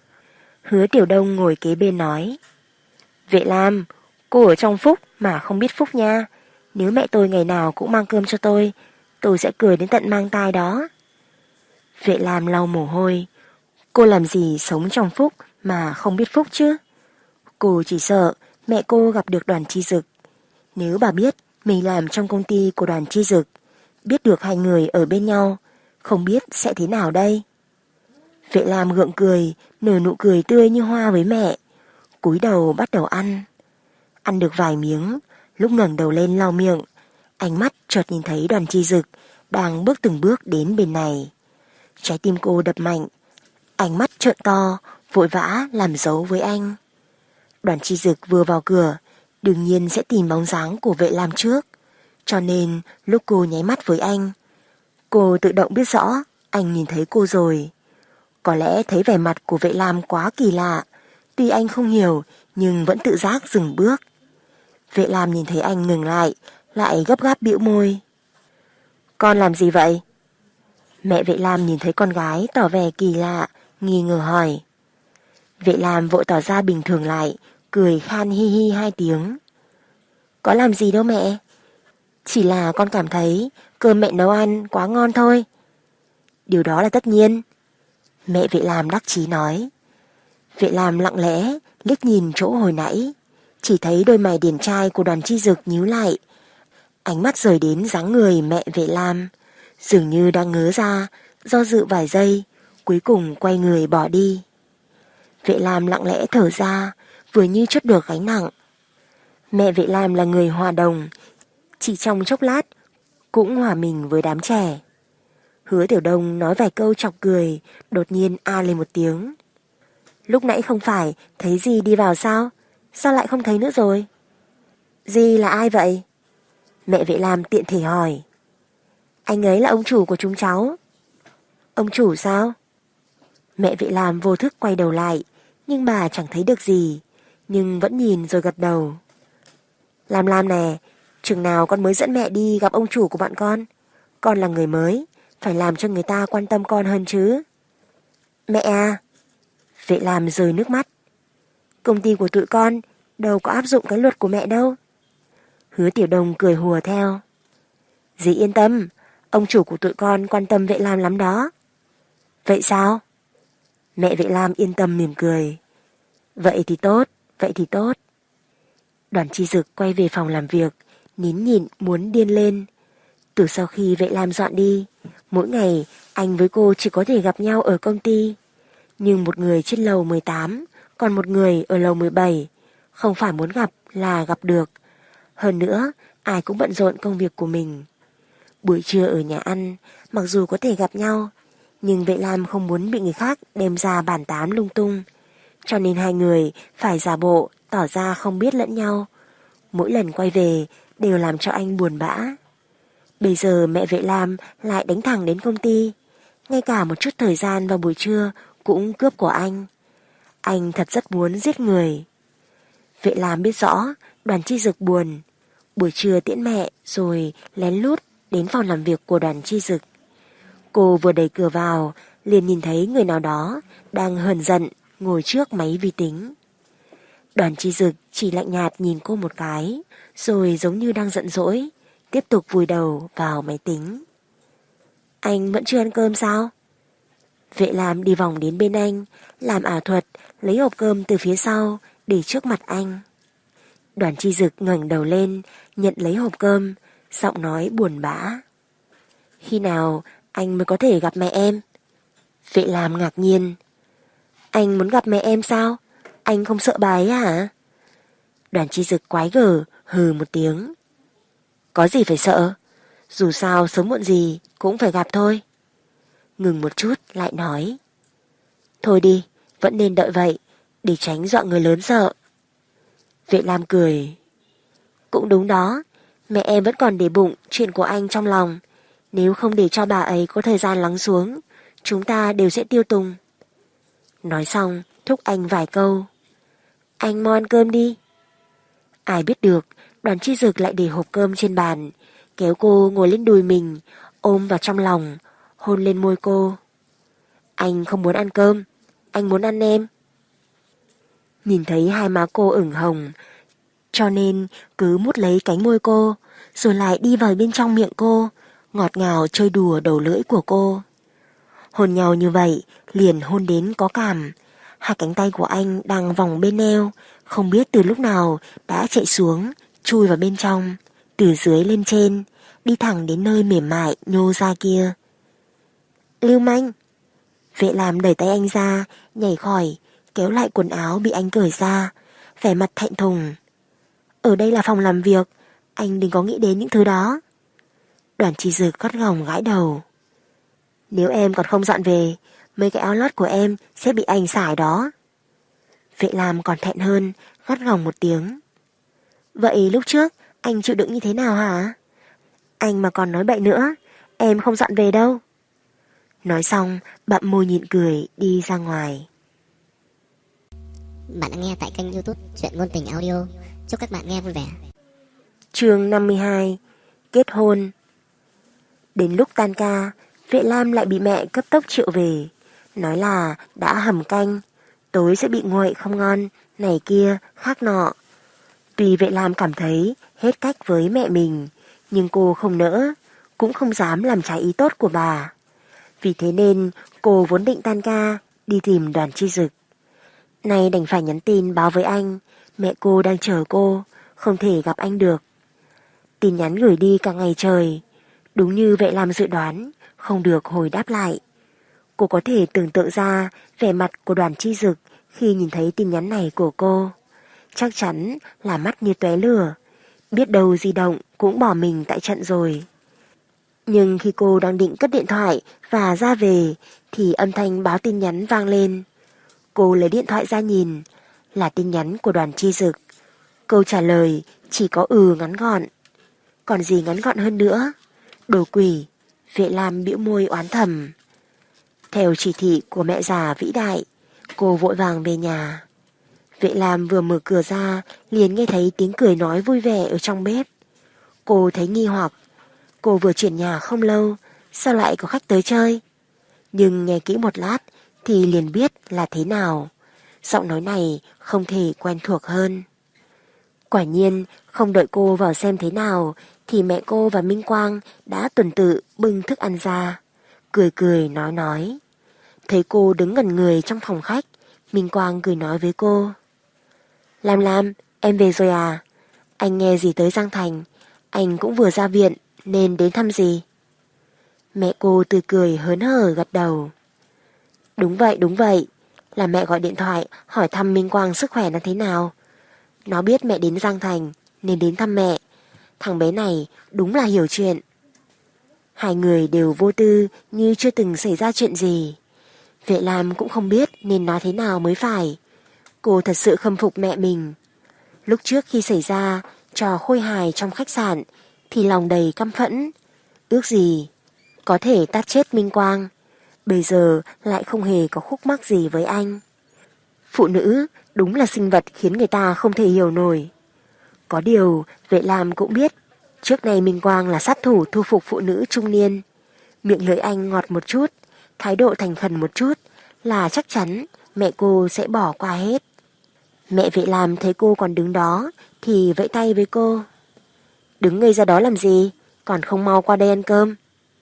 Hứa Tiểu Đông ngồi kế bên nói: "Vệ Lam, cô ở trong phúc mà không biết phúc nha. Nếu mẹ tôi ngày nào cũng mang cơm cho tôi sẽ cười đến tận mang tai đó." Vệ Lam lau mồ hôi. Cô làm gì sống trong phúc mà không biết phúc chứ? Cô chỉ sợ mẹ cô gặp được Đoàn Chi Dực. Nếu bà biết mình làm trong công ty của Đoàn Chi Dực, biết được hai người ở bên nhau, không biết sẽ thế nào đây? Vệ Lam gượng cười, nở nụ cười tươi như hoa với mẹ, cúi đầu bắt đầu ăn. Ăn được vài miếng, lúc ngẩng đầu lên lau miệng, ánh mắt chợt nhìn thấy Đoàn Chi Dực đang bước từng bước đến bên này. Trái tim cô đập mạnh, ánh mắt trợn to, vội vã làm dấu với anh. Đoàn Chi Dực vừa vào cửa, đương nhiên sẽ tìm bóng dáng của Vệ Lam trước, cho nên lúc cô nháy mắt với anh, cô tự động biết rõ anh nhìn thấy cô rồi. Có lẽ thấy vẻ mặt của Vệ Lam quá kỳ lạ, tuy anh không hiểu nhưng vẫn tự giác dừng bước. Vệ Lam nhìn thấy anh ngừng lại gấp gáp bĩu môi. "Con làm gì vậy?" Mẹ Vệ Lam nhìn thấy con gái tỏ vẻ kỳ lạ, nghi ngờ hỏi. Vệ Lam vội tỏ ra bình thường lại, cười khan hi hi 2 tiếng. "Có làm gì đâu mẹ, chỉ là con cảm thấy cơm mẹ nấu ăn quá ngon thôi." "Điều đó là tất nhiên," mẹ Vệ Lam đắc chí nói. Vệ Lam lặng lẽ liếc nhìn chỗ hồi nãy, chỉ thấy đôi mày điển trai của Đoàn Chi Dực nhíu lại. Ánh mắt rời đến dáng người mẹ Vệ Lam, dường như đang ngớ ra, do dự vài giây, cuối cùng quay người bỏ đi. Vệ Lam lặng lẽ thở ra, vừa như trút được gánh nặng. Mẹ Vệ Lam là người hòa đồng, chỉ trong chốc lát cũng hòa mình với đám trẻ. Hứa Tiểu Đông nói vài câu chọc cười, đột nhiên a lên một tiếng. "Lúc nãy không phải thấy Di đi vào sao? Sao lại không thấy nữa rồi?" "Di là ai vậy?" Mẹ Vệ Lam tiện thể hỏi. "Anh ấy là ông chủ của chúng cháu." "Ông chủ sao?" Mẹ Vệ Lam vô thức quay đầu lại, nhưng bà chẳng thấy được gì, nhưng vẫn nhìn rồi gật đầu. Lam nè, chừng nào con mới dẫn mẹ đi gặp ông chủ của bọn con? Con là người mới, phải làm cho người ta quan tâm con hơn chứ." "Mẹ à." Vệ Lam rơi nước mắt. "Công ty của tụi con đâu có áp dụng cái luật của mẹ đâu." Hứa Tiểu Đông cười hùa theo. "Dì yên tâm, ông chủ của tụi con quan tâm Vệ Lam lắm đó." "Vậy sao?" Mẹ Vệ Lam yên tâm mỉm cười. Vậy thì tốt, vậy thì tốt. Đoàn Chi Dực quay về phòng làm việc, nín nhịn muốn điên lên. Từ sau khi Vệ Lam dọn đi, mỗi ngày anh với cô chỉ có thể gặp nhau ở công ty. Nhưng một người trên lầu 18, còn một người ở lầu 17, không phải muốn gặp là gặp được. Hơn nữa, ai cũng bận rộn công việc của mình. Buổi trưa ở nhà ăn, mặc dù có thể gặp nhau, nhưng Vệ Lam không muốn bị người khác đem ra bàn tán lung tung. Cho nên hai người phải giả bộ, tỏ ra không biết lẫn nhau. Mỗi lần quay về đều làm cho anh buồn bã. Bây giờ mẹ Vệ Lam lại đánh thẳng đến công ty. Ngay cả một chút thời gian vào buổi trưa cũng cướp của anh. Anh thật rất muốn giết người. Vệ Lam biết rõ Đoàn Chi Dực buồn. Buổi trưa tiễn mẹ rồi lén lút đến phòng làm việc của Đoàn Chi Dực. Cô vừa đẩy cửa vào liền nhìn thấy người nào đó đang hờn giận ngồi trước máy vi tính. Đoàn Chi Dực chỉ lạnh nhạt nhìn cô một cái, rồi giống như đang giận dỗi, tiếp tục vùi đầu vào máy tính. Anh vẫn chưa ăn cơm sao? Vệ Lam đi vòng đến bên anh, làm ảo thuật lấy hộp cơm từ phía sau để trước mặt anh. Đoàn Chi Dực ngẩng đầu lên, nhận lấy hộp cơm, giọng nói buồn bã. Khi nào anh mới có thể gặp mẹ em? Vệ Lam ngạc nhiên. Anh muốn gặp mẹ em sao? Anh không sợ bà ấy hả? Đoàn Chi Dực quái gở hừ một tiếng. Có gì phải sợ? Dù sao sớm muộn gì cũng phải gặp thôi. Ngừng một chút lại nói. Thôi đi, vẫn nên đợi vậy, để tránh dọa người lớn sợ. Vệ Lam cười. Cũng đúng đó, mẹ em vẫn còn để bụng chuyện của anh trong lòng. Nếu không để cho bà ấy có thời gian lắng xuống, chúng ta đều sẽ tiêu tùng. Nói xong, thúc anh vài câu. Anh mau ăn cơm đi. Ai biết được, Đoàn Chi Dực lại để hộp cơm trên bàn, kéo cô ngồi lên đùi mình, ôm vào trong lòng, hôn lên môi cô. Anh không muốn ăn cơm, anh muốn ăn em. Nhìn thấy hai má cô ửng hồng, cho nên cứ mút lấy cánh môi cô, rồi lại đi vào bên trong miệng cô, ngọt ngào chơi đùa đầu lưỡi của cô. Hôn nhau như vậy, liền hôn đến có cảm. Hai cánh tay của anh đang vòng bên eo, không biết từ lúc nào đã chạy xuống, chui vào bên trong, từ dưới lên trên, đi thẳng đến nơi mềm mại nhô ra kia. Lưu manh! Vệ Lam đẩy tay anh ra, nhảy khỏi, kéo lại quần áo bị anh cởi ra, vẻ mặt thẹn thùng. Ở đây là phòng làm việc, anh đừng có nghĩ đến những thứ đó. Đoàn Chi Dực gắt gỏng gãi đầu. Nếu em còn không dọn về, mấy cái áo lót của em sẽ bị anh xài đó. Vệ Lam còn thẹn hơn, gắt gỏng một tiếng. Vậy lúc trước anh chịu đựng như thế nào hả? Anh mà còn nói bậy nữa, em không dọn về đâu. Nói xong, bặm môi nhịn cười đi ra ngoài. Bạn đã nghe tại kênh YouTube Truyện Ngôn Tình Audio. Chúc các bạn nghe vui vẻ. Chương 52. Kết hôn. Đến lúc tan ca, Vệ Lam lại bị mẹ cấp tốc triệu về, nói là đã hầm canh, tối sẽ bị nguội không ngon, này kia, khác nọ. Tuy Vệ Lam cảm thấy hết cách với mẹ mình, nhưng cô không nỡ, cũng không dám làm trái ý tốt của bà. Vì thế nên cô vốn định tan ca, đi tìm Đoàn Chi Dực. Nay đành phải nhắn tin báo với anh, mẹ cô đang chờ cô, không thể gặp anh được. Tin nhắn gửi đi cả ngày trời, đúng như Vệ Lam dự đoán, không được hồi đáp lại. Cô có thể tưởng tượng ra vẻ mặt của Đoàn Chi Dực khi nhìn thấy tin nhắn này của cô. Chắc chắn là mắt như tóe lửa, biết đâu di động cũng bỏ mình tại trận rồi. Nhưng khi cô đang định cất điện thoại và ra về thì âm thanh báo tin nhắn vang lên. Cô lấy điện thoại ra nhìn, là tin nhắn của Đoàn Chi Dực. Câu trả lời chỉ có ngắn gọn. Còn gì ngắn gọn hơn nữa? Đồ quỷ! Vệ Lam bĩu môi oán thầm. Theo chỉ thị của mẹ già vĩ đại, cô vội vàng về nhà. Vệ Lam vừa mở cửa ra liền nghe thấy tiếng cười nói vui vẻ ở trong bếp. Cô thấy nghi hoặc. Cô vừa chuyển nhà không lâu, sao lại có khách tới chơi? Nhưng nghe kỹ một lát thì liền biết là thế nào. Giọng nói này không thể quen thuộc hơn. Quả nhiên không đợi cô vào xem thế nào thì mẹ cô và Minh Quang đã tuần tự bưng thức ăn ra, cười cười nói. Thấy cô đứng ngẩn người trong phòng khách, Minh Quang cười nói với cô. Lam, em về rồi à? Anh nghe gì tới Giang Thành, anh cũng vừa ra viện nên đến thăm gì? Mẹ cô tươi cười hớn hở gật đầu. Đúng vậy, là mẹ gọi điện thoại hỏi thăm Minh Quang sức khỏe là thế nào. Nó biết mẹ đến Giang Thành nên đến thăm mẹ. Thằng bé này đúng là hiểu chuyện. Hai người đều vô tư như chưa từng xảy ra chuyện gì. Vệ Lam cũng không biết nên nói thế nào mới phải. Cô thật sự khâm phục mẹ mình. Lúc trước khi xảy ra trò khôi hài trong khách sạn thì lòng đầy căm phẫn. Ước gì có thể tát chết Minh Quang. Bây giờ lại không hề có khúc mắc gì với anh. Phụ nữ đúng là sinh vật khiến người ta không thể hiểu nổi. Có điều Vệ Lam cũng biết trước đây Minh Quang là sát thủ thu phục phụ nữ trung niên. Miệng lưỡi anh ngọt một chút, thái độ thành khẩn một chút là chắc chắn mẹ cô sẽ bỏ qua hết. Mẹ Vệ Lam thấy cô còn đứng đó thì vẫy tay với cô. Đứng ngây ra đó làm gì, còn không mau qua đây ăn cơm.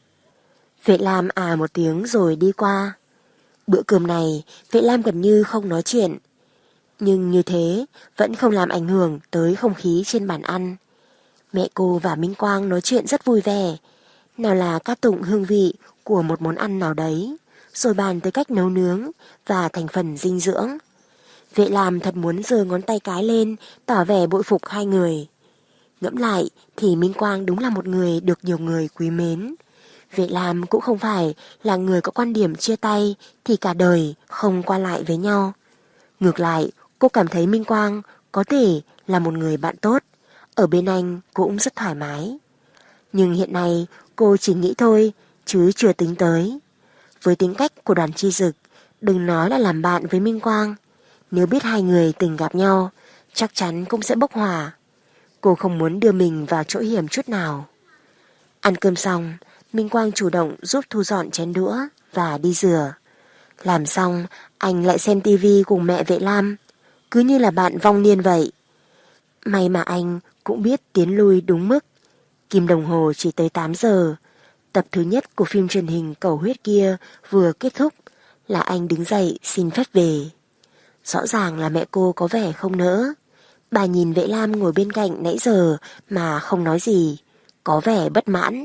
Vệ Lam à một tiếng rồi đi qua. Bữa cơm này Vệ Lam gần như không nói chuyện. Nhưng như thế vẫn không làm ảnh hưởng tới không khí trên bàn ăn. Mẹ cô và Minh Quang nói chuyện rất vui vẻ. Nào là ca tụng hương vị của một món ăn nào đấy, rồi bàn tới cách nấu nướng và thành phần dinh dưỡng. Vệ Lam thật muốn giơ ngón tay cái lên tỏ vẻ bội phục hai người. Ngẫm lại thì Minh Quang đúng là một người được nhiều người quý mến. Vệ Lam cũng không phải là người có quan điểm chia tay thì cả đời không qua lại với nhau. Ngược lại, cô cảm thấy Minh Quang có thể là một người bạn tốt, ở bên anh cũng rất thoải mái. Nhưng hiện nay cô chỉ nghĩ thôi, chứ chưa tính tới. Với tính cách của Đoàn Chi Dực, đừng nói là làm bạn với Minh Quang. Nếu biết hai người từng gặp nhau, chắc chắn cũng sẽ bốc hỏa. Cô không muốn đưa mình vào chỗ hiểm chút nào. Ăn cơm xong, Minh Quang chủ động giúp thu dọn chén đũa và đi rửa. Làm xong, anh lại xem tivi cùng mẹ Vệ Lam, cứ như là bạn vong niên vậy. May mà anh cũng biết tiến lui đúng mức. Kim đồng hồ chỉ tới 8 giờ. Tập thứ nhất của phim truyền hình Cầu Huyết kia vừa kết thúc là anh đứng dậy xin phép về. Rõ ràng là mẹ cô có vẻ không nỡ. Bà nhìn Vệ Lam ngồi bên cạnh nãy giờ mà không nói gì, có vẻ bất mãn.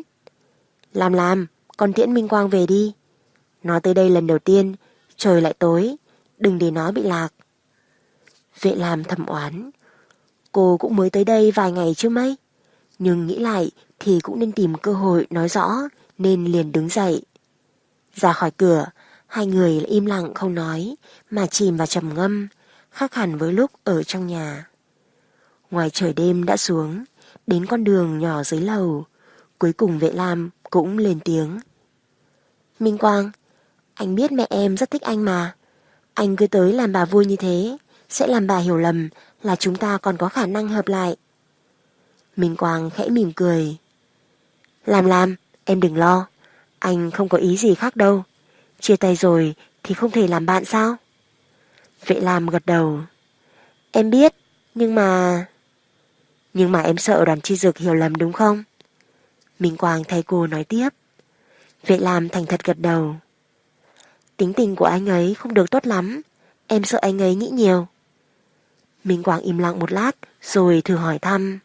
Lam, con tiễn Minh Quang về đi. Nó tới đây lần đầu tiên, trời lại tối, đừng để nó bị lạc. Vệ Lam thầm oán. Cô cũng mới tới đây vài ngày chứ mấy. Nhưng nghĩ lại thì cũng nên tìm cơ hội nói rõ, nên liền đứng dậy. Ra khỏi cửa, hai người lại im lặng không nói, mà chìm vào trầm ngâm, khác hẳn với lúc ở trong nhà. Ngoài trời đêm đã xuống, đến con đường nhỏ dưới lầu, cuối cùng Vệ Lam cũng lên tiếng. Minh Quang, anh biết mẹ em rất thích anh mà. Anh cứ tới làm bà vui như thế, sẽ làm bà hiểu lầm là chúng ta còn có khả năng hợp lại. Minh Quang khẽ mỉm cười. Lam, em đừng lo, anh không có ý gì khác đâu. Chia tay rồi thì không thể làm bạn sao? Vệ Lam gật đầu. Em biết, nhưng mà em sợ Đoàn Chi Dực hiểu lầm đúng không? Minh Quang thay cô nói tiếp. Vệ Lam thành thật gật đầu. Tính tình của anh ấy không được tốt lắm, em sợ anh ấy nghĩ nhiều. Minh Quang im lặng một lát rồi thử hỏi thăm.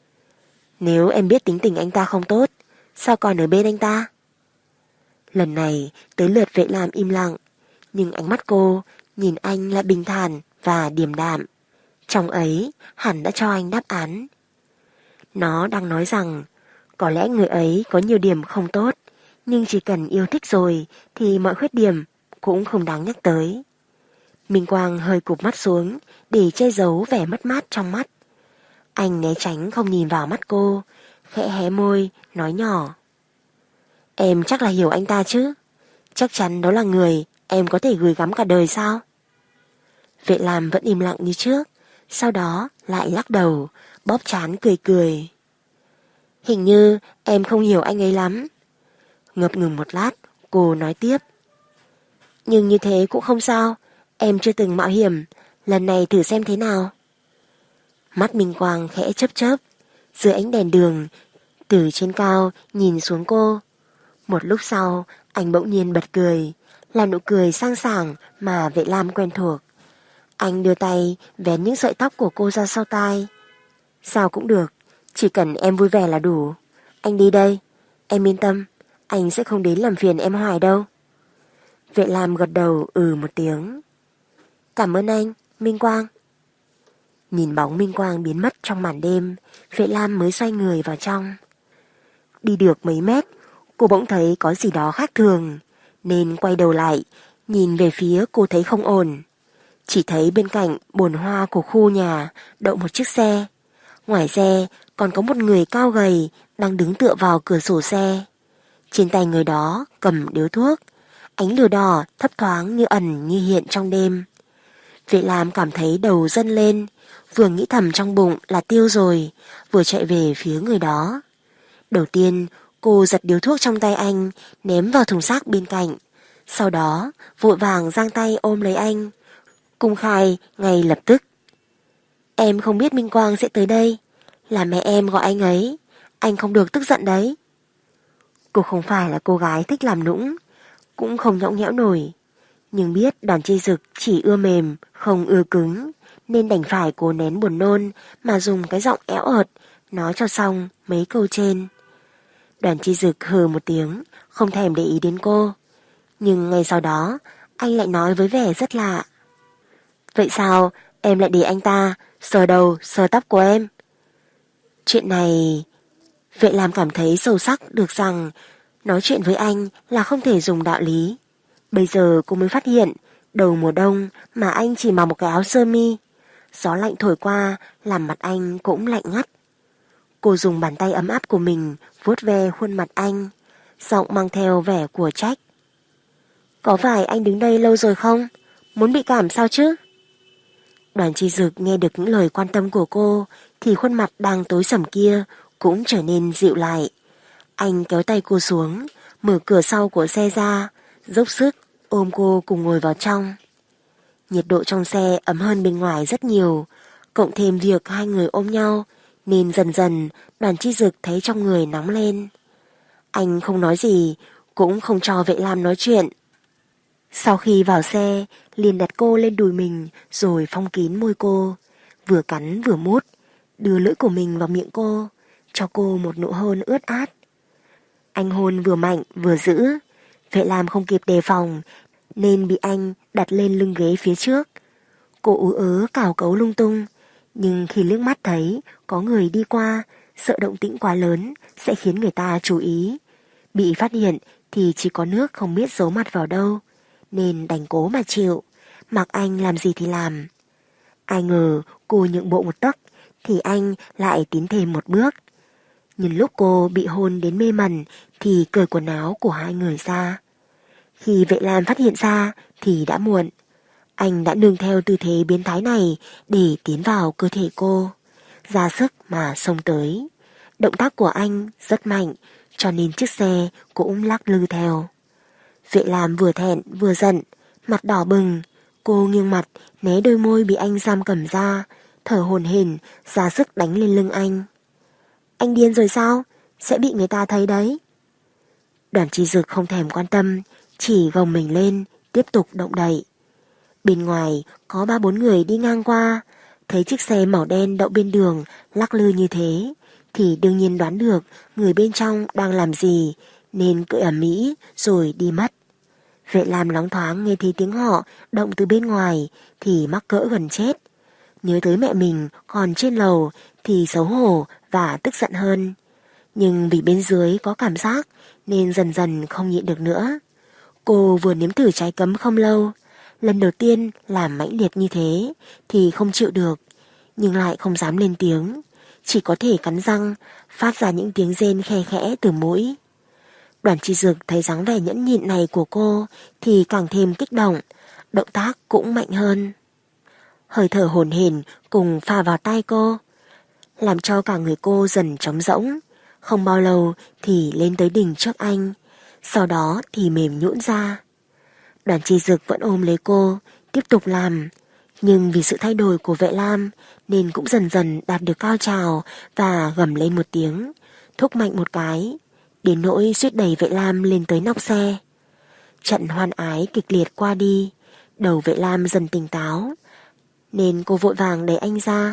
Nếu em biết tính tình anh ta không tốt, sao còn ở bên anh ta? Lần này tới lượt Vệ Lam im lặng, nhưng ánh mắt cô nhìn anh lại bình thản và điềm đạm. Trong ấy hẳn đã cho anh đáp án. Nó đang nói rằng có lẽ người ấy có nhiều điểm không tốt, nhưng chỉ cần yêu thích rồi thì mọi khuyết điểm cũng không đáng nhắc tới. Minh Quang hơi cụp mắt xuống để che giấu vẻ mất mát trong mắt. Anh né tránh không nhìn vào mắt cô, khẽ hé môi, nói nhỏ. Em chắc là hiểu anh ta chứ? Chắc chắn đó là người em có thể gửi gắm cả đời sao? Vệ Lam vẫn im lặng như trước, sau đó lại lắc đầu, bóp trán cười. Hình như em không hiểu anh ấy lắm. Ngập ngừng một lát, cô nói tiếp. Nhưng như thế cũng không sao, em chưa từng mạo hiểm, lần này thử xem thế nào. Mắt Minh Quang khẽ chớp, dưới ánh đèn đường, từ trên cao nhìn xuống cô. Một lúc sau, anh bỗng nhiên bật cười, là nụ cười sang sảng mà Vệ Lam quen thuộc. Anh đưa tay vén những sợi tóc của cô ra sau tai. Sao cũng được, chỉ cần em vui vẻ là đủ. Anh đi đây, em yên tâm, anh sẽ không đến làm phiền em hoài đâu. Vệ Lam gật đầu một tiếng. Cảm ơn anh, Minh Quang. Nhìn bóng Minh Quang biến mất trong màn đêm, Vệ Lam mới xoay người vào trong. Đi được mấy mét, cô bỗng thấy có gì đó khác thường, nên quay đầu lại, nhìn về phía cô thấy không ổn. Chỉ thấy bên cạnh bồn hoa của khu nhà đậu một chiếc xe. Ngoài xe còn có một người cao gầy đang đứng tựa vào cửa sổ xe. Trên tay người đó cầm điếu thuốc, ánh lửa đỏ thấp thoáng như ẩn như hiện trong đêm. Vệ Lam cảm thấy đầu dâng lên, vừa nghĩ thầm trong bụng là tiêu rồi, vừa chạy về phía người đó. Đầu tiên, cô giật điếu thuốc trong tay anh, ném vào thùng rác bên cạnh. Sau đó, vội vàng giang tay ôm lấy anh, cung khai ngay lập tức. Em không biết Minh Quang sẽ tới đây, là mẹ em gọi anh ấy, anh không được tức giận đấy. Cô không phải là cô gái thích làm nũng, cũng không nhõng nhẽo nổi, nhưng biết Đoàn Chi Dực chỉ ưa mềm, không ưa cứng, nên đành phải cố nén buồn nôn mà dùng cái giọng éo ợt nói cho xong mấy câu trên. Đoàn Chi Dực hừ một tiếng, không thèm để ý đến cô. Nhưng ngay sau đó, anh lại nói với vẻ rất lạ. Vậy sao em lại để anh ta sờ đầu sờ tóc của em? Chuyện này... Vệ Lam cảm thấy sâu sắc được rằng nói chuyện với anh là không thể dùng đạo lý. Bây giờ cô mới phát hiện đầu mùa đông mà anh chỉ mặc một cái áo sơ mi. Gió lạnh thổi qua làm mặt anh cũng lạnh ngắt. Cô dùng bàn tay ấm áp của mình vuốt ve khuôn mặt anh, giọng mang theo vẻ của trách. Có phải anh đứng đây lâu rồi không? Muốn bị cảm sao chứ? Đoàn Chi Dực nghe được những lời quan tâm của cô thì khuôn mặt đang tối sầm kia cũng trở nên dịu lại. Anh kéo tay cô xuống, mở cửa sau của xe ra, dốc sức ôm cô cùng ngồi vào trong. Nhiệt độ trong xe ấm hơn bên ngoài rất nhiều, cộng thêm việc hai người ôm nhau nên dần dần Đoàn Chi Dực thấy trong người nóng lên. Anh không nói gì, cũng không cho Vệ Lam nói chuyện. Sau khi vào xe, liền đặt cô lên đùi mình rồi phong kín môi cô, vừa cắn vừa mút, đưa lưỡi của mình vào miệng cô, cho cô một nụ hôn ướt át. Anh hôn vừa mạnh vừa dữ, Vệ Lam không kịp đề phòng nên bị anh đặt lên lưng ghế phía trước. Cô ú ớ cào cấu lung tung, nhưng khi liếc mắt thấy có người đi qua, sợ động tĩnh quá lớn sẽ khiến người ta chú ý. Bị phát hiện thì chỉ có nước không biết giấu mặt vào đâu, nên đành cố mà chịu, mặc anh làm gì thì làm. Ai ngờ cô nhượng bộ một tấc thì anh lại tiến thêm một bước. Nhân lúc cô bị hôn đến mê mẩn thì cởi quần áo của hai người ra. Khi Vệ Lam phát hiện ra thì đã muộn. Anh đã nương theo tư thế biến thái này để tiến vào cơ thể cô, ra sức mà xông tới. Động tác của anh rất mạnh, cho nên chiếc xe cũng lắc lư theo. Vệ Lam vừa thẹn vừa giận, mặt đỏ bừng. Cô nghiêng mặt né đôi môi bị anh giam cầm ra, thở hổn hển ra sức đánh lên lưng anh. Anh điên rồi sao? Sẽ bị người ta thấy đấy. Đoàn Chi Dực không thèm quan tâm, chỉ gồng mình lên, tiếp tục động đậy. Bên ngoài có 3-4 người đi ngang qua, thấy chiếc xe màu đen đậu bên đường lắc lư như thế, thì đương nhiên đoán được người bên trong đang làm gì, nên cười ầm ĩ rồi đi mất. Vệ Lam loáng thoáng nghe thấy tiếng họ động từ bên ngoài thì mắc cỡ gần chết. Nhớ tới mẹ mình còn trên lầu thì xấu hổ và tức giận hơn. Nhưng vì bên dưới có cảm giác nên dần dần không nhịn được nữa. Cô vừa nếm thử trái cấm không lâu, lần đầu tiên làm mãnh liệt như thế thì không chịu được, nhưng lại không dám lên tiếng, chỉ có thể cắn răng phát ra những tiếng rên khe khẽ từ mũi. Đoàn Chi Dực thấy dáng vẻ nhẫn nhịn này của cô thì càng thêm kích động, động tác cũng mạnh hơn. Hơi thở hổn hển cùng pha vào tai cô, làm cho cả người cô dần trống rỗng. Không bao lâu thì lên tới đỉnh trước anh, sau đó thì mềm nhũn ra. Đoàn Chi Dực vẫn ôm lấy cô, tiếp tục làm, nhưng vì sự thay đổi của Vệ Lam nên cũng dần dần đạt được cao trào và gầm lên một tiếng, thúc mạnh một cái, đến nỗi suýt đẩy Vệ Lam lên tới nóc xe. Trận hoan ái kịch liệt qua đi, đầu Vệ Lam dần tỉnh táo, nên cô vội vàng đẩy anh ra.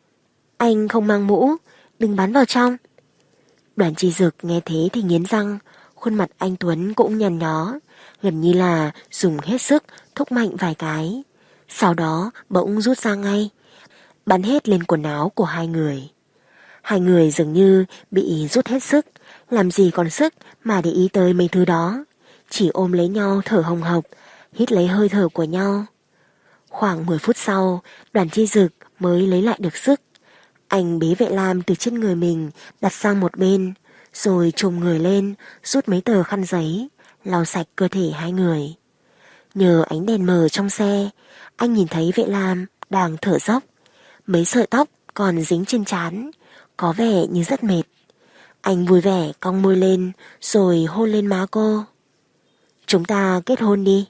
Anh không mang mũ, đừng bắn vào trong. Đoàn Chi Dực nghe thế thì nghiến răng, khuôn mặt anh Tuấn cũng nhăn nhó, gần như là dùng hết sức thúc mạnh vài cái. Sau đó bỗng rút ra ngay, bắn hết lên quần áo của hai người. Hai người dường như bị rút hết sức, làm gì còn sức mà để ý tới mấy thứ đó, chỉ ôm lấy nhau thở hồng hộc, hít lấy hơi thở của nhau. Khoảng 10 phút sau, Đoàn Chi Dực mới lấy lại được sức. Anh bế Vệ Lam từ trên người mình đặt sang một bên, rồi chồm người lên, rút mấy tờ khăn giấy, lau sạch cơ thể hai người. Nhờ ánh đèn mờ trong xe, anh nhìn thấy Vệ Lam đang thở dốc, mấy sợi tóc còn dính trên trán, có vẻ như rất mệt. Anh vui vẻ cong môi lên, rồi hôn lên má cô. Chúng ta kết hôn đi.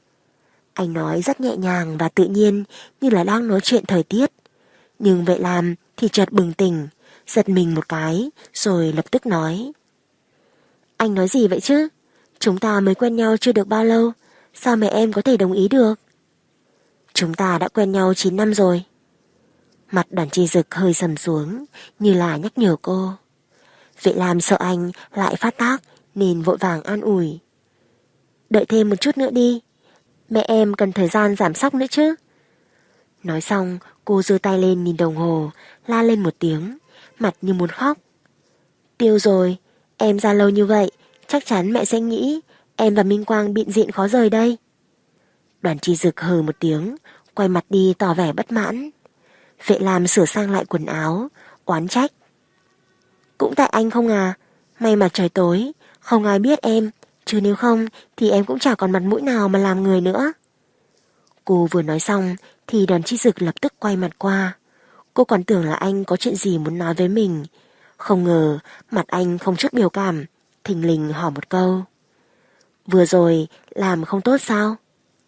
Anh nói rất nhẹ nhàng và tự nhiên, như là đang nói chuyện thời tiết. Nhưng Vệ Lam thì chợt bừng tỉnh, giật mình một cái, rồi lập tức nói. Anh nói gì vậy chứ? Chúng ta mới quen nhau chưa được bao lâu, sao mẹ em có thể đồng ý được? Chúng ta đã quen nhau 9 năm rồi. Mặt Đoàn Chi Dực hơi sầm xuống, như là nhắc nhở cô. Vệ Lam sợ anh lại phát tác, nên vội vàng an ủi. Đợi thêm một chút nữa đi, mẹ em cần thời gian giảm sóc nữa chứ. Nói xong, cô giơ tay lên nhìn đồng hồ, la lên một tiếng, mặt như muốn khóc. Tiêu rồi, em ra lâu như vậy, chắc chắn mẹ sẽ nghĩ em và Minh Quang bịn diện khó rời đây. Đoàn Chi Dực hừ một tiếng, quay mặt đi tỏ vẻ bất mãn. Vệ Lam sửa sang lại quần áo, oán trách. Cũng tại anh không à, may mà trời tối, không ai biết em, chứ nếu không thì em cũng chả còn mặt mũi nào mà làm người nữa. Cô vừa nói xong thì Đoàn Chi Dực lập tức quay mặt qua. Cô còn tưởng là anh có chuyện gì muốn nói với mình. Không ngờ mặt anh không chút biểu cảm, thình lình hỏi một câu. Vừa rồi làm không tốt sao?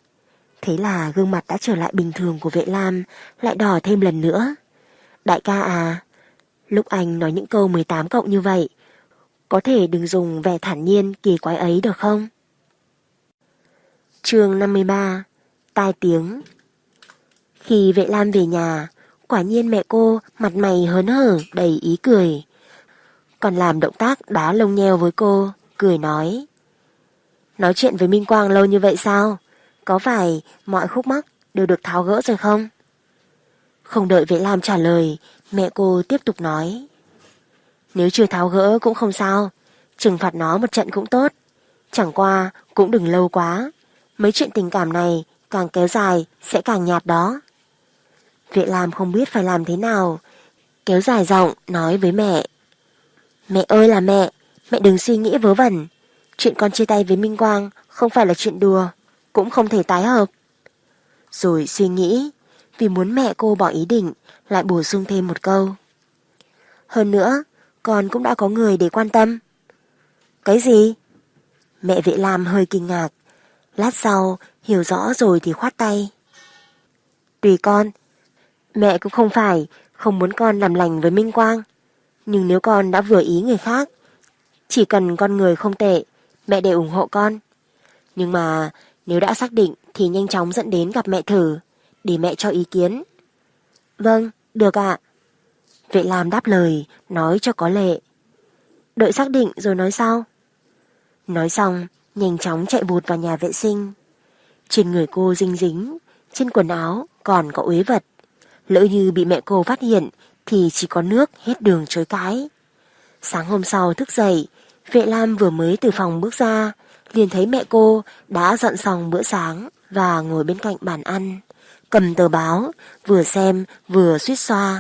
Thế là gương mặt đã trở lại bình thường của Vệ Lam lại đỏ thêm lần nữa. Đại ca à, lúc anh nói những câu 18 cộng như vậy, có thể đừng dùng vẻ thản nhiên kỳ quái ấy được không? Chương 53. Tai tiếng. Khi Vệ Lam về nhà, quả nhiên mẹ cô mặt mày hớn hở đầy ý cười, còn làm động tác đá lông nheo với cô, cười nói. Nói chuyện với Minh Quang lâu như vậy sao? Có phải mọi khúc mắc đều được tháo gỡ rồi không? Không đợi Vệ Lam trả lời, mẹ cô tiếp tục nói. Nếu chưa tháo gỡ cũng không sao, trừng phạt nó một trận cũng tốt. Chẳng qua cũng đừng lâu quá, mấy chuyện tình cảm này càng kéo dài sẽ càng nhạt đó. Vệ Lam không biết phải làm thế nào, kéo dài giọng nói với mẹ. Mẹ ơi là mẹ đừng suy nghĩ vớ vẩn. Chuyện con chia tay với Minh Quang không phải là chuyện đùa, cũng không thể tái hợp. Rồi suy nghĩ, vì muốn mẹ cô bỏ ý định, lại bổ sung thêm một câu. Hơn nữa, con cũng đã có người để quan tâm. Cái gì? Mẹ Vệ Lam hơi kinh ngạc, lát sau hiểu rõ rồi thì khoát tay. Tùy con, mẹ cũng không phải không muốn con làm lành với Minh Quang. Nhưng nếu con đã vừa ý người khác, chỉ cần con người không tệ, mẹ đều ủng hộ con. Nhưng mà nếu đã xác định thì nhanh chóng dẫn đến gặp mẹ thử, để mẹ cho ý kiến. Vâng, được ạ. Vệ Lam đáp lời, nói cho có lệ. Đợi xác định rồi nói sau. Nói xong, nhanh chóng chạy vụt vào nhà vệ sinh. Trên người cô dinh dính, trên quần áo còn có uế vật. Lỡ như bị mẹ cô phát hiện thì chỉ có nước hết đường chối cãi. Sáng hôm sau thức dậy, Vệ Lam vừa mới từ phòng bước ra, liền thấy mẹ cô đã dọn xong bữa sáng và ngồi bên cạnh bàn ăn, cầm tờ báo, vừa xem vừa suýt xoa.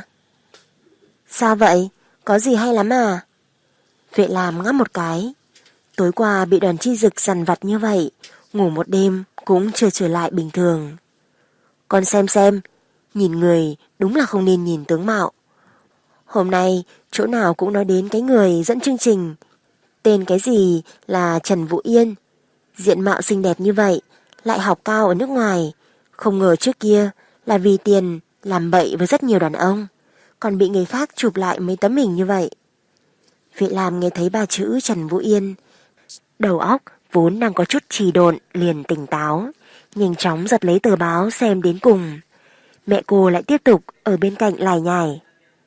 Sao vậy? Có gì hay lắm à? Vệ Lam ngáp một cái. Tối qua bị Đoàn Chi Dực dằn vặt như vậy, ngủ một đêm cũng chưa trở lại bình thường. Con xem, nhìn người đúng là không nên nhìn tướng mạo. Hôm nay chỗ nào cũng nói đến cái người dẫn chương trình, tên cái gì là Trần Vũ Yên. Diện mạo xinh đẹp như vậy, lại học cao ở nước ngoài, không ngờ trước kia là vì tiền làm bậy với rất nhiều đàn ông, còn bị người khác chụp lại mấy tấm hình như vậy. Vệ Lam nghe thấy ba chữ Trần Vũ Yên, Đầu óc vốn đang có chút trì độn liền tỉnh táo, nhanh chóng giật lấy tờ báo xem đến cùng. Mẹ cô lại tiếp tục ở bên cạnh lải nhải.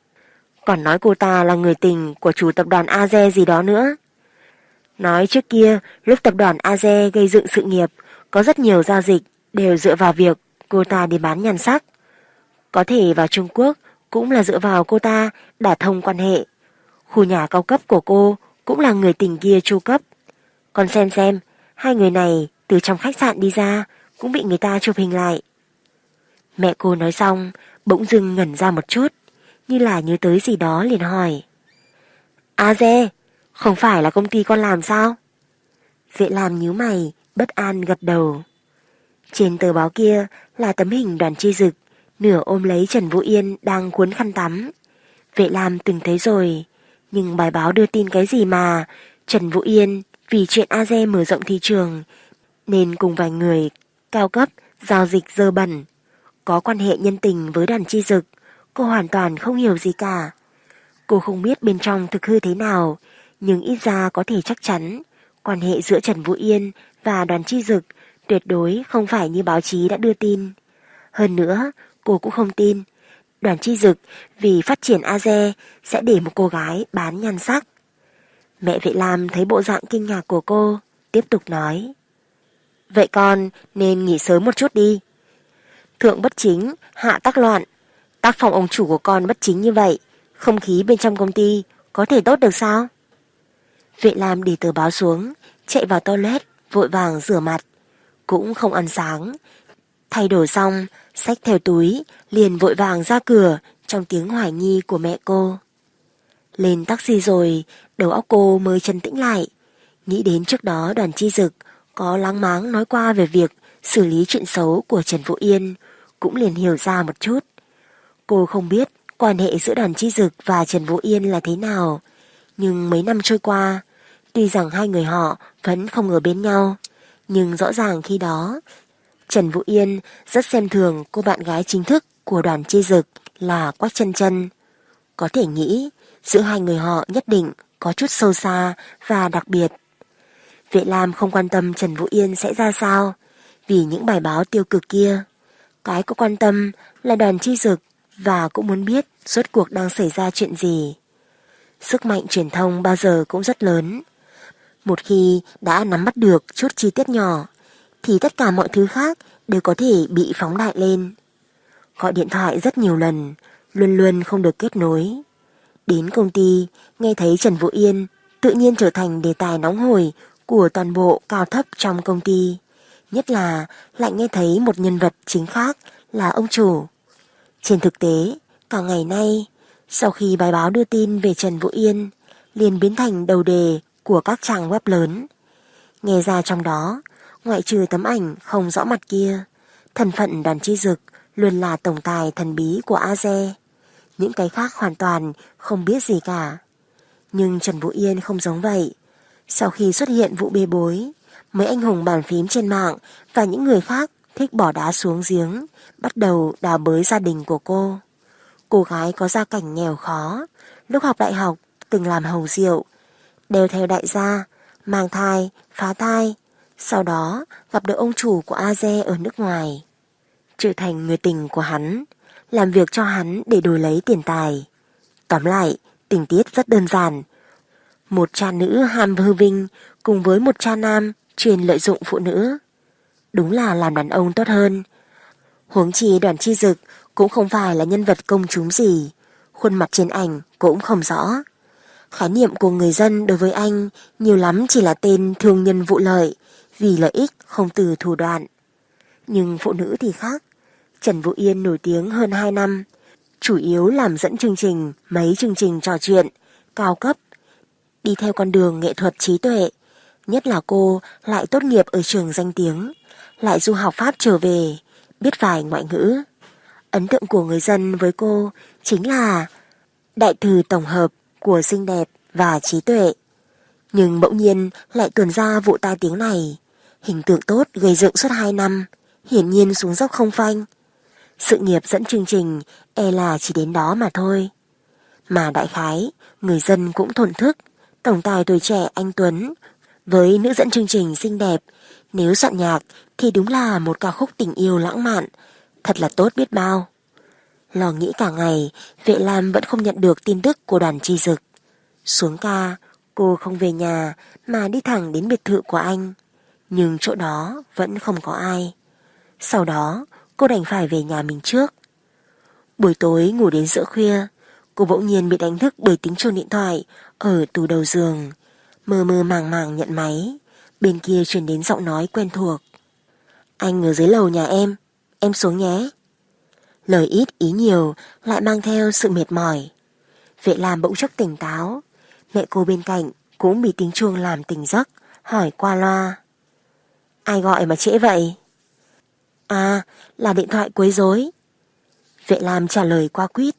Còn nói cô ta là người tình của chủ tập đoàn AZE gì đó nữa. Nói trước kia, lúc tập đoàn AZE gây dựng sự nghiệp, có rất nhiều giao dịch đều dựa vào việc cô ta đi bán nhan sắc. Có thể vào Trung Quốc cũng là dựa vào cô ta đả thông quan hệ. Khu nhà cao cấp của cô cũng là người tình kia chu cấp. Còn xem, hai người này từ trong khách sạn đi ra cũng bị người ta chụp hình lại. Mẹ cô nói xong, bỗng dưng ngẩn ra một chút, như là nhớ tới gì đó liền hỏi. AZE, không phải là công ty con làm sao? Vệ Lam nhíu mày, bất an gật đầu. Trên tờ báo kia là tấm hình Đoàn Chi Dực, nửa ôm lấy Trần Vũ Yên đang cuốn khăn tắm. Vệ Lam từng thấy rồi, nhưng bài báo đưa tin cái gì mà Trần Vũ Yên vì chuyện AZE mở rộng thị trường nên cùng vài người cao cấp giao dịch dơ bẩn, có quan hệ nhân tình với Đoàn Chi Dực. Cô hoàn toàn không hiểu gì cả. Cô không biết bên trong thực hư thế nào, nhưng ít ra có thể chắc chắn quan hệ giữa Trần Vũ Yên và Đoàn Chi Dực tuyệt đối không phải như báo chí đã đưa tin. Hơn nữa, cô cũng không tin Đoàn Chi Dực vì phát triển AZE sẽ để một cô gái bán nhan sắc. Mẹ Vệ Lam thấy bộ dạng kinh ngạc của cô, tiếp tục nói. Vậy con nên nghỉ sớm một chút đi. Thượng bất chính, hạ tác loạn. Tác phong ông chủ của con bất chính như vậy, không khí bên trong công ty có thể tốt được sao? Vệ Lam để tờ báo xuống, chạy vào toilet, vội vàng rửa mặt. Cũng không ăn sáng. Thay đổi xong, xách theo túi, liền vội vàng ra cửa trong tiếng hoài nghi của mẹ cô. Lên taxi rồi, đầu óc cô mới trấn tĩnh lại. Nghĩ đến trước đó Đoàn Chi Dực có láng máng nói qua về việc xử lý chuyện xấu của Trần Vũ Yên, cũng liền hiểu ra một chút. Cô không biết quan hệ giữa Đoàn Chi Dực và Trần Vũ Yên là thế nào, nhưng mấy năm trôi qua, tuy rằng hai người họ vẫn không ở bên nhau, nhưng rõ ràng khi đó Trần Vũ Yên rất xem thường cô bạn gái chính thức của Đoàn Chi Dực là Quách Chân Chân. Có thể nghĩ giữa hai người họ nhất định có chút sâu xa và đặc biệt. Vệ Lam không quan tâm Trần Vũ Yên sẽ ra sao vì những bài báo tiêu cực kia. Cái có quan tâm là Đoàn Chi Dực và cũng muốn biết rốt cuộc đang xảy ra chuyện gì. Sức mạnh truyền thông bao giờ cũng rất lớn. Một khi đã nắm bắt được chút chi tiết nhỏ thì tất cả mọi thứ khác đều có thể bị phóng đại lên. Gọi điện thoại rất nhiều lần, luôn luôn không được kết nối. Đến công ty, nghe thấy Trần Vũ Yên tự nhiên trở thành đề tài nóng hổi của toàn bộ cao thấp trong công ty. Nhất là lại nghe thấy một nhân vật chính khác là ông chủ. Trên thực tế, cả ngày nay, sau khi bài báo đưa tin về Trần Vũ Yên, liền biến thành đầu đề của các trang web lớn. Nghe ra trong đó, ngoại trừ tấm ảnh không rõ mặt kia, thân phận Đoàn Chi Dực luôn là tổng tài thần bí của AZE. Những cái khác hoàn toàn không biết gì cả. Nhưng Trần Vũ Yên không giống vậy. Sau khi xuất hiện vụ bê bối, mấy anh hùng bàn phím trên mạng và những người khác thích bỏ đá xuống giếng, bắt đầu đào bới gia đình của cô. Cô gái có gia cảnh nghèo khó, lúc học đại học từng làm hầu rượu, đều theo đại gia, mang thai, phá thai, sau đó gặp được ông chủ của AZE ở nước ngoài. Trở thành người tình của hắn, làm việc cho hắn để đổi lấy tiền tài. Tóm lại, tình tiết rất đơn giản. Một cha nữ ham hư vinh cùng với một cha nam chuyên lợi dụng phụ nữ. Đúng là làm đàn ông tốt hơn. Huống chi Đoàn Chi Dực cũng không phải là nhân vật công chúng gì, khuôn mặt trên ảnh cũng không rõ. Khái niệm của người dân đối với anh nhiều lắm chỉ là tên thương nhân vụ lợi, vì lợi ích không từ thủ đoạn. Nhưng phụ nữ thì khác. Trần Vũ Yên nổi tiếng hơn 2 năm, chủ yếu làm dẫn chương trình, mấy chương trình trò chuyện, cao cấp, đi theo con đường nghệ thuật trí tuệ. Nhất là cô lại tốt nghiệp ở trường danh tiếng, lại du học Pháp trở về, biết vài ngoại ngữ. Ấn tượng của người dân với cô chính là đại từ tổng hợp của xinh đẹp và trí tuệ. Nhưng bỗng nhiên lại tuồn ra vụ tai tiếng này. Hình tượng tốt gây dựng suốt 2 năm, hiển nhiên xuống dốc không phanh. Sự nghiệp dẫn chương trình e là chỉ đến đó mà thôi. Mà đại khái, người dân cũng thổn thức, tổng tài tuổi trẻ anh Tuấn Với nữ dẫn chương trình xinh đẹp, nếu soạn nhạc thì đúng là một ca khúc tình yêu lãng mạn, thật là tốt biết bao. Lo nghĩ cả ngày, Vệ Lam vẫn không nhận được tin tức của Đoàn Chi Dực. Xuống ca, cô không về nhà mà đi thẳng đến biệt thự của anh, nhưng chỗ đó vẫn không có ai. Sau đó, cô đành phải về nhà mình trước. Buổi tối ngủ đến giữa khuya, cô bỗng nhiên bị đánh thức bởi tiếng chuông điện thoại ở tủ đầu giường. Mơ mơ màng màng nhận máy, bên kia truyền đến giọng nói quen thuộc. Anh ở dưới lầu nhà em xuống nhé. Lời ít ý nhiều lại mang theo sự mệt mỏi. Vệ Lam bỗng chốc tỉnh táo. Mẹ cô bên cạnh cũng bị tiếng chuông làm tỉnh giấc, hỏi qua loa. Ai gọi mà trễ vậy? À, là điện thoại quấy rối. Vệ Lam trả lời qua quýt.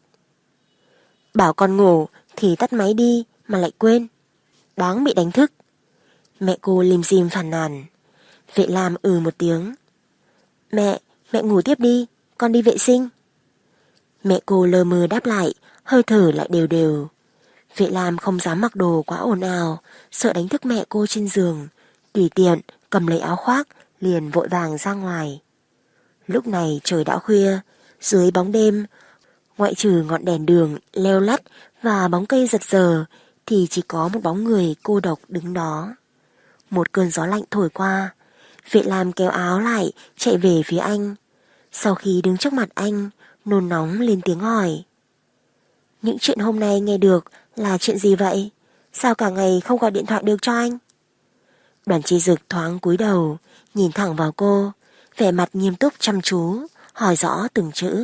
Bảo con ngủ thì tắt máy đi mà lại quên. Đáng bị đánh thức. Mẹ cô lim dim phàn nàn. Vệ Lam một tiếng. Mẹ ngủ tiếp đi, con đi vệ sinh. Mẹ cô lơ mơ đáp lại, hơi thở lại đều đều. Vệ Lam không dám mặc đồ quá ồn ào, sợ đánh thức mẹ cô trên giường, tùy tiện cầm lấy áo khoác, liền vội vàng ra ngoài. Lúc này trời đã khuya, dưới bóng đêm, ngoại trừ ngọn đèn đường leo lắt và bóng cây giật giờ, thì chỉ có một bóng người cô độc đứng đó. Một cơn gió lạnh thổi qua, Vệ Lam kéo áo lại, chạy về phía anh. Sau khi đứng trước mặt anh, nôn nóng lên tiếng hỏi. Những chuyện hôm nay nghe được là chuyện gì vậy? Sao cả ngày không gọi điện thoại được cho anh? Đoàn Chi Dực thoáng cúi đầu, nhìn thẳng vào cô, vẻ mặt nghiêm túc chăm chú, hỏi rõ từng chữ.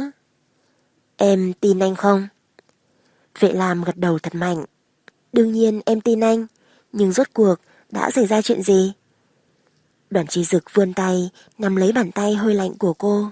Em tin anh không? Vệ Lam gật đầu thật mạnh. Đương nhiên em tin anh, nhưng rốt cuộc đã xảy ra chuyện gì? Đoàn Chi Dực vươn tay, nắm lấy bàn tay hơi lạnh của cô.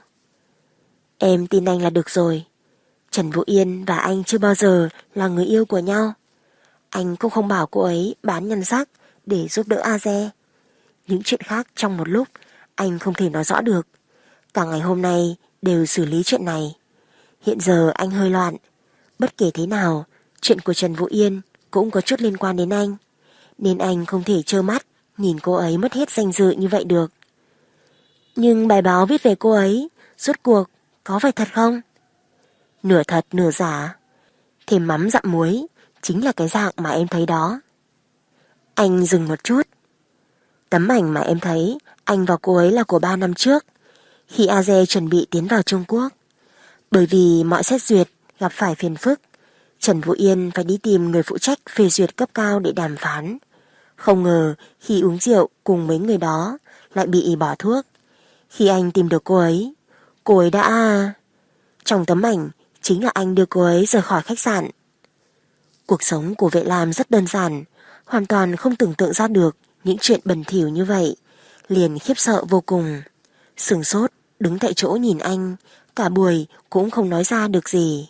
Em tin anh là được rồi. Trần Vũ Yên và anh chưa bao giờ là người yêu của nhau. Anh cũng không bảo cô ấy bán nhan sắc để giúp đỡ Aze. Những chuyện khác trong một lúc anh không thể nói rõ được. Cả ngày hôm nay đều xử lý chuyện này. Hiện giờ anh hơi loạn. Bất kể thế nào, chuyện của Trần Vũ Yên cũng có chút liên quan đến anh, nên anh không thể trơ mắt nhìn cô ấy mất hết danh dự như vậy được. Nhưng bài báo viết về cô ấy, rốt cuộc có phải thật không? Nửa thật nửa giả. Thêm mắm dặm muối chính là cái dạng mà em thấy đó. Anh dừng một chút. Tấm ảnh mà em thấy anh và cô ấy là của 3 năm trước, khi Aze chuẩn bị tiến vào Trung Quốc. Bởi vì mọi xét duyệt gặp phải phiền phức, Trần Vũ Yên phải đi tìm người phụ trách phê duyệt cấp cao để đàm phán. Không ngờ khi uống rượu cùng mấy người đó lại bị bỏ thuốc. Khi anh tìm được cô ấy đã... Trong tấm ảnh chính là anh đưa cô ấy rời khỏi khách sạn. Cuộc sống của Vệ Lam rất đơn giản, hoàn toàn không tưởng tượng ra được những chuyện bẩn thỉu như vậy, liền khiếp sợ vô cùng. Sửng sốt, đứng tại chỗ nhìn anh, cả buổi cũng không nói ra được gì.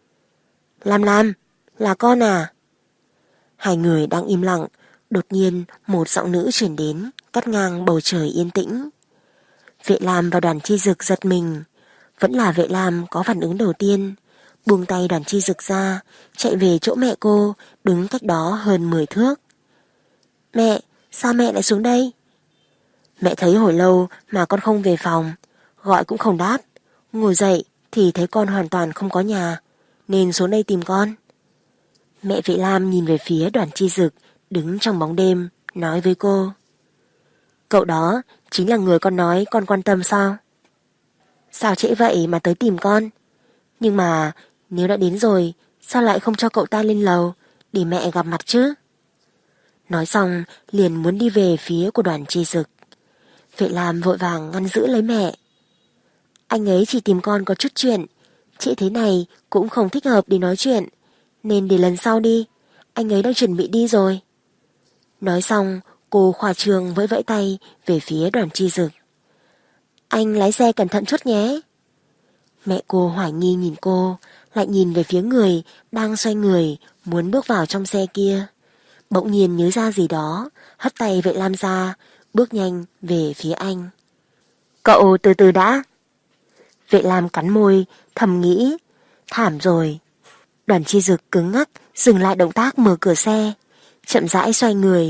Lam, là con à? Hai người đang im lặng, đột nhiên một giọng nữ chuyển đến, cắt ngang bầu trời yên tĩnh. Vệ Lam và Đoàn Chi Dực giật mình. Vẫn là Vệ Lam có phản ứng đầu tiên, buông tay Đoàn Chi Dực ra, chạy về chỗ mẹ cô, đứng cách đó hơn 10 thước. Mẹ, sao mẹ lại xuống đây? Mẹ thấy hồi lâu mà con không về phòng, gọi cũng không đáp. Ngồi dậy thì thấy con hoàn toàn không có nhà, nên xuống đây tìm con. Mẹ Vệ Lam nhìn về phía Đoàn Chi Dực, đứng trong bóng đêm, nói với cô. Cậu đó chính là người con nói con quan tâm sao? Sao trễ vậy mà tới tìm con? Nhưng mà nếu đã đến rồi, sao lại không cho cậu ta lên lầu để mẹ gặp mặt chứ? Nói xong liền muốn đi về phía của Đoàn Chi Dực. Vệ Lam vội vàng ngăn giữ lấy mẹ. Anh ấy chỉ tìm con có chút chuyện, trễ thế này cũng không thích hợp để nói chuyện, nên để lần sau đi, anh ấy đang chuẩn bị đi rồi. Nói xong, cô khoa trương vẫy vẫy tay về phía Đoàn Chi Dực. Anh lái xe cẩn thận chút nhé. Mẹ cô hoài nghi nhìn cô, lại nhìn về phía người đang xoay người muốn bước vào trong xe kia. Bỗng nhiên nhớ ra gì đó, hất tay Vệ Lam ra, bước nhanh về phía anh. Cậu từ từ đã. Vệ Lam cắn môi, thầm nghĩ, thảm rồi. Đoàn Chi Dực cứng ngắc, dừng lại động tác mở cửa xe, chậm rãi xoay người,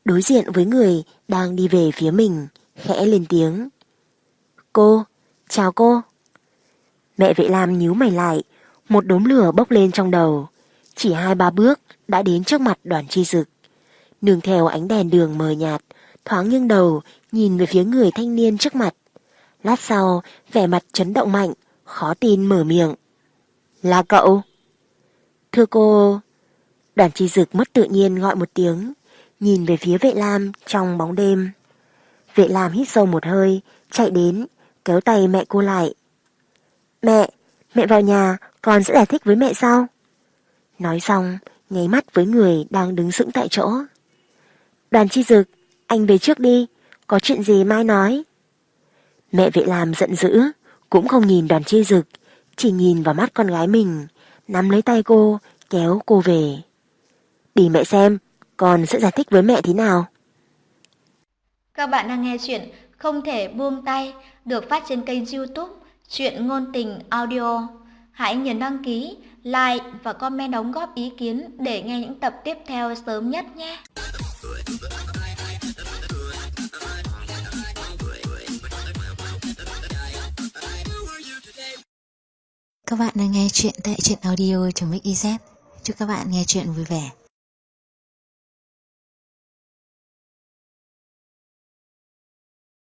đối diện với người đang đi về phía mình, khẽ lên tiếng. Cô, chào cô. Mẹ Vệ Lam nhíu mày lại, một đốm lửa bốc lên trong đầu. Chỉ 2-3 bước đã đến trước mặt Đoàn Chi Dực. Nương theo ánh đèn đường mờ nhạt, thoáng nghiêng đầu nhìn về phía người thanh niên trước mặt. Lát sau, vẻ mặt chấn động mạnh, khó tin mở miệng. Là cậu? Thưa cô. Đoàn Chi Dực mất tự nhiên gọi một tiếng, nhìn về phía Vệ Lam trong bóng đêm. Vệ Lam hít sâu một hơi, chạy đến, kéo tay mẹ cô lại. Mẹ vào nhà, con sẽ giải thích với mẹ sau. Nói xong, nháy mắt với người đang đứng sững tại chỗ. Đoàn Chi Dực, anh về trước đi, có chuyện gì mai nói. Mẹ Vệ Lam giận dữ, cũng không nhìn Đoàn Chi Dực, chỉ nhìn vào mắt con gái mình, nắm lấy tay cô, kéo cô về. Đi mẹ xem, con sẽ giải thích với mẹ thế nào. Các bạn đang nghe chuyện Không Thể Buông Tay được phát trên kênh YouTube Truyện Ngôn Tình Audio. Hãy nhấn đăng ký, like và comment đóng góp ý kiến để nghe những tập tiếp theo sớm nhất nhé. Các bạn đang nghe chuyện tại truyện audio.mix.iz. Chúc các bạn nghe chuyện vui vẻ.